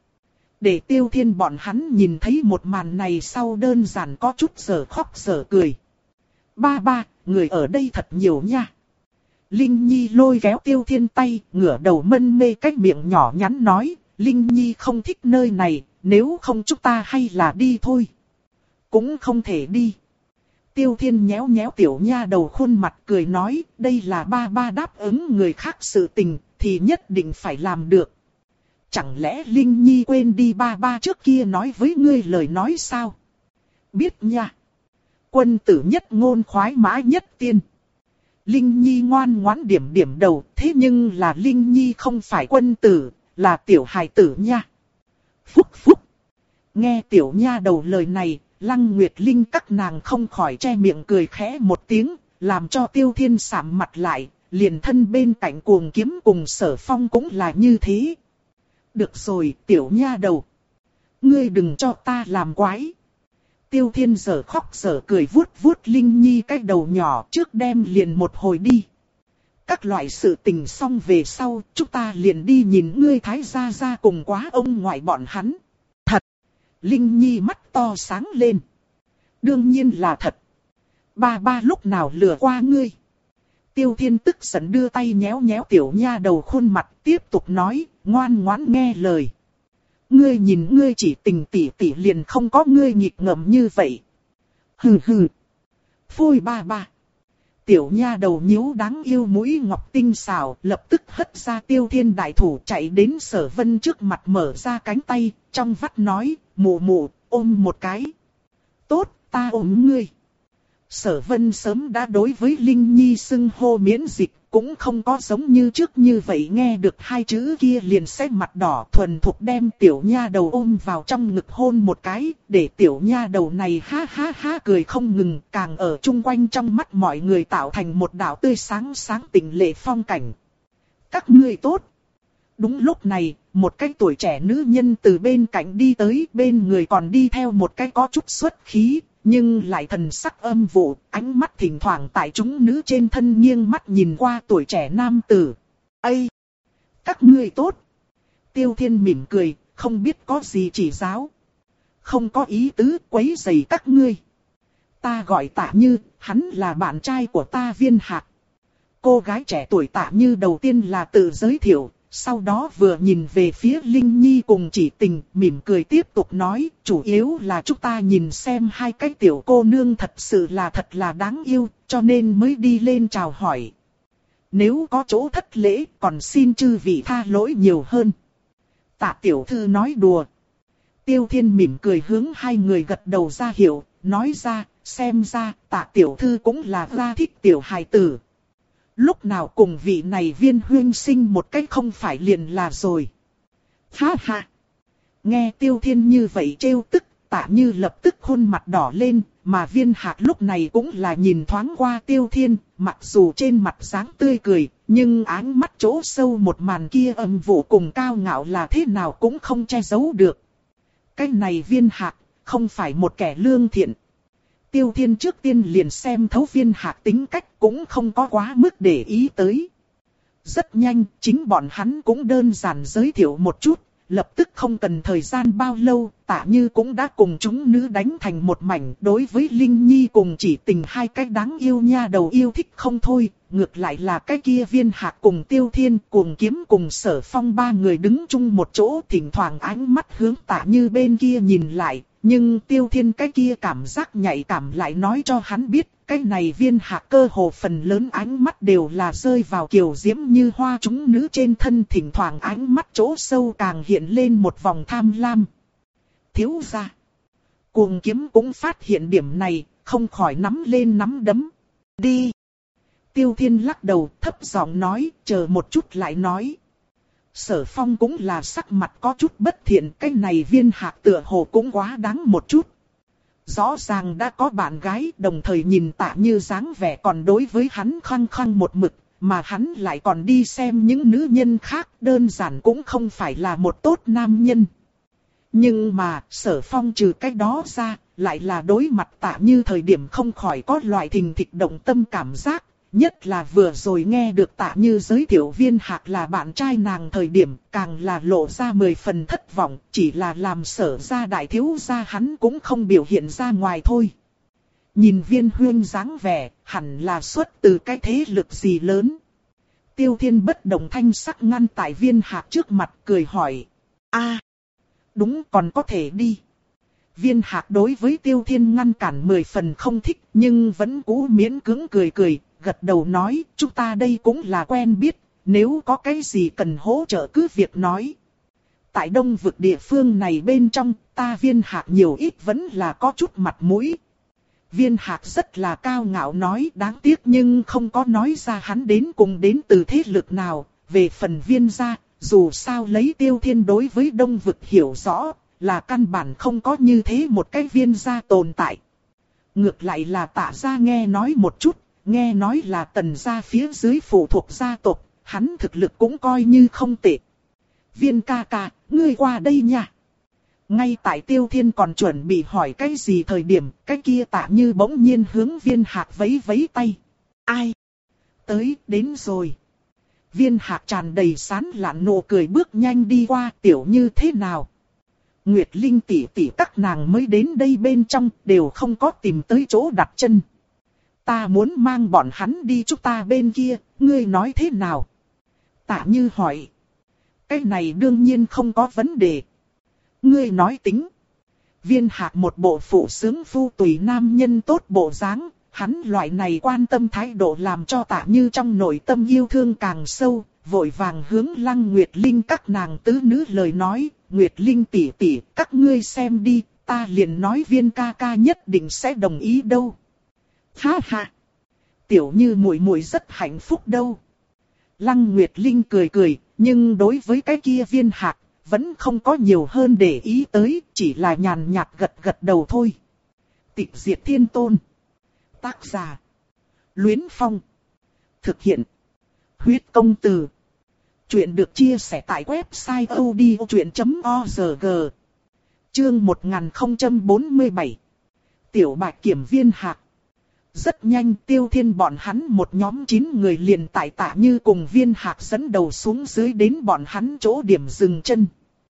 Để Tiêu Thiên bọn hắn nhìn thấy một màn này sau đơn giản có chút giờ khóc giờ cười. Ba ba, người ở đây thật nhiều nha. Linh Nhi lôi kéo Tiêu Thiên tay, ngửa đầu mân mê cái miệng nhỏ nhắn nói, Linh Nhi không thích nơi này, nếu không chúng ta hay là đi thôi. Cũng không thể đi. Tiêu Thiên nhéo nhéo tiểu nha đầu khuôn mặt cười nói, đây là ba ba đáp ứng người khác sự tình, thì nhất định phải làm được. Chẳng lẽ Linh Nhi quên đi ba ba trước kia nói với ngươi lời nói sao? Biết nha. Quân tử nhất ngôn khoái mã nhất tiên. Linh Nhi ngoan ngoãn điểm điểm đầu, thế nhưng là Linh Nhi không phải quân tử, là tiểu hài tử nha. Phúc phúc. Nghe tiểu nha đầu lời này, Lăng Nguyệt Linh các nàng không khỏi che miệng cười khẽ một tiếng, làm cho Tiêu Thiên sạm mặt lại, liền thân bên cạnh cuồng kiếm cùng Sở Phong cũng là như thế. Được rồi, tiểu nha đầu. Ngươi đừng cho ta làm quái. Tiêu Thiên giờ khóc giờ cười vuốt vuốt Linh Nhi cái đầu nhỏ trước đem liền một hồi đi. Các loại sự tình xong về sau, chúng ta liền đi nhìn ngươi thái gia gia cùng quá ông ngoại bọn hắn. Thật! Linh Nhi mắt to sáng lên. Đương nhiên là thật. Ba ba lúc nào lừa qua ngươi. Tiêu Thiên tức giận đưa tay nhéo nhéo tiểu nha đầu khuôn mặt tiếp tục nói, ngoan ngoãn nghe lời. Ngươi nhìn ngươi chỉ tình tỷ tỷ liền không có ngươi nghịch ngợm như vậy. Hừ hừ. Phôi ba ba. Tiểu nha đầu nhíu đáng yêu mũi ngọc tinh xảo, lập tức hất ra Tiêu Thiên đại thủ chạy đến Sở Vân trước mặt mở ra cánh tay, trong vắt nói, mụ mụ, ôm một cái. Tốt, ta ôm ngươi. Sở Vân sớm đã đối với Linh Nhi xưng hô miễn dịch, cũng không có giống như trước như vậy nghe được hai chữ kia liền sẽ mặt đỏ, thuần thục đem tiểu nha đầu ôm vào trong ngực hôn một cái, để tiểu nha đầu này ha ha ha cười không ngừng, càng ở chung quanh trong mắt mọi người tạo thành một đạo tươi sáng sáng tỉnh lệ phong cảnh. Các ngươi tốt. Đúng lúc này, một cái tuổi trẻ nữ nhân từ bên cạnh đi tới, bên người còn đi theo một cái có chút xuất khí, nhưng lại thần sắc âm vụ, ánh mắt thỉnh thoảng tại chúng nữ trên thân nghiêng mắt nhìn qua tuổi trẻ nam tử. Ây! Các ngươi tốt! Tiêu Thiên mỉm cười, không biết có gì chỉ giáo. Không có ý tứ quấy rầy các ngươi. Ta gọi Tạ Như, hắn là bạn trai của ta Viên Hạc. Cô gái trẻ tuổi Tạ Như đầu tiên là tự giới thiệu. Sau đó vừa nhìn về phía Linh Nhi cùng Chỉ Tình, mỉm cười tiếp tục nói, chủ yếu là chúng ta nhìn xem hai cái tiểu cô nương thật sự là thật là đáng yêu, cho nên mới đi lên chào hỏi. Nếu có chỗ thất lễ, còn xin chư vị tha lỗi nhiều hơn. Tạ tiểu thư nói đùa. Tiêu Thiên mỉm cười hướng hai người gật đầu ra hiệu, nói ra, xem ra, Tạ tiểu thư cũng là ra thích tiểu hài tử. Lúc nào cùng vị này Viên huynh sinh một cách không phải liền là rồi. Ha ha. Nghe Tiêu Thiên như vậy trêu tức, Tạ Như lập tức khuôn mặt đỏ lên, mà Viên Hạc lúc này cũng là nhìn thoáng qua Tiêu Thiên, mặc dù trên mặt dáng tươi cười, nhưng áng mắt chỗ sâu một màn kia âm vụ cùng cao ngạo là thế nào cũng không che giấu được. Cái này Viên Hạc, không phải một kẻ lương thiện. Tiêu Thiên trước tiên liền xem thấu Viên Hạc tính cách cũng không có quá mức để ý tới. Rất nhanh, chính bọn hắn cũng đơn giản giới thiệu một chút, lập tức không cần thời gian bao lâu, Tạ Như cũng đã cùng chúng nữ đánh thành một mảnh. Đối với Linh Nhi cùng Chỉ Tình hai cái đáng yêu nha đầu yêu thích không thôi, ngược lại là cái kia Viên Hạc cùng Tiêu Thiên cùng Kiếm cùng Sở Phong ba người đứng chung một chỗ, thỉnh thoảng ánh mắt hướng Tạ Như bên kia nhìn lại. Nhưng Tiêu Thiên cái kia cảm giác nhạy cảm lại nói cho hắn biết, cái này Viên Hạc cơ hồ phần lớn ánh mắt đều là rơi vào kiều diễm như hoa chúng nữ trên thân, thỉnh thoảng ánh mắt chỗ sâu càng hiện lên một vòng tham lam. Thiếu gia. Cuồng Kiếm cũng phát hiện điểm này, không khỏi nắm lên nắm đấm. Đi. Tiêu Thiên lắc đầu thấp giọng nói, chờ một chút lại nói. Sở Phong cũng là sắc mặt có chút bất thiện, cái này Viên Hạc tựa hồ cũng quá đáng một chút. Rõ ràng đã có bạn gái, đồng thời nhìn Tạ Như dáng vẻ còn đối với hắn khăng khăng một mực, mà hắn lại còn đi xem những nữ nhân khác, đơn giản cũng không phải là một tốt nam nhân. Nhưng mà, Sở Phong trừ cái đó ra, lại là đối mặt Tạ Như thời điểm không khỏi có loại thình thịch động tâm cảm giác. Nhất là vừa rồi nghe được Tạ Như giới thiệu Viên Hạc là bạn trai nàng thời điểm, càng là lộ ra mười phần thất vọng, chỉ là làm Sở gia đại thiếu gia hắn cũng không biểu hiện ra ngoài thôi. Nhìn Viên huynh dáng vẻ, hẳn là xuất từ cái thế lực gì lớn. Tiêu Thiên bất động thanh sắc ngăn tại Viên Hạc trước mặt cười hỏi. A, đúng, còn có thể đi. Viên Hạc đối với Tiêu Thiên ngăn cản mười phần không thích, nhưng vẫn cũ miễn cưỡng cười cười. Gật đầu nói, chúng ta đây cũng là quen biết, nếu có cái gì cần hỗ trợ cứ việc nói. Tại Đông vực địa phương này bên trong, ta Viên Hạc nhiều ít vẫn là có chút mặt mũi. Viên Hạc rất là cao ngạo nói, đáng tiếc nhưng không có nói ra hắn đến cùng đến từ thế lực nào. Về phần Viên gia, dù sao lấy Tiêu Thiên đối với Đông vực hiểu rõ, là căn bản không có như thế một cái Viên gia tồn tại. Ngược lại là Tạ gia nghe nói một chút. Nghe nói là Tần gia phía dưới phụ thuộc gia tộc, hắn thực lực cũng coi như không tệ. Viên ca ca, ngươi qua đây nha. Ngay tại Tiêu Thiên còn chuẩn bị hỏi cái gì thời điểm, cái kia Tạ Như bỗng nhiên hướng Viên Hạc vẫy vẫy tay. Ai? Tới, đến rồi. Viên Hạc tràn đầy sán lạn nụ cười bước nhanh đi qua, tiểu Như thế nào? Nguyệt Linh tỷ tỷ các nàng mới đến đây bên trong, đều không có tìm tới chỗ đặt chân. Ta muốn mang bọn hắn đi chúng ta bên kia, ngươi nói thế nào? Tạ Như hỏi. Cái này đương nhiên không có vấn đề. Ngươi nói tính. Viên Hạc một bộ phụ sướng phu tùy nam nhân tốt bộ dáng, hắn loại này quan tâm thái độ làm cho Tạ Như trong nội tâm yêu thương càng sâu, vội vàng hướng Lăng Nguyệt Linh các nàng tứ nữ lời nói, Nguyệt Linh tỷ tỷ, các ngươi xem đi, ta liền nói Viên ca ca nhất định sẽ đồng ý đâu. Ha ha, tiểu Như muội muội rất hạnh phúc đâu. Lăng Nguyệt Linh cười cười, nhưng đối với cái kia Viên Hạc, vẫn không có nhiều hơn để ý tới, chỉ là nhàn nhạt gật gật đầu thôi. Tịch Diệt Thiên Tôn. Tác giả: Luyến Phong. Thực hiện: Huyết Công Từ. Chuyện được chia sẻ tại website odchuyện chấm org. Chương một nghìn không trăm bốn mươi bảy. Tiểu Bạch Kiểm Viên Hạc. Rất nhanh Tiêu Thiên bọn hắn một nhóm chín người liền tại Tạ Như cùng Viên Hạc dẫn đầu xuống dưới đến bọn hắn chỗ điểm dừng chân.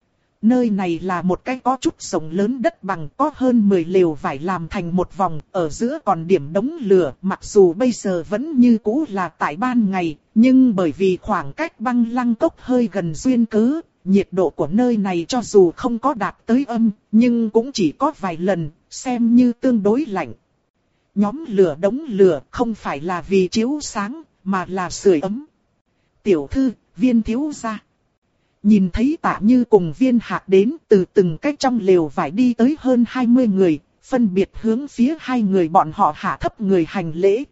Nơi này là một cái có chút rộng lớn đất bằng, có hơn mười lều vải làm thành một vòng, ở giữa còn điểm đống lửa, mặc dù bây giờ vẫn như cũ là tại ban ngày, nhưng bởi vì khoảng cách Băng Lăng Cốc hơi gần duyên cớ, nhiệt độ của nơi này cho dù không có đạt tới âm, nhưng cũng chỉ có vài lần, xem như tương đối lạnh. Nhóm lửa đống lửa không phải là vì chiếu sáng, mà là sưởi ấm. Tiểu thư, Viên thiếu gia. Nhìn thấy Tạ Như cùng Viên Hạc đến, từ từng cách trong lều vải đi tới hơn hai mươi người, phân biệt hướng phía hai người bọn họ hạ thấp người hành lễ.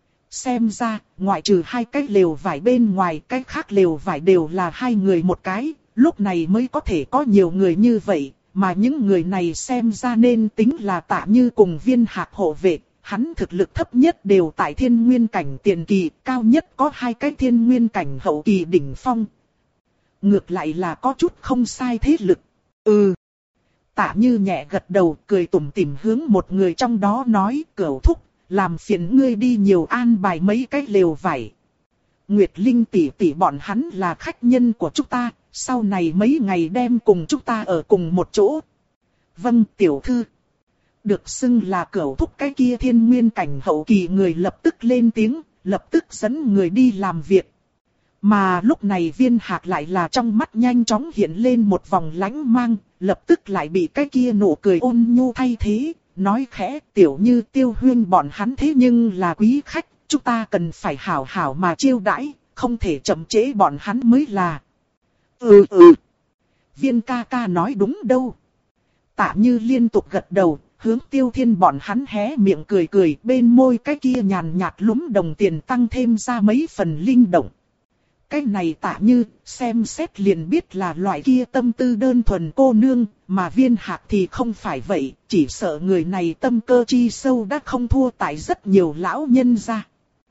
Xem ra, ngoại trừ hai cái lều vải bên ngoài, cái khác lều vải đều là hai người một cái, lúc này mới có thể có nhiều người như vậy, mà những người này xem ra nên tính là Tạ Như cùng Viên Hạc hộ vệ. Hắn thực lực thấp nhất đều tại thiên nguyên cảnh tiền kỳ, cao nhất có hai cái thiên nguyên cảnh hậu kỳ đỉnh phong. Ngược lại là có chút không sai thế lực. Ừ. Tạ Như nhẹ gật đầu, cười tủm tỉm hướng một người trong đó nói, Cửu thúc, làm phiền ngươi đi nhiều an bài mấy cái lều vải. Nguyệt Linh tỷ tỷ bọn hắn là khách nhân của chúng ta, sau này mấy ngày đem cùng chúng ta ở cùng một chỗ. Vâng, tiểu thư. Được xưng là Cửu thúc cái kia thiên nguyên cảnh hậu kỳ người lập tức lên tiếng, lập tức dẫn người đi làm việc. Mà lúc này Viên Hạc lại là trong mắt nhanh chóng hiện lên một vòng lánh mang, lập tức lại bị cái kia nụ cười ôn nhu thay thế, nói khẽ, tiểu Như Tiêu huyên bọn hắn thế nhưng là quý khách, chúng ta cần phải hảo hảo mà chiêu đãi, không thể chậm trễ bọn hắn mới là. Ừ ừ. Viên ca ca nói đúng đâu. Tạ Như liên tục gật đầu, hướng Tiêu Thiên bọn hắn hé miệng cười cười, bên môi cái kia nhàn nhạt lúm đồng tiền tăng thêm ra mấy phần linh động. Cái này Tạ Như, xem xét liền biết là loại kia tâm tư đơn thuần cô nương, mà Viên Hạc thì không phải vậy, chỉ sợ người này tâm cơ chi sâu đã không thua tại rất nhiều lão nhân gia.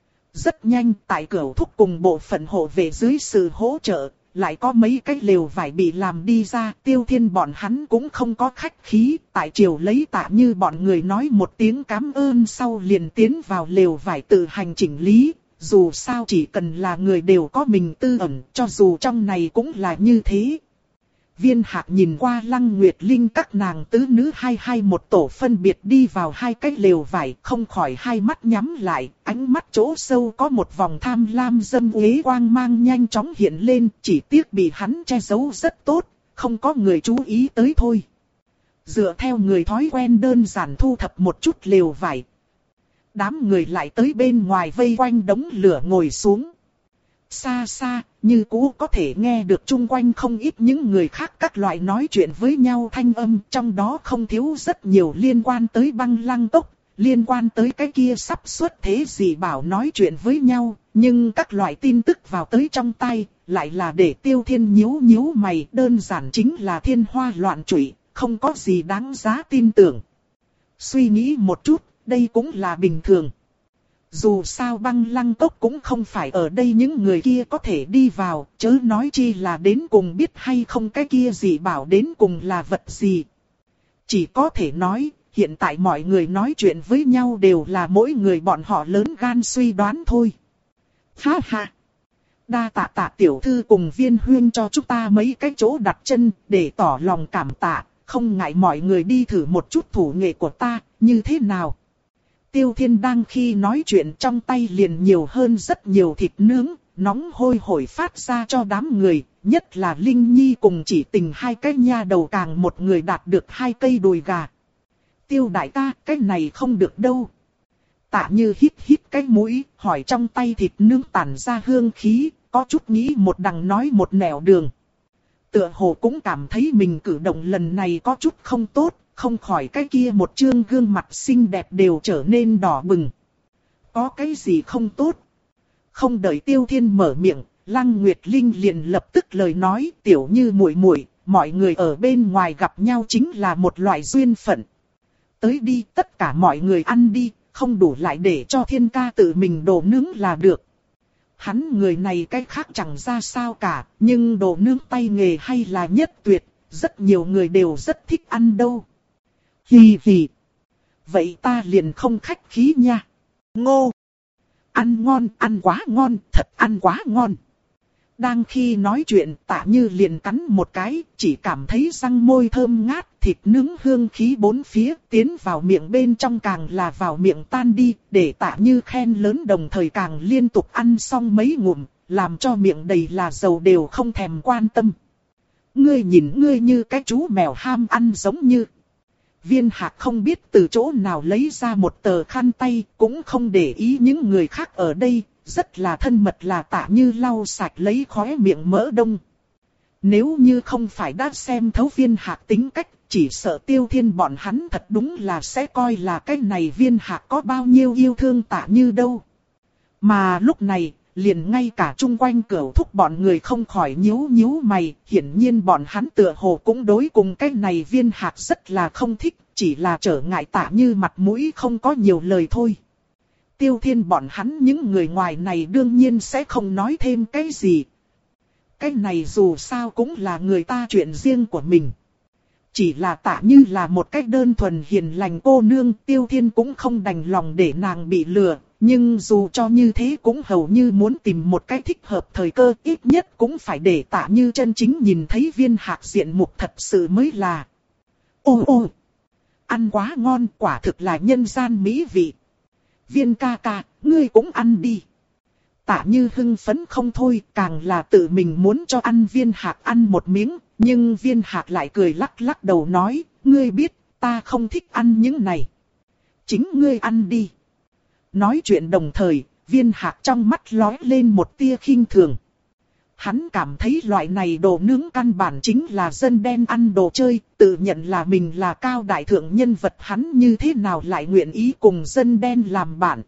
Rất nhanh, tại Cửu thúc cùng bộ phận hộ vệ dưới sự hỗ trợ, lại có mấy cái lều vải bị làm đi ra, Tiêu Thiên bọn hắn cũng không có khách khí, tại triều lấy Tạ Như bọn người nói một tiếng cảm ơn sau liền tiến vào lều vải tự hành chỉnh lý. Dù sao chỉ cần là người đều có mình tư ẩn, cho dù trong này cũng là như thế. Viên Hạc nhìn qua Lăng Nguyệt Linh các nàng tứ nữ hai hai một tổ phân biệt đi vào hai cái lều vải, không khỏi hai mắt nhắm lại, ánh mắt chỗ sâu có một vòng tham lam dâm uế quang mang nhanh chóng hiện lên, chỉ tiếc bị hắn che giấu rất tốt, không có người chú ý tới thôi. Dựa theo người thói quen đơn giản thu thập một chút lều vải. Đám người lại tới bên ngoài vây quanh đống lửa ngồi xuống. Xa xa, như cũ có thể nghe được chung quanh không ít những người khác các loại nói chuyện với nhau thanh âm, trong đó không thiếu rất nhiều liên quan tới Băng Lăng Cốc, liên quan tới cái kia sắp xuất thế gì bảo nói chuyện với nhau, nhưng các loại tin tức vào tới trong tay, lại là để Tiêu Thiên nhíu nhíu mày, đơn giản chính là thiên hoa loạn trụy, không có gì đáng giá tin tưởng. Suy nghĩ một chút, đây cũng là bình thường. Dù sao Băng Lăng Cốc cũng không phải ở đây những người kia có thể đi vào, chớ nói chi là đến cùng biết hay không cái kia gì bảo đến cùng là vật gì. Chỉ có thể nói, hiện tại mọi người nói chuyện với nhau đều là mỗi người bọn họ lớn gan suy đoán thôi. Ha ha! Đa tạ tạ tiểu thư cùng Viên huyên cho chúng ta mấy cái chỗ đặt chân để tỏ lòng cảm tạ, không ngại mọi người đi thử một chút thủ nghệ của ta, như thế nào? Tiêu Thiên đang khi nói chuyện trong tay liền nhiều hơn rất nhiều thịt nướng, nóng hôi hổi phát ra cho đám người, nhất là Linh Nhi cùng Chỉ Tình hai cái nha đầu càng một người đạt được hai cây đùi gà. Tiêu đại ca, cái này không được đâu. Tạ Như hít hít cái mũi, hỏi trong tay thịt nướng tản ra hương khí, có chút nghĩ một đằng nói một nẻo đường. Tựa hồ cũng cảm thấy mình cử động lần này có chút không tốt, không khỏi cái kia một trương gương mặt xinh đẹp đều trở nên đỏ bừng. Có cái gì không tốt? Không đợi Tiêu Thiên mở miệng, Lăng Nguyệt Linh liền lập tức lời nói, tiểu Như muội muội, mọi người ở bên ngoài gặp nhau chính là một loại duyên phận. Tới đi, tất cả mọi người ăn đi, không đủ lại để cho Thiên ca tự mình đồ nướng là được. Hắn người này cái khác chẳng ra sao cả, nhưng đồ nướng tay nghề hay là nhất tuyệt, rất nhiều người đều rất thích ăn đâu. Hì hì. Vậy ta liền không khách khí nha. Ngô. Ăn ngon, ăn quá ngon, thật ăn quá ngon. Đang khi nói chuyện, Tạ Như liền cắn một cái, chỉ cảm thấy răng môi thơm ngát, thịt nướng hương khí bốn phía, tiến vào miệng bên trong càng là vào miệng tan đi, để Tạ Như khen lớn đồng thời càng liên tục ăn xong mấy ngụm, làm cho miệng đầy là dầu đều không thèm quan tâm. Ngươi nhìn ngươi như cái chú mèo ham ăn giống như. Viên Hạc không biết từ chỗ nào lấy ra một tờ khăn tay, cũng không để ý những người khác ở đây, rất là thân mật là Tạ Như lau sạch lấy khóe miệng mỡ đông. Nếu như không phải đã xem thấu Viên Hạc tính cách, chỉ sợ Tiêu Thiên bọn hắn thật đúng là sẽ coi là cái này Viên Hạc có bao nhiêu yêu thương Tạ Như đâu. Mà lúc này, liền ngay cả chung quanh Cửu Thúc bọn người không khỏi nhíu nhíu mày, hiển nhiên bọn hắn tựa hồ cũng đối cùng cái này Viên Hạc rất là không thích, chỉ là trở ngại Tạ Như mặt mũi không có nhiều lời thôi. Tiêu Thiên bọn hắn những người ngoài này đương nhiên sẽ không nói thêm cái gì. Cái này dù sao cũng là người ta chuyện riêng của mình. Chỉ là Tạ Như là một cách đơn thuần hiền lành cô nương, Tiêu Thiên cũng không đành lòng để nàng bị lừa. Nhưng dù cho như thế cũng hầu như muốn tìm một cách thích hợp thời cơ, ít nhất cũng phải để Tạ Như chân chính nhìn thấy Viên Hạc diện mục thật sự mới là. Ô ô! Ăn quá ngon, quả thực là nhân gian mỹ vị. Viên ca ca, ngươi cũng ăn đi. Tạ Như hưng phấn không thôi, càng là tự mình muốn cho ăn Viên Hạc ăn một miếng, nhưng Viên Hạc lại cười lắc lắc đầu nói, ngươi biết, ta không thích ăn những này. Chính ngươi ăn đi. Nói chuyện đồng thời, Viên Hạc trong mắt lóe lên một tia khinh thường. Hắn cảm thấy loại này đồ nướng căn bản chính là dân đen ăn đồ chơi, tự nhận là mình là cao đại thượng nhân vật, hắn như thế nào lại nguyện ý cùng dân đen làm bạn.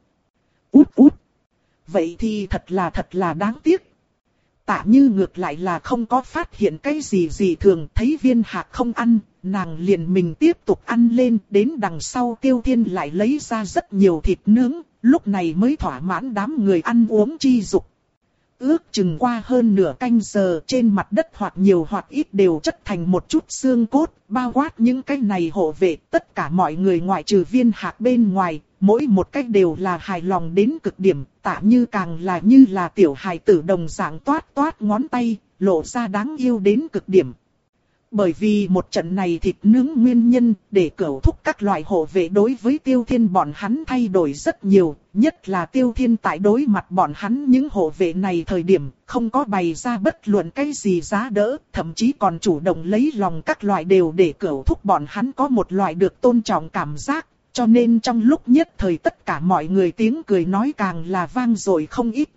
Út út. Vậy thì thật là thật là đáng tiếc. Tạ Như ngược lại là không có phát hiện cái gì gì thường, thấy Viên Hạc không ăn, nàng liền mình tiếp tục ăn lên, đến đằng sau Tiêu Thiên lại lấy ra rất nhiều thịt nướng, lúc này mới thỏa mãn đám người ăn uống chi dục. Ước chừng qua hơn nửa canh giờ, trên mặt đất hoặc nhiều hoặc ít đều chất thành một chút xương cốt, bao quát những cái này hộ vệ, tất cả mọi người ngoại trừ Viên Hạc bên ngoài, mỗi một cách đều là hài lòng đến cực điểm, Tạ Như càng là như là tiểu hài tử đồng dạng toát toát ngón tay, lộ ra đáng yêu đến cực điểm. Bởi vì một trận này thịt nướng nguyên nhân, để Cửu Thúc các loại hộ vệ đối với Tiêu Thiên bọn hắn thay đổi rất nhiều, nhất là Tiêu Thiên tại đối mặt bọn hắn những hộ vệ này thời điểm, không có bày ra bất luận cái gì giá đỡ, thậm chí còn chủ động lấy lòng các loại đều để Cửu Thúc bọn hắn có một loại được tôn trọng cảm giác, cho nên trong lúc nhất thời tất cả mọi người tiếng cười nói càng là vang dội không ít.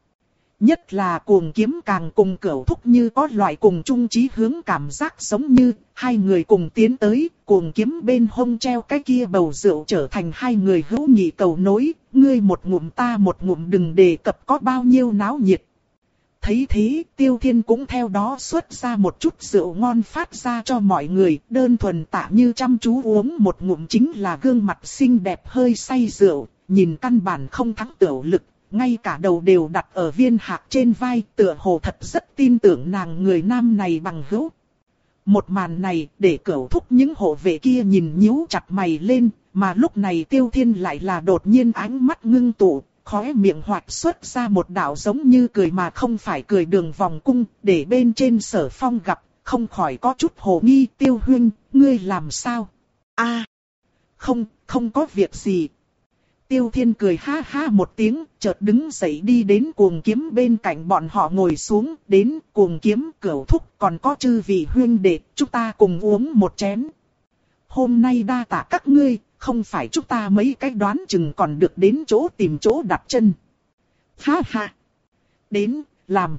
Nhất là Cuồng Kiếm càng cùng Cửu Thúc như có loại cùng chung chí hướng cảm giác giống như, hai người cùng tiến tới, Cuồng Kiếm bên hông treo cái kia bầu rượu trở thành hai người hữu nghị cầu nối, ngươi một ngụm ta một ngụm đừng đề cập có bao nhiêu náo nhiệt. Thấy thế, Tiêu Thiên cũng theo đó xuất ra một chút rượu ngon phát ra cho mọi người, đơn thuần Tạ Như chăm chú uống một ngụm chính là gương mặt xinh đẹp hơi say rượu, nhìn căn bản không thắng tiểu lực. Ngay cả đầu đều đặt ở Viên Hạc trên vai, tựa hồ thật rất tin tưởng nàng người nam này bằng hữu. Một màn này để Cửu Thúc những hộ vệ kia nhìn nhíu chặt mày lên, mà lúc này Tiêu Thiên lại là đột nhiên ánh mắt ngưng tụ, khóe miệng hoạt xuất ra một đạo giống như cười mà không phải cười đường vòng cung, để bên trên Sở Phong gặp, không khỏi có chút hồ nghi. Tiêu huynh, ngươi làm sao? A, không, không có việc gì. Tiêu Thiên cười ha ha một tiếng, chợt đứng dậy đi đến Cuồng Kiếm bên cạnh bọn họ ngồi xuống, đến Cuồng Kiếm, Cửu Thúc còn có chư vị huynh đệ, chúng ta cùng uống một chén. Hôm nay đa tạ các ngươi, không phải chúng ta mấy cái đoán chừng còn được đến chỗ tìm chỗ đặt chân. Ha ha! Đến, làm!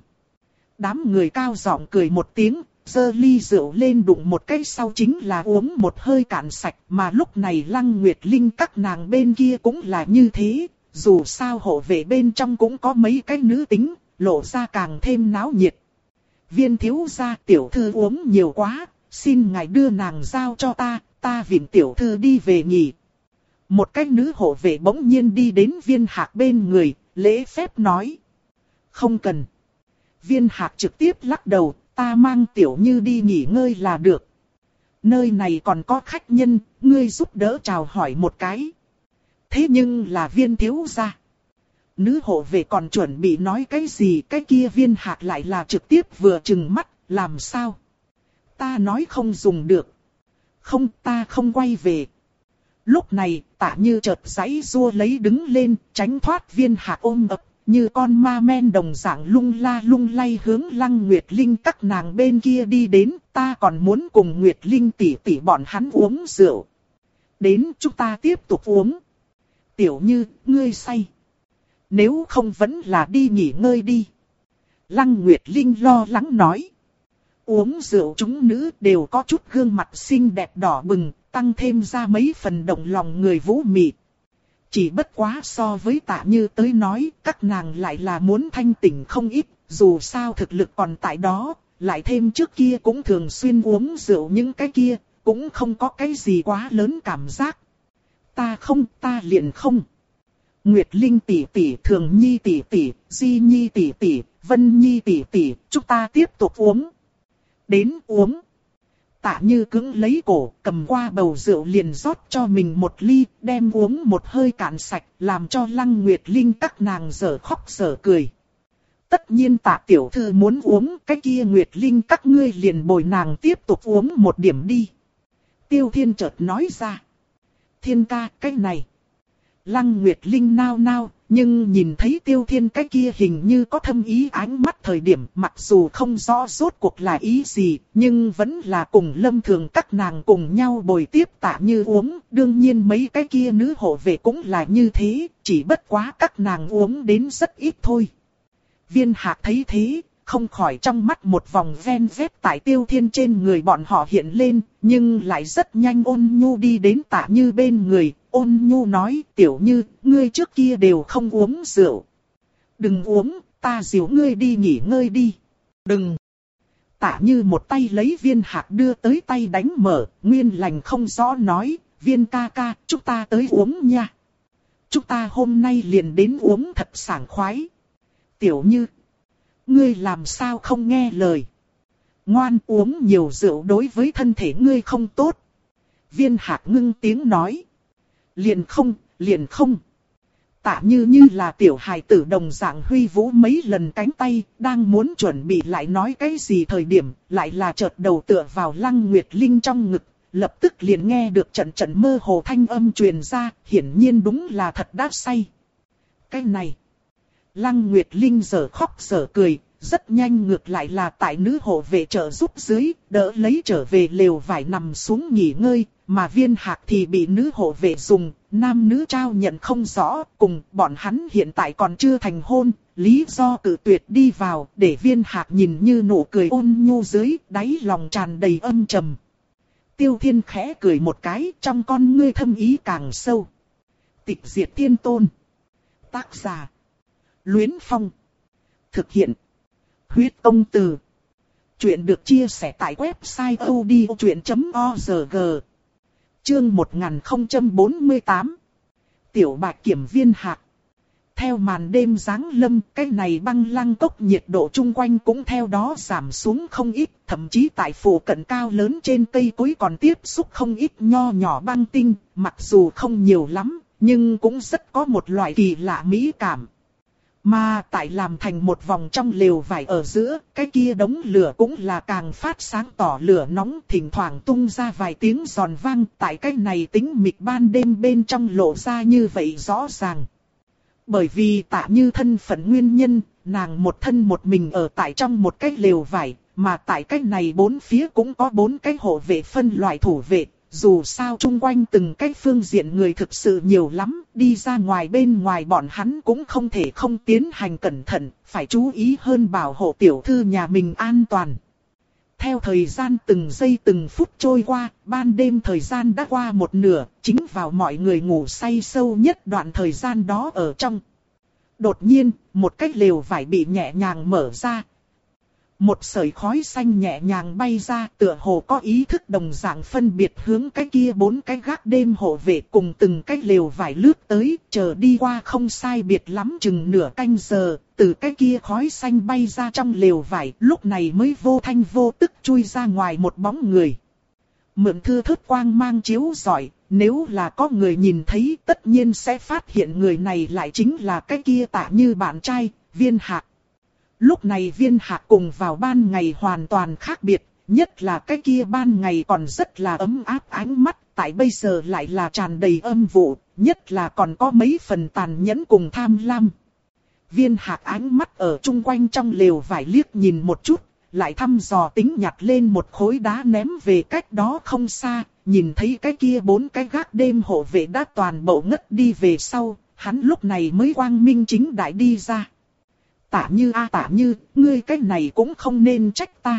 Đám người cao giọng cười một tiếng, giơ ly rượu lên đụng một cái sau chính là uống một hơi cạn sạch, mà lúc này Lăng Nguyệt Linh các nàng bên kia cũng là như thế, dù sao hộ vệ bên trong cũng có mấy cái nữ tính, lộ ra càng thêm náo nhiệt. Viên thiếu gia, tiểu thư uống nhiều quá, xin ngài đưa nàng giao cho ta, ta vịn tiểu thư đi về nghỉ. Một cái nữ hộ vệ bỗng nhiên đi đến Viên Hạc bên người, lễ phép nói. Không cần. Viên Hạc trực tiếp lắc đầu, ta mang tiểu như đi nghỉ ngơi là được. Nơi này còn có khách nhân, ngươi giúp đỡ chào hỏi một cái. Thế nhưng là Viên thiếu gia. Nữ hộ vệ còn chuẩn bị nói cái gì, cái kia Viên Hạc lại là trực tiếp vừa trừng mắt, làm sao? Ta nói không dùng được. Không, ta không quay về. Lúc này, Tạ Như chợt giãy giụa lấy đứng lên, tránh thoát Viên Hạc ôm ập, như con ma men đồng dạng lung la lung lay hướng Lăng Nguyệt Linh các nàng bên kia đi đến, ta còn muốn cùng Nguyệt Linh tỷ tỷ bọn hắn uống rượu. Đến, chúng ta tiếp tục uống. Tiểu Như, ngươi say. Nếu không vẫn là đi nghỉ ngơi đi. Lăng Nguyệt Linh lo lắng nói. Uống rượu chúng nữ đều có chút gương mặt xinh đẹp đỏ bừng, tăng thêm ra mấy phần động lòng người vũ mị. Chỉ bất quá so với Tạ Như tới nói, các nàng lại là muốn thanh tỉnh không ít, dù sao thực lực còn tại đó, lại thêm trước kia cũng thường xuyên uống rượu những cái kia, cũng không có cái gì quá lớn cảm giác. Ta không, ta liền không. Nguyệt Linh tỷ tỷ, Thường Nhi tỷ tỷ, Di Nhi tỷ tỷ, Vân Nhi tỷ tỷ, chúng ta tiếp tục uống. Đến uống. Tạ Như cứng lấy cổ, cầm qua bầu rượu liền rót cho mình một ly, đem uống một hơi cạn sạch, làm cho Lăng Nguyệt Linh các nàng dở khóc dở cười. Tất nhiên Tạ tiểu thư muốn uống, cái kia Nguyệt Linh các ngươi liền bồi nàng tiếp tục uống một điểm đi. Tiêu Thiên chợt nói ra. Thiên ca, cái này. Lăng Nguyệt Linh nao nao, nhưng nhìn thấy Tiêu Thiên cái kia hình như có thâm ý ánh mắt thời điểm, mặc dù không rõ rốt cuộc là ý gì, nhưng vẫn là cùng Lâm Thường các nàng cùng nhau bồi tiếp Tạ Như uống, đương nhiên mấy cái kia nữ hộ vệ cũng là như thế, chỉ bất quá các nàng uống đến rất ít thôi. Viên Hạc thấy thế, không khỏi trong mắt một vòng ven vét tại Tiêu Thiên trên người bọn họ hiện lên, nhưng lại rất nhanh ôn nhu đi đến Tạ Như bên người, ôn nhu nói, tiểu Như, ngươi trước kia đều không uống rượu. Đừng uống, ta dìu ngươi đi nghỉ ngơi đi. Đừng. Tạ Như một tay lấy Viên Hạc đưa tới tay đánh mở, nguyên lành không rõ nói, Viên ca ca, chúng ta tới uống nha. Chúng ta hôm nay liền đến uống thật sảng khoái. Tiểu Như. Ngươi làm sao không nghe lời. Ngoan, uống nhiều rượu đối với thân thể ngươi không tốt. Viên Hạc ngưng tiếng nói. Liền không, liền không. Tạ Như như là tiểu hài tử đồng dạng huy vũ mấy lần cánh tay, đang muốn chuẩn bị lại nói cái gì thời điểm, lại là chợt đầu tựa vào Lăng Nguyệt Linh trong ngực, lập tức liền nghe được trận trận mơ hồ thanh âm truyền ra, hiển nhiên đúng là thật đã say. Cái này. Lăng Nguyệt Linh giờ khóc giờ cười, rất nhanh ngược lại là tại nữ hộ vệ trợ giúp dưới, đỡ lấy trở về lều vải nằm xuống nghỉ ngơi, mà Viên Hạc thì bị nữ hộ vệ dùng, nam nữ trao nhận không rõ, cùng bọn hắn hiện tại còn chưa thành hôn, lý do cự tuyệt đi vào, để Viên Hạc nhìn như nụ cười ôn nhu dưới, đáy lòng tràn đầy âm trầm. Tiêu Thiên khẽ cười một cái, trong con ngươi thâm ý càng sâu. Tịch diệt thiên tôn. Tác giả. Luyến Phong. Thực hiện. Huyết công từ. Chuyện được chia sẻ tại website odchuyện chấm org. Chương một nghìn không trăm bốn mươi tám. Tiểu Bạch Kiểm Viên Hạc. Theo màn đêm giáng lâm, cái này băng lăng cốc nhiệt độ chung quanh cũng theo đó giảm xuống không ít, thậm chí tại phủ cận cao lớn trên cây cối còn tiếp xúc không ít nho nhỏ băng tinh, mặc dù không nhiều lắm, nhưng cũng rất có một loại kỳ lạ mỹ cảm. Mà tại làm thành một vòng trong lều vải ở giữa, cái kia đống lửa cũng là càng phát sáng tỏ lửa nóng, thỉnh thoảng tung ra vài tiếng giòn vang, tại cái này tĩnh mịch ban đêm bên trong lộ ra như vậy rõ ràng. Bởi vì Tạ Như thân phận nguyên nhân, nàng một thân một mình ở tại trong một cái lều vải, mà tại cái này bốn phía cũng có bốn cái hộ vệ phân loại thủ vệ. Dù sao chung quanh từng cái phương diện người thực sự nhiều lắm, đi ra ngoài bên ngoài bọn hắn cũng không thể không tiến hành cẩn thận, phải chú ý hơn bảo hộ tiểu thư nhà mình an toàn. Theo thời gian từng giây từng phút trôi qua, ban đêm thời gian đã qua một nửa, chính vào mọi người ngủ say sâu nhất đoạn thời gian đó ở trong. Đột nhiên, một cái lều vải bị nhẹ nhàng mở ra. Một sợi khói xanh nhẹ nhàng bay ra, tựa hồ có ý thức đồng dạng phân biệt hướng cái kia bốn cái gác đêm hộ vệ cùng từng cái lều vải lướt tới, chờ đi qua không sai biệt lắm chừng nửa canh giờ, từ cái kia khói xanh bay ra trong lều vải, lúc này mới vô thanh vô tức chui ra ngoài một bóng người. Mượn thưa thớt quang mang chiếu rọi, nếu là có người nhìn thấy tất nhiên sẽ phát hiện người này lại chính là cái kia Tạ Như bạn trai, Viên Hạc. Lúc này Viên Hạc cùng vào ban ngày hoàn toàn khác biệt, nhất là cái kia ban ngày còn rất là ấm áp ánh mắt, tại bây giờ lại là tràn đầy âm vụ, nhất là còn có mấy phần tàn nhẫn cùng tham lam. Viên Hạc ánh mắt ở chung quanh trong lều vải liếc nhìn một chút, lại thăm dò tính nhặt lên một khối đá ném về cách đó không xa, nhìn thấy cái kia bốn cái gác đêm hộ vệ đã toàn bộ ngất đi về sau, hắn lúc này mới quang minh chính đại đi ra. Tạ Như a Tạ Như, ngươi cái này cũng không nên trách ta.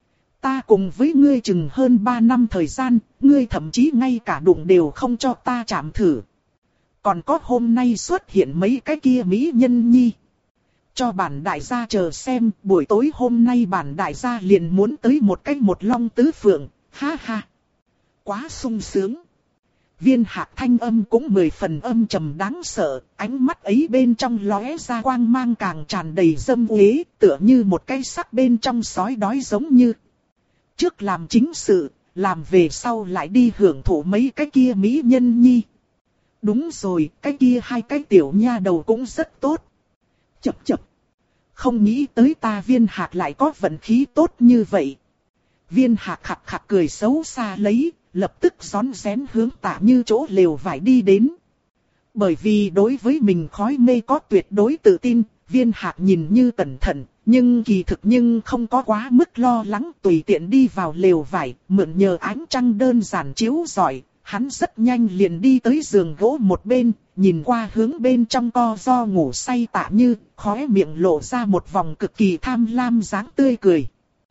Ta cùng với ngươi chừng hơn ba năm thời gian, ngươi thậm chí ngay cả đụng đều không cho ta chạm thử. Còn có hôm nay xuất hiện mấy cái kia mỹ nhân nhi. Cho bản đại gia chờ xem, buổi tối hôm nay bản đại gia liền muốn tới một cái một long tứ phượng, ha ha. Quá sung sướng. Viên Hạc thanh âm cũng mười phần âm trầm đáng sợ, ánh mắt ấy bên trong lóe ra quang mang càng tràn đầy dâm uế, tựa như một cái sắc bên trong sói đói giống như. Trước làm chính sự, làm về sau lại đi hưởng thụ mấy cái kia mỹ nhân nhi. Đúng rồi, cái kia hai cái tiểu nha đầu cũng rất tốt. Chập chập. Không nghĩ tới ta Viên Hạc lại có vận khí tốt như vậy. Viên Hạc khạc khạc cười xấu xa lấy, lập tức rón rén hướng Tạ Như chỗ lều vải đi đến. Bởi vì đối với mình khói mê có tuyệt đối tự tin, Viên Hạc nhìn như cẩn thận, nhưng kỳ thực nhưng không có quá mức lo lắng, tùy tiện đi vào lều vải, mượn nhờ ánh trăng đơn giản chiếu rọi, hắn rất nhanh liền đi tới giường gỗ một bên, nhìn qua hướng bên trong co ro ngủ say Tạ Như, khóe miệng lộ ra một vòng cực kỳ tham lam dáng tươi cười.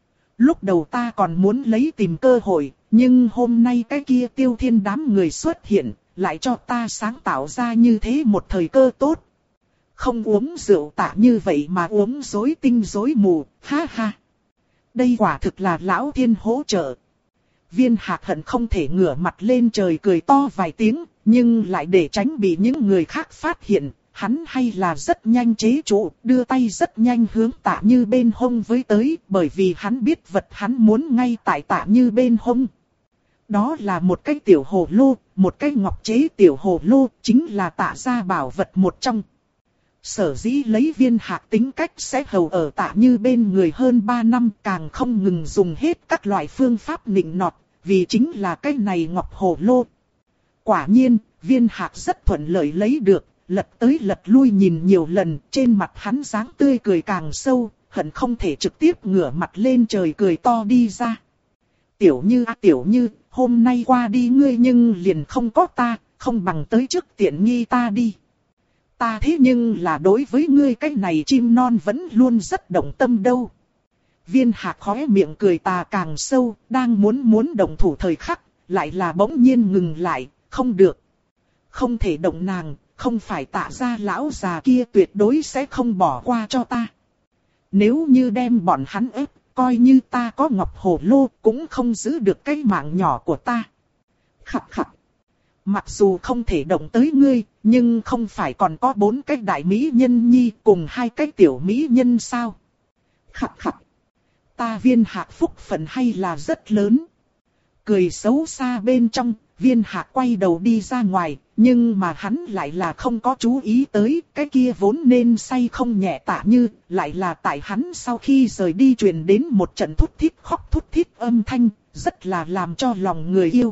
Lúc đầu ta còn muốn lấy tìm cơ hội, nhưng hôm nay cái kia Tiêu Thiên đám người xuất hiện, lại cho ta sáng tạo ra như thế một thời cơ tốt. Không uống rượu Tạ Như vậy mà uống rối tinh rối mù, ha ha. Đây quả thực là lão thiên hỗ trợ. Viên Hạc hận không thể ngửa mặt lên trời cười to vài tiếng, nhưng lại để tránh bị những người khác phát hiện, hắn hay là rất nhanh chế trụ, đưa tay rất nhanh hướng Tạ Như bên hông với tới, bởi vì hắn biết vật hắn muốn ngay tại Tạ Như bên hông. Đó là một cái tiểu hồ lô, một cái ngọc chế tiểu hồ lô, chính là Tạ gia bảo vật một trong. Sở dĩ lấy Viên Hạc tính cách sẽ hầu ở Tạ Như bên người hơn ba năm, càng không ngừng dùng hết các loại phương pháp nịnh nọt, vì chính là cái này ngọc hồ lô. Quả nhiên, Viên Hạc rất thuận lợi lấy được, lật tới lật lui nhìn nhiều lần, trên mặt hắn dáng tươi cười càng sâu, hận không thể trực tiếp ngửa mặt lên trời cười to đi ra. Tiểu Như à Tiểu Như, hôm nay qua đi ngươi nhưng liền không có ta, không bằng tới trước tiện nghi ta đi. Ta thế nhưng là đối với ngươi cái này chim non vẫn luôn rất động tâm đâu. Viên Hạc khóe miệng cười tà càng sâu, đang muốn muốn động thủ thời khắc, lại là bỗng nhiên ngừng lại, không được. Không thể động nàng, không phải Tạ gia lão già kia tuyệt đối sẽ không bỏ qua cho ta. Nếu như đem bọn hắn ép, coi như ta có ngọc hồ lô cũng không giữ được cái mạng nhỏ của ta. Khập khập. Mặc dù không thể động tới ngươi, nhưng không phải còn có bốn cái đại mỹ nhân nhi cùng hai cái tiểu mỹ nhân sao? Khập khập. Ta Viên Hạc phúc phận hay là rất lớn. Cười xấu xa bên trong, Viên Hạc quay đầu đi ra ngoài, nhưng mà hắn lại là không có chú ý tới, cái kia vốn nên say không nhẹ Tạ Như, lại là tại hắn sau khi rời đi truyền đến một trận thút thít khóc thút thít âm thanh, rất là làm cho lòng người yêu.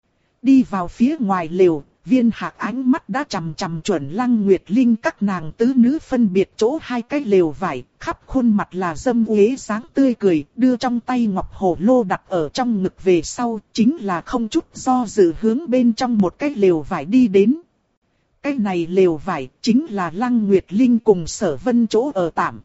Đi vào phía ngoài lều, Viên Hạc ánh mắt đã chằm chằm chuẩn Lăng Nguyệt Linh các nàng tứ nữ phân biệt chỗ hai cái lều vải, khắp khuôn mặt là dâm uế dáng tươi cười, đưa trong tay ngọc hồ lô đặt ở trong ngực về sau, chính là không chút do dự hướng bên trong một cái lều vải đi đến. Cái này lều vải chính là Lăng Nguyệt Linh cùng Sở Vân chỗ ở tạm.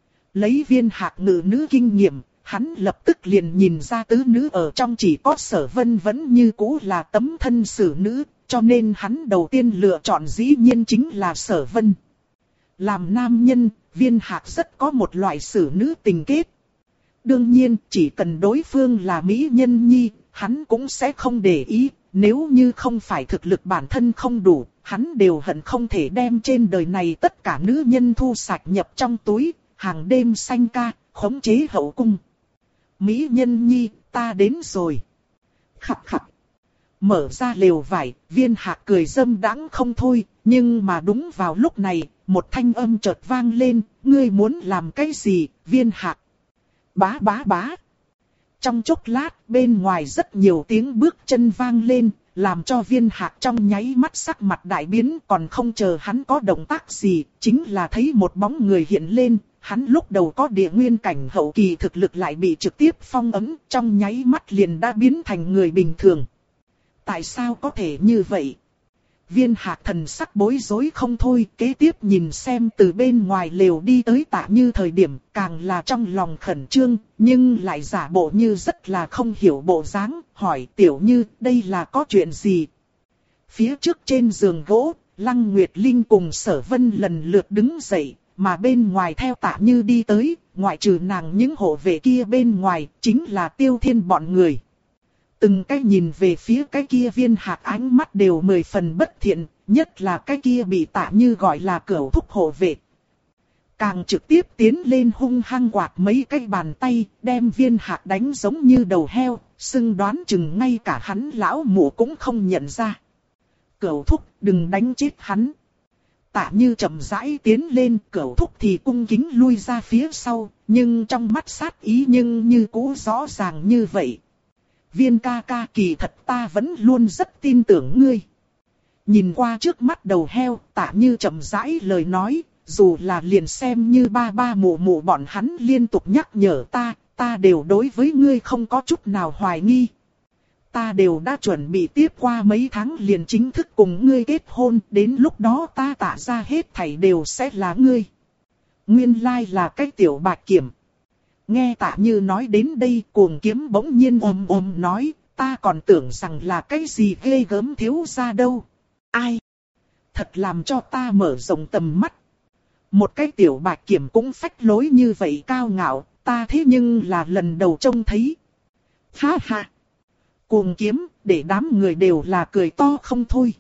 Lấy Viên Hạc ngự nữ kinh nghiệm, hắn lập tức liền nhìn ra tứ nữ ở trong chỉ có Sở Vân vẫn như cũ là tấm thân xử nữ. Cho nên hắn đầu tiên lựa chọn dĩ nhiên chính là Sở Vân. Làm nam nhân, Viên Hạc rất có một loại xử nữ tình kết. Đương nhiên, chỉ cần đối phương là mỹ nhân nhi, hắn cũng sẽ không để ý. Nếu như không phải thực lực bản thân không đủ, hắn đều hận không thể đem trên đời này tất cả nữ nhân thu sạch nhập trong túi, hàng đêm sanh ca, khống chế hậu cung. Mỹ nhân nhi, ta đến rồi. Khập khập. Mở ra lều vải, Viên Hạc cười dâm đãng không thôi, nhưng mà đúng vào lúc này, một thanh âm chợt vang lên, ngươi muốn làm cái gì, Viên Hạc? Bá bá bá. Trong chốc lát, bên ngoài rất nhiều tiếng bước chân vang lên, làm cho Viên Hạc trong nháy mắt sắc mặt đại biến, còn không chờ hắn có động tác gì, chính là thấy một bóng người hiện lên. Hắn lúc đầu có địa nguyên cảnh hậu kỳ thực lực lại bị trực tiếp phong ấn, trong nháy mắt liền đã biến thành người bình thường. Tại sao có thể như vậy? Viên Hạc thần sắc bối rối không thôi, kế tiếp nhìn xem từ bên ngoài lều đi tới Tạ Như thời điểm, càng là trong lòng khẩn trương, nhưng lại giả bộ như rất là không hiểu bộ dáng, hỏi Tiểu Như, đây là có chuyện gì? Phía trước trên giường gỗ, Lăng Nguyệt Linh cùng Sở Vân lần lượt đứng dậy, mà bên ngoài theo Tạ Như đi tới, ngoại trừ nàng những hộ vệ kia bên ngoài, chính là Tiêu Thiên bọn người. Từng cái nhìn về phía cái kia Viên Hạc ánh mắt đều mười phần bất thiện, nhất là cái kia bị Tạ Như gọi là cửu thúc hộ vệ. Càng trực tiếp tiến lên hung hăng quạt mấy cái bàn tay, đem Viên Hạc đánh giống như đầu heo, xưng đoán chừng ngay cả hắn lão mụ cũng không nhận ra. Cửu thúc, đừng đánh chết hắn. Tạ Như chậm rãi tiến lên, cửu thúc thì cung kính lui ra phía sau, nhưng trong mắt sát ý nhưng như cũ rõ ràng như vậy. Viên ca ca, kỳ thật ta vẫn luôn rất tin tưởng ngươi. Nhìn qua trước mắt đầu heo, Tạ Như chậm rãi lời nói, dù là liền xem như ba ba mụ mụ bọn hắn liên tục nhắc nhở ta, ta đều đối với ngươi không có chút nào hoài nghi. Ta đều đã chuẩn bị tiếp qua mấy tháng liền chính thức cùng ngươi kết hôn, đến lúc đó ta Tạ ra hết thảy đều sẽ là ngươi. Nguyên lai là cái tiểu bạch kiểm. Nghe Tạ Như nói đến đây, Cuồng Kiếm bỗng nhiên ôm ôm nói, ta còn tưởng rằng là cái gì ghê gớm thiếu gia đâu. Ai? Thật làm cho ta mở rộng tầm mắt. Một cái tiểu bạch kiểm cũng phách lối như vậy cao ngạo, ta thế nhưng là lần đầu trông thấy. Ha ha! Cuồng Kiếm, để đám người đều là cười to không thôi.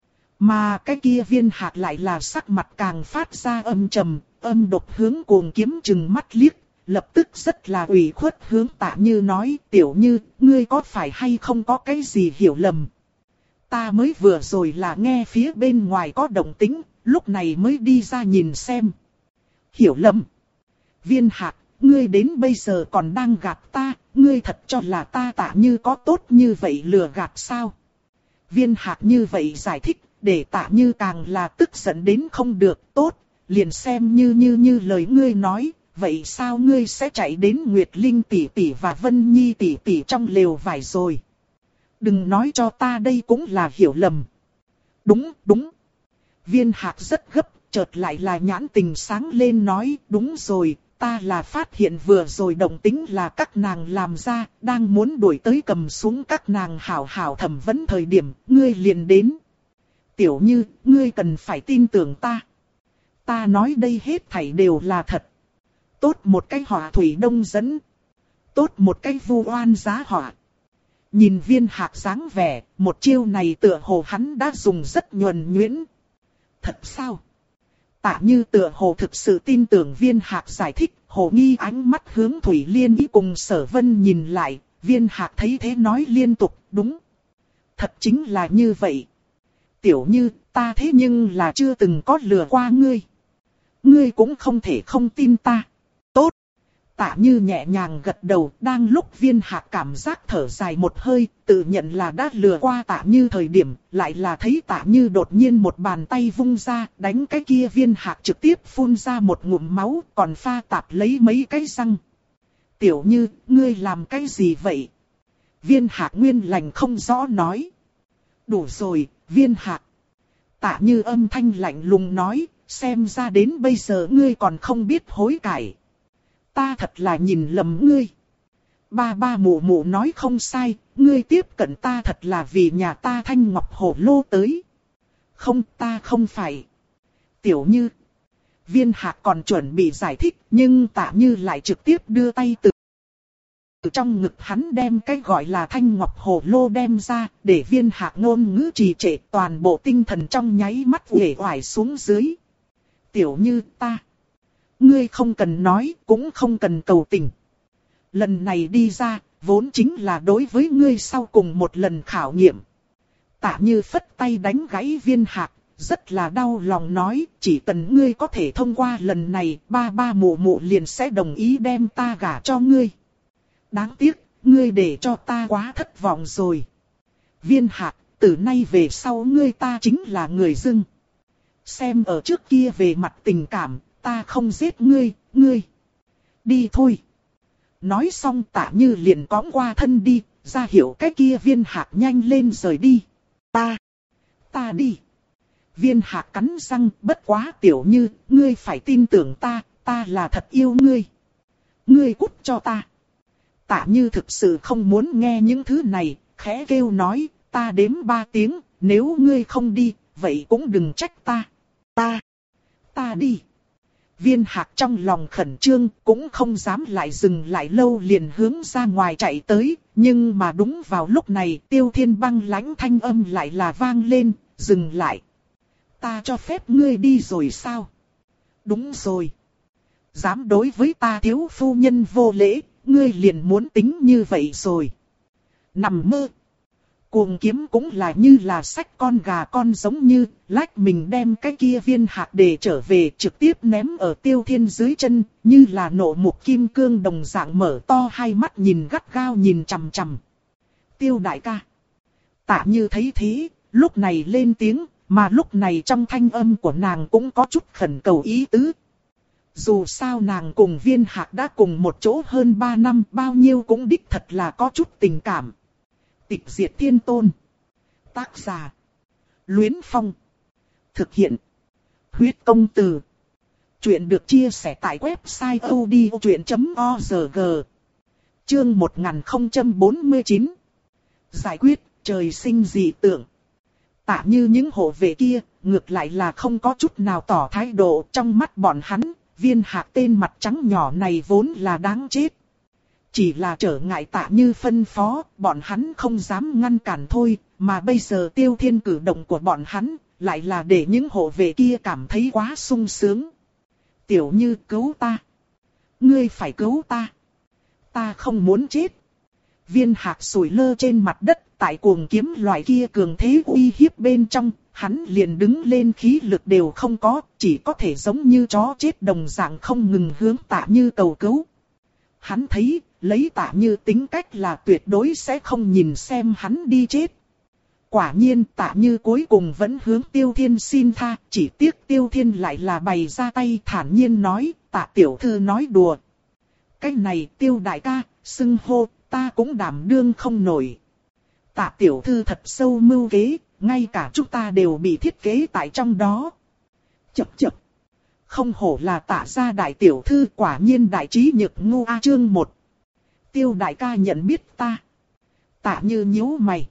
Mà cái kia Viên Hạc lại là sắc mặt càng phát ra âm trầm, âm độc hướng Cuồng Kiếm chừng mắt liếc. Lập tức rất là ủy khuất hướng Tạ Như nói, Tiểu Như, ngươi có phải hay không có cái gì hiểu lầm? Ta mới vừa rồi là nghe phía bên ngoài có động tĩnh, lúc này mới đi ra nhìn xem. Hiểu lầm? Viên Hạc, ngươi đến bây giờ còn đang gạt ta, ngươi thật cho là ta Tạ Như có tốt như vậy lừa gạt sao? Viên Hạc như vậy giải thích, để Tạ Như càng là tức giận đến không được, tốt, liền xem như như như lời ngươi nói. Vậy sao ngươi sẽ chạy đến Nguyệt Linh tỷ tỷ và Vân Nhi tỷ tỷ trong lều vải rồi? Đừng nói cho ta đây cũng là hiểu lầm. Đúng, đúng. Viên Hạc rất gấp, chợt lại là nhãn tình sáng lên nói, đúng rồi, ta là phát hiện vừa rồi động tĩnh là các nàng làm ra, đang muốn đuổi tới cầm xuống các nàng hảo hảo thẩm vấn thời điểm, ngươi liền đến. Tiểu Như, ngươi cần phải tin tưởng ta. Ta nói đây hết thảy đều là thật. Tốt một cái hỏa thủy đông dẫn. Tốt một cái vu oan giá hỏa. Nhìn Viên Hạc dáng vẻ, một chiêu này tựa hồ hắn đã dùng rất nhuần nhuyễn. Thật sao? Tạ Như tựa hồ thực sự tin tưởng Viên Hạc giải thích, hồ nghi ánh mắt hướng Thủy Liên Ý cùng Sở Vân nhìn lại, Viên Hạc thấy thế nói liên tục, đúng. Thật chính là như vậy. Tiểu Như, ta thế nhưng là chưa từng có lừa qua ngươi. Ngươi cũng không thể không tin ta. Tốt. Tạ Như nhẹ nhàng gật đầu, đang lúc Viên Hạc cảm giác thở dài một hơi, tự nhận là đã lừa qua Tạ Như thời điểm, lại là thấy Tạ Như đột nhiên một bàn tay vung ra, đánh cái kia Viên Hạc trực tiếp phun ra một ngụm máu, còn pha tạp lấy mấy cái răng. Tiểu Như, ngươi làm cái gì vậy? Viên Hạc nguyên lành không rõ nói. Đủ rồi, Viên Hạc. Tạ Như âm thanh lạnh lùng nói, xem ra đến bây giờ ngươi còn không biết hối cải. Ta thật là nhìn lầm ngươi. Ba ba mụ mụ nói không sai, ngươi tiếp cận ta thật là vì nhà ta Thanh Ngọc Hổ Lô tới. Không, ta không phải. Tiểu Như. Viên Hạc còn chuẩn bị giải thích, nhưng Tạ Như lại trực tiếp đưa tay từ trong ngực hắn đem cái gọi là Thanh Ngọc Hổ Lô đem ra, để Viên Hạc ngôn ngữ trì trệ, toàn bộ tinh thần trong nháy mắt uể oải xuống dưới. Tiểu Như, ta. Ngươi không cần nói, cũng không cần cầu tình. Lần này đi ra, vốn chính là đối với ngươi sau cùng một lần khảo nghiệm. Tạ Như phất tay đánh gãy Viên Hạc, rất là đau lòng nói, chỉ cần ngươi có thể thông qua lần này, ba ba mụ mụ liền sẽ đồng ý đem ta gả cho ngươi. Đáng tiếc, ngươi để cho ta quá thất vọng rồi. Viên Hạc, từ nay về sau ngươi ta chính là người dưng. Xem ở trước kia về mặt tình cảm, ta không giết ngươi, ngươi. Đi thôi. Nói xong Tạ Như liền cõng qua thân đi, ra hiệu cái kia Viên Hạc nhanh lên rời đi. Ta, ta đi. Viên Hạc cắn răng, bất quá Tiểu Như, ngươi phải tin tưởng ta, ta là thật yêu ngươi. Ngươi cút cho ta. Tạ Như thực sự không muốn nghe những thứ này, khẽ kêu nói, ta đếm ba tiếng, nếu ngươi không đi, vậy cũng đừng trách ta. Ta, ta đi. Viên Hạc trong lòng khẩn trương, cũng không dám lại dừng lại lâu liền hướng ra ngoài chạy tới, nhưng mà đúng vào lúc này Tiêu Thiên băng lãnh thanh âm lại là vang lên, dừng lại. Ta cho phép ngươi đi rồi sao? Đúng rồi. Dám đối với ta thiếu phu nhân vô lễ, ngươi liền muốn tính như vậy rồi. Nằm mơ. Cuồng Kiếm cũng là như là sách con gà con giống như, lách mình đem cái kia Viên Hạc để trở về trực tiếp ném ở Tiêu Thiên dưới chân, như là nộ mục kim cương đồng dạng mở to hai mắt nhìn gắt gao nhìn chằm chằm. Tiêu đại ca. Tạ Như thấy thế, lúc này lên tiếng, mà lúc này trong thanh âm của nàng cũng có chút khẩn cầu ý tứ. Dù sao nàng cùng Viên Hạc đã cùng một chỗ hơn ba năm, bao nhiêu cũng đích thật là có chút tình cảm. Tịch Diệt Thiên Tôn. Tác giả. Luyến Phong. Thực hiện. Huyết Công Từ. Chuyện được chia sẻ tại website o d o chuyện chấm org. Chương một nghìn không trăm bốn mươi chín. Giải quyết, trời sinh dị tượng. Tạ Như những hộ vệ kia, ngược lại là không có chút nào tỏ thái độ trong mắt bọn hắn. Viên Hạc tên mặt trắng nhỏ này vốn là đáng chết. Chỉ là trở ngại Tạ Như phân phó, bọn hắn không dám ngăn cản thôi, mà bây giờ Tiêu Thiên cử động của bọn hắn, lại là để những hộ vệ kia cảm thấy quá sung sướng. Tiểu Như cứu ta. Ngươi phải cứu ta. Ta không muốn chết. Viên Hạc sủi lơ trên mặt đất, tại Cuồng Kiếm loại kia cường thế uy hiếp bên trong, hắn liền đứng lên khí lực đều không có, chỉ có thể giống như chó chết đồng dạng không ngừng hướng Tạ Như cầu cứu. Hắn thấy, lấy Tạ Như tính cách là tuyệt đối sẽ không nhìn xem hắn đi chết. Quả nhiên Tạ Như cuối cùng vẫn hướng Tiêu Thiên xin tha, chỉ tiếc Tiêu Thiên lại là bày ra tay thản nhiên nói, Tạ tiểu thư nói đùa. Cái này Tiêu đại ca, xưng hô, ta cũng đảm đương không nổi. Tạ tiểu thư thật sâu mưu kế, ngay cả chúng ta đều bị thiết kế tại trong đó. Chập chập. Không hổ là Tạ gia đại tiểu thư, quả nhiên đại trí nhược ngu a. Chương một. Tiêu đại ca nhận biết ta. Tạ Như nhíu mày.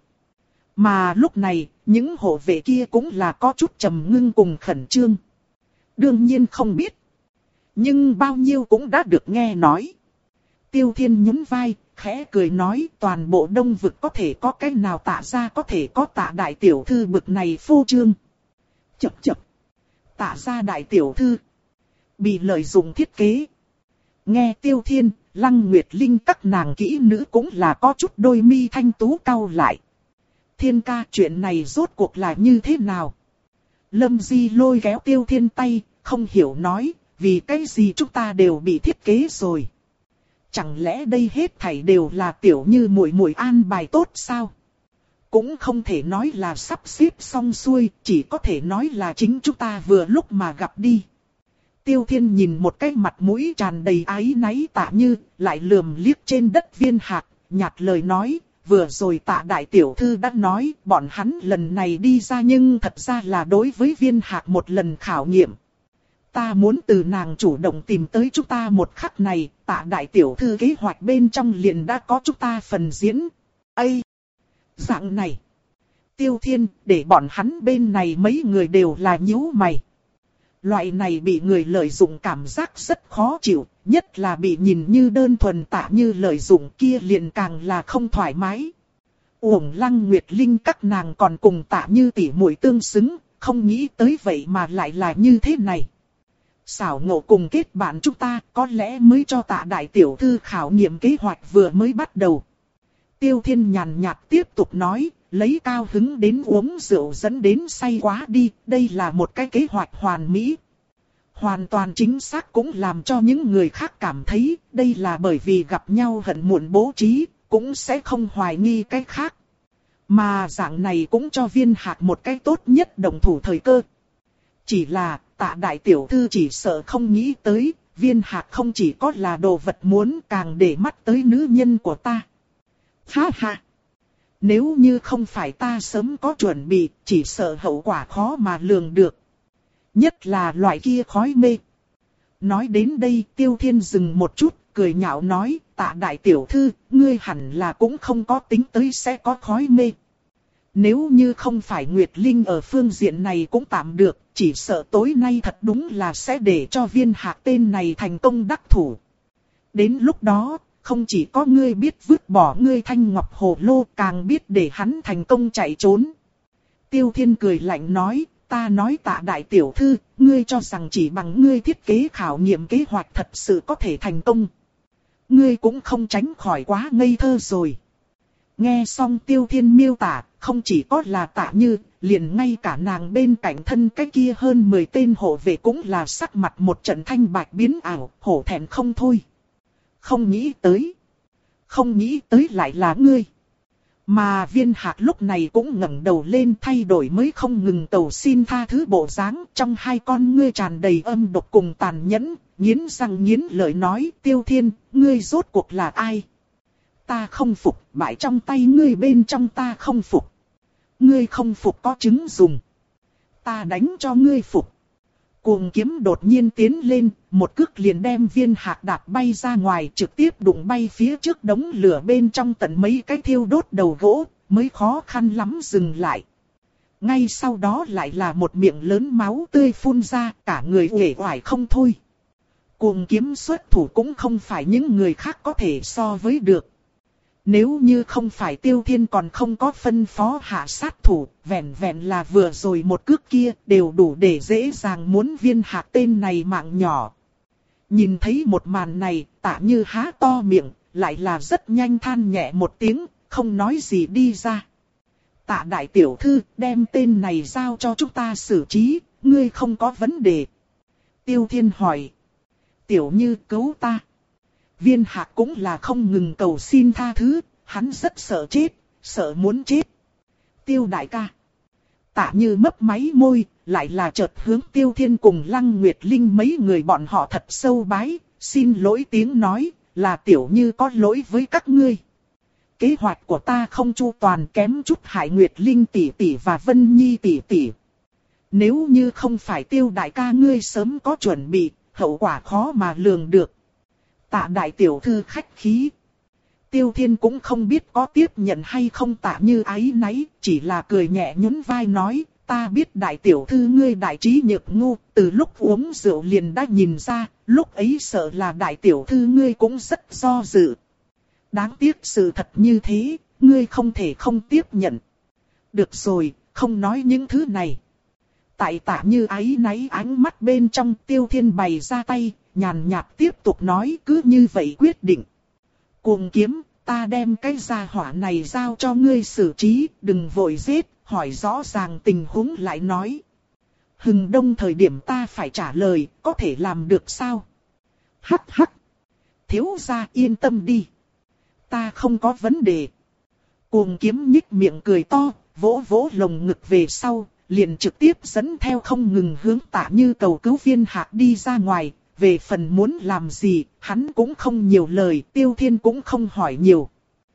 Mà lúc này, những hộ vệ kia cũng là có chút trầm ngưng cùng khẩn trương. Đương nhiên không biết. Nhưng bao nhiêu cũng đã được nghe nói. Tiêu Thiên nhún vai, khẽ cười nói toàn bộ Đông Vực có thể có cái nào Tạ gia có thể có Tạ đại tiểu thư bực này phô trương. Chập chập. Tạ gia đại tiểu thư. Bị lợi dụng thiết kế. Nghe Tiêu Thiên, Lăng Nguyệt Linh các nàng kỹ nữ cũng là có chút đôi mi thanh tú cau lại. Thiên ca, chuyện này rốt cuộc là như thế nào? Lâm Di lôi kéo Tiêu Thiên tay, không hiểu nói, vì cái gì chúng ta đều bị thiết kế rồi. Chẳng lẽ đây hết thảy đều là Tiểu Như muội muội an bài tốt sao? Cũng không thể nói là sắp xếp xong xuôi, chỉ có thể nói là chính chúng ta vừa lúc mà gặp đi. Tiêu Thiên nhìn một cái mặt mũi tràn đầy áy náy Tạ Như, lại lườm liếc trên đất Viên Hạc, nhạt lời nói, vừa rồi Tạ đại tiểu thư đã nói, bọn hắn lần này đi ra nhưng thật ra là đối với Viên Hạc một lần khảo nghiệm. Ta muốn từ nàng chủ động tìm tới chúng ta một khắc này, Tạ đại tiểu thư kế hoạch bên trong liền đã có chúng ta phần diễn. Ây! Dạng này! Tiêu Thiên, để bọn hắn bên này mấy người đều là nhíu mày. Loại này bị người lợi dụng cảm giác rất khó chịu, nhất là bị nhìn như đơn thuần Tạ Như lợi dụng kia liền càng là không thoải mái. Uổng Lăng Nguyệt Linh các nàng còn cùng Tạ Như tỉ muội tương xứng, không nghĩ tới vậy mà lại là như thế này. Xảo ngộ cùng kết bạn chúng ta có lẽ mới cho Tạ đại tiểu thư khảo nghiệm kế hoạch vừa mới bắt đầu. Tiêu Thiên nhàn nhạt tiếp tục nói, lấy cao hứng đến uống rượu dẫn đến say quá đi, đây là một cái kế hoạch hoàn mỹ. Hoàn toàn chính xác cũng làm cho những người khác cảm thấy đây là bởi vì gặp nhau hận muộn bố trí, cũng sẽ không hoài nghi cái khác. Mà dạng này cũng cho Viên Hạc một cái tốt nhất đồng thủ thời cơ. Chỉ là Tạ đại tiểu thư chỉ sợ không nghĩ tới, Viên Hạc không chỉ có là đồ vật muốn càng để mắt tới nữ nhân của ta. Ha ha! Nếu như không phải ta sớm có chuẩn bị, chỉ sợ hậu quả khó mà lường được. Nhất là loại kia khói mê. Nói đến đây Tiêu Thiên dừng một chút, cười nhạo nói, Tạ đại tiểu thư, ngươi hẳn là cũng không có tính tới sẽ có khói mê. Nếu như không phải Nguyệt Linh ở phương diện này cũng tạm được, chỉ sợ tối nay thật đúng là sẽ để cho Viên Hạc tên này thành công đắc thủ. Đến lúc đó, không chỉ có ngươi biết vứt bỏ ngươi thanh ngọc hồ lô, càng biết để hắn thành công chạy trốn. Tiêu Thiên cười lạnh nói, ta nói Tạ đại tiểu thư, ngươi cho rằng chỉ bằng ngươi thiết kế khảo nghiệm kế hoạch thật sự có thể thành công. Ngươi cũng không tránh khỏi quá ngây thơ rồi. Nghe xong Tiêu Thiên miêu tả, không chỉ có là Tạ Như, liền ngay cả nàng bên cạnh thân cái kia hơn mười tên hộ vệ cũng là sắc mặt một trận thanh bạch biến ảo, hổ thẹn không thôi. Không nghĩ tới. Không nghĩ tới lại là ngươi. Mà Viên Hạc lúc này cũng ngẩng đầu lên thay đổi mới không ngừng cầu xin tha thứ bộ dáng, trong hai con ngươi tràn đầy âm độc cùng tàn nhẫn, nghiến răng nghiến lợi nói, Tiêu Thiên, ngươi rốt cuộc là ai? Ta không phục, bại trong tay ngươi bên trong ta không phục. Ngươi không phục có chứng dùng. Ta đánh cho ngươi phục. Cuồng kiếm đột nhiên tiến lên, một cước liền đem Viên Hạc đạp bay ra ngoài, trực tiếp đụng bay phía trước đống lửa bên trong tận mấy cái thiêu đốt đầu gỗ, mới khó khăn lắm dừng lại. Ngay sau đó lại là một miệng lớn máu tươi phun ra, cả người uể oải không thôi. Cuồng kiếm xuất thủ cũng không phải những người khác có thể so với được. Nếu như không phải Tiêu Thiên còn không có phân phó hạ sát thủ, vẹn vẹn là vừa rồi một cước kia đều đủ để dễ dàng muốn Viên Hạc tên này mạng nhỏ. Nhìn thấy một màn này, Tạ Như há to miệng, lại là rất nhanh than nhẹ một tiếng, không nói gì đi ra. Tạ đại tiểu thư, đem tên này giao cho chúng ta xử trí, ngươi không có vấn đề. Tiêu Thiên hỏi. Tiểu Như cứu ta. Viên Hạc cũng là không ngừng cầu xin tha thứ, hắn rất sợ chết, sợ muốn chết. Tiêu đại ca. Tạ Như mấp máy môi, lại là chợt hướng Tiêu Thiên cùng Lăng Nguyệt Linh mấy người bọn họ thật sâu bái, xin lỗi tiếng nói, là Tiểu Như có lỗi với các ngươi. Kế hoạch của ta không chu toàn, kém chút hại Nguyệt Linh tỷ tỷ và Vân Nhi tỷ tỷ. Nếu như không phải Tiêu đại ca ngươi sớm có chuẩn bị, hậu quả khó mà lường được. Tạ đại tiểu thư khách khí. Tiêu Thiên cũng không biết có tiếp nhận hay không Tạ Như áy náy, chỉ là cười nhẹ nhún vai nói, ta biết đại tiểu thư ngươi đại trí nhược ngu, từ lúc uống rượu liền đã nhìn ra, lúc ấy sợ là đại tiểu thư ngươi cũng rất do dự. Đáng tiếc sự thật như thế, ngươi không thể không tiếp nhận. Được rồi, không nói những thứ này. Tại Tạ Như áy náy ánh mắt bên trong, Tiêu Thiên bày ra tay, nhàn nhạt tiếp tục nói, cứ như vậy quyết định. Cuồng kiếm, ta đem cái gia hỏa này giao cho ngươi xử trí, đừng vội giết, hỏi rõ ràng tình huống lại nói. Hừng đông thời điểm ta phải trả lời, có thể làm được sao? Hắc hắc. Thiếu gia yên tâm đi. Ta không có vấn đề. Cuồng kiếm nhích miệng cười to, vỗ vỗ lồng ngực về sau, liền trực tiếp dẫn theo không ngừng hướng Tạ Như cầu cứu Viên Hạc đi ra ngoài. Về phần muốn làm gì, hắn cũng không nhiều lời, Tiêu Thiên cũng không hỏi nhiều.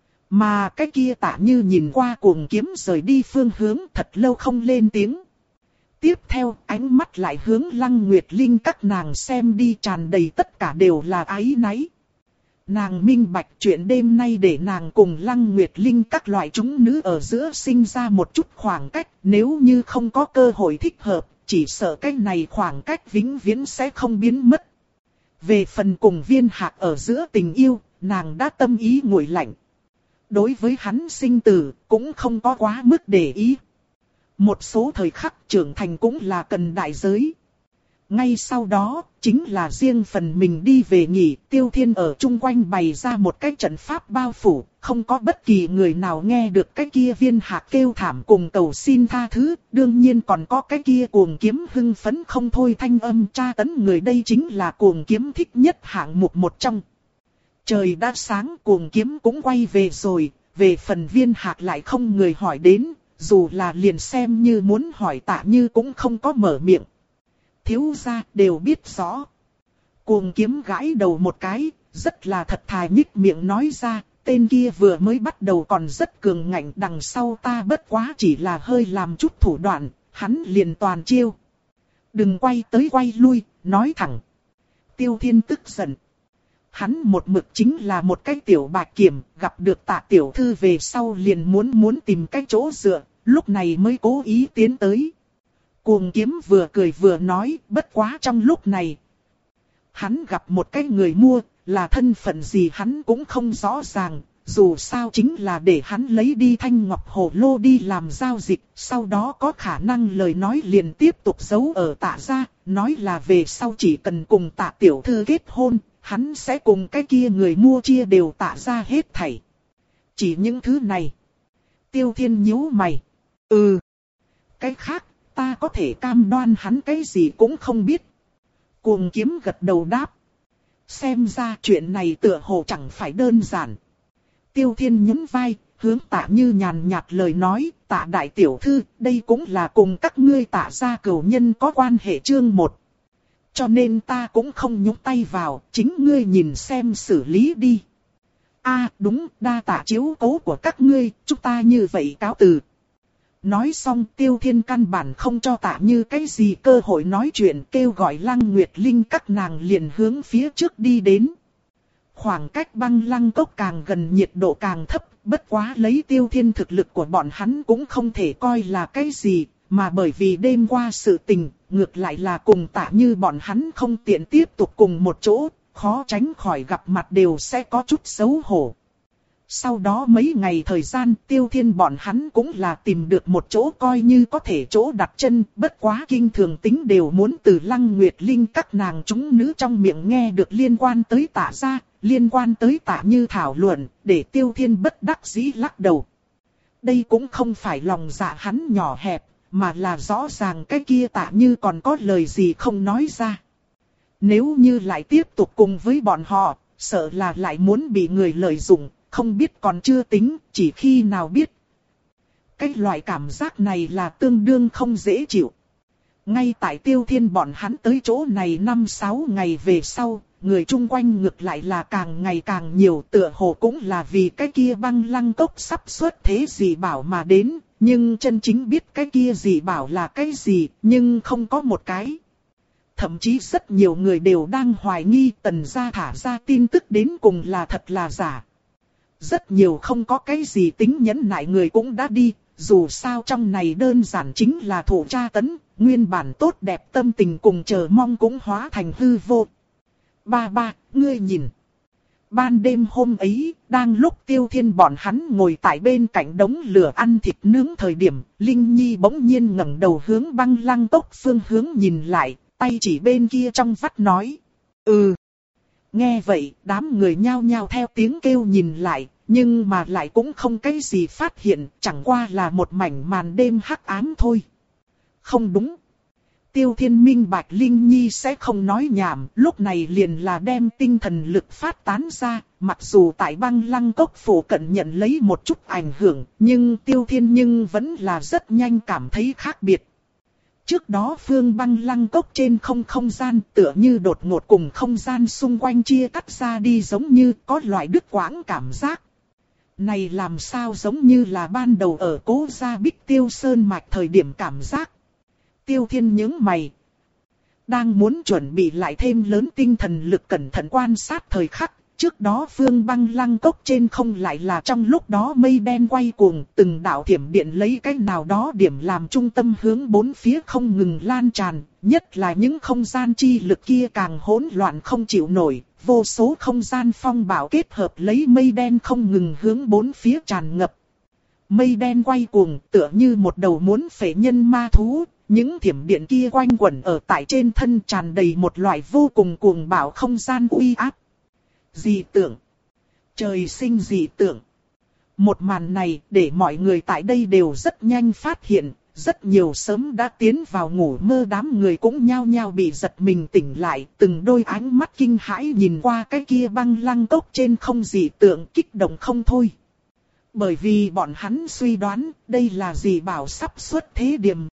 Mà cái kia Tạ Như nhìn qua cuồng kiếm rời đi phương hướng thật lâu không lên tiếng. Tiếp theo, ánh mắt lại hướng Lăng Nguyệt Linh các nàng xem đi, tràn đầy tất cả đều là áy náy. Nàng minh bạch chuyện đêm nay để nàng cùng Lăng Nguyệt Linh các loại chúng nữ ở giữa sinh ra một chút khoảng cách, nếu như không có cơ hội thích hợp, chỉ sợ cái này khoảng cách vĩnh viễn sẽ không biến mất. Về phần cùng Viên Hạc ở giữa tình yêu, nàng đã tâm ý nguội lạnh. Đối với hắn sinh tử, cũng không có quá mức để ý. Một số thời khắc trưởng thành cũng là cần đại giới. Ngay sau đó, chính là riêng phần mình đi về nghỉ, Tiêu Thiên ở chung quanh bày ra một cái trận pháp bao phủ, không có bất kỳ người nào nghe được cái kia Viên Hạc kêu thảm cùng cầu xin tha thứ, đương nhiên còn có cái kia cuồng kiếm hưng phấn không thôi thanh âm tra tấn người, đây chính là cuồng kiếm thích nhất hạng mục một trong. Trời đã sáng, cuồng kiếm cũng quay về rồi, về phần Viên Hạc lại không người hỏi đến, dù là liền xem như muốn hỏi Tạ Như cũng không có mở miệng. Thiếu gia đều biết rõ. Cuồng kiếm gãi đầu một cái, rất là thật thà nhích miệng nói ra, tên kia vừa mới bắt đầu còn rất cường ngạnh, đằng sau ta bất quá chỉ là hơi làm chút thủ đoạn, hắn liền toàn chiêu. Đừng quay tới quay lui, nói thẳng. Tiêu Thiên tức giận. Hắn một mực chính là một cái tiểu bạch kiểm, gặp được Tạ tiểu thư về sau liền muốn muốn tìm cái chỗ dựa, lúc này mới cố ý tiến tới. Cuồng kiếm vừa cười vừa nói, bất quá trong lúc này. Hắn gặp một cái người mua, là thân phận gì hắn cũng không rõ ràng, dù sao chính là để hắn lấy đi thanh ngọc hồ lô đi làm giao dịch, sau đó có khả năng lời nói liền tiếp tục giấu ở Tạ gia, nói là về sau chỉ cần cùng Tạ tiểu thư kết hôn, hắn sẽ cùng cái kia người mua chia đều Tạ gia hết thảy. Chỉ những thứ này. Tiêu Thiên nhíu mày. Ừ. Cái khác. Ta có thể cam đoan hắn cái gì cũng không biết. Cuồng kiếm gật đầu đáp. Xem ra chuyện này tựa hồ chẳng phải đơn giản. Tiêu Thiên nhún vai, hướng Tạ Như nhàn nhạt lời nói, Tạ đại tiểu thư, đây cũng là cùng các ngươi Tạ gia cửu nhân có quan hệ chương một. Cho nên ta cũng không nhúng tay vào, chính ngươi nhìn xem xử lý đi. A à, đúng, đa tạ chiếu cố của các ngươi, chúng ta như vậy cáo từ. Nói xong Tiêu Thiên căn bản không cho Tạ Như cái gì cơ hội nói chuyện, kêu gọi Lăng Nguyệt Linh các nàng liền hướng phía trước đi đến. Khoảng cách băng lăng cốc càng gần nhiệt độ càng thấp, bất quá lấy Tiêu Thiên thực lực của bọn hắn cũng không thể coi là cái gì, mà bởi vì đêm qua sự tình, ngược lại là cùng Tạ Như bọn hắn không tiện tiếp tục cùng một chỗ, khó tránh khỏi gặp mặt đều sẽ có chút xấu hổ. Sau đó mấy ngày thời gian Tiêu Thiên bọn hắn cũng là tìm được một chỗ coi như có thể chỗ đặt chân, bất quá kinh thường tính đều muốn từ Lăng Nguyệt Linh các nàng chúng nữ trong miệng nghe được liên quan tới Tạ gia, liên quan tới Tạ Như thảo luận, để Tiêu Thiên bất đắc dĩ lắc đầu. Đây cũng không phải lòng dạ hắn nhỏ hẹp, mà là rõ ràng cái kia Tạ Như còn có lời gì không nói ra. Nếu như lại tiếp tục cùng với bọn họ, sợ là lại muốn bị người lợi dụng. Không biết còn chưa tính, chỉ khi nào biết. Cái loại cảm giác này là tương đương không dễ chịu. Ngay tại Tiêu Thiên bọn hắn tới chỗ này năm sáu ngày về sau, người chung quanh ngược lại là càng ngày càng nhiều, tựa hồ cũng là vì cái kia băng lăng cốc sắp xuất thế dị bảo mà đến, nhưng chân chính biết cái kia dị bảo là cái gì, nhưng không có một cái. Thậm chí rất nhiều người đều đang hoài nghi Tần gia thả ra tin tức đến cùng là thật là giả. Rất nhiều không có cái gì tính nhẫn nại người cũng đã đi, dù sao trong này đơn giản chính là thủ tra tấn, nguyên bản tốt đẹp tâm tình cùng chờ mong cũng hóa thành hư vô. Ba ba, ngươi nhìn. Ban đêm hôm ấy, đang lúc Tiêu Thiên bọn hắn ngồi tại bên cạnh đống lửa ăn thịt nướng thời điểm, Linh Nhi bỗng nhiên ngẩng đầu hướng băng lăng cốc phương hướng nhìn lại, tay chỉ bên kia trong vắt nói. Ừ. Nghe vậy, đám người nhao nhao theo tiếng kêu nhìn lại, nhưng mà lại cũng không cái gì phát hiện, chẳng qua là một mảnh màn đêm hắc ám thôi. Không đúng. Tiêu Thiên minh bạch Linh Nhi sẽ không nói nhảm, lúc này liền là đem tinh thần lực phát tán ra, mặc dù tại băng lăng cốc phủ cận nhận lấy một chút ảnh hưởng, nhưng Tiêu Thiên nhưng vẫn là rất nhanh cảm thấy khác biệt. Trước đó phương băng lăng cốc trên không không gian tựa như đột ngột cùng không gian xung quanh chia cắt ra đi giống như có loại đứt quãng cảm giác. Này làm sao giống như là ban đầu ở Cố Gia Bích Tiêu Sơn Mạch thời điểm cảm giác. Tiêu Thiên nhướng mày. Đang muốn chuẩn bị lại thêm lớn tinh thần lực cẩn thận quan sát thời khắc. Trước đó phương băng lăng cốc trên không lại là trong lúc đó mây đen quay cuồng. Từng đạo thiểm điện lấy cái nào đó điểm làm trung tâm hướng bốn phía không ngừng lan tràn. Nhất là những không gian chi lực kia càng hỗn loạn không chịu nổi. Vô số không gian phong bạo kết hợp lấy mây đen không ngừng hướng bốn phía tràn ngập. Mây đen quay cuồng tựa như một đầu muốn phệ nhân ma thú. Những thiểm điện kia quanh quẩn ở tại trên thân tràn đầy một loại vô cùng cuồng bạo không gian uy áp. Dị tượng. Trời sinh dị tượng. Một màn này để mọi người tại đây đều rất nhanh phát hiện. Rất nhiều sớm đã tiến vào ngủ mơ đám người cũng nhao nhao bị giật mình tỉnh lại. Từng đôi ánh mắt kinh hãi nhìn qua cái kia băng lăng cốc trên không dị tượng kích động không thôi. Bởi vì bọn hắn suy đoán đây là dị bảo sắp xuất thế điểm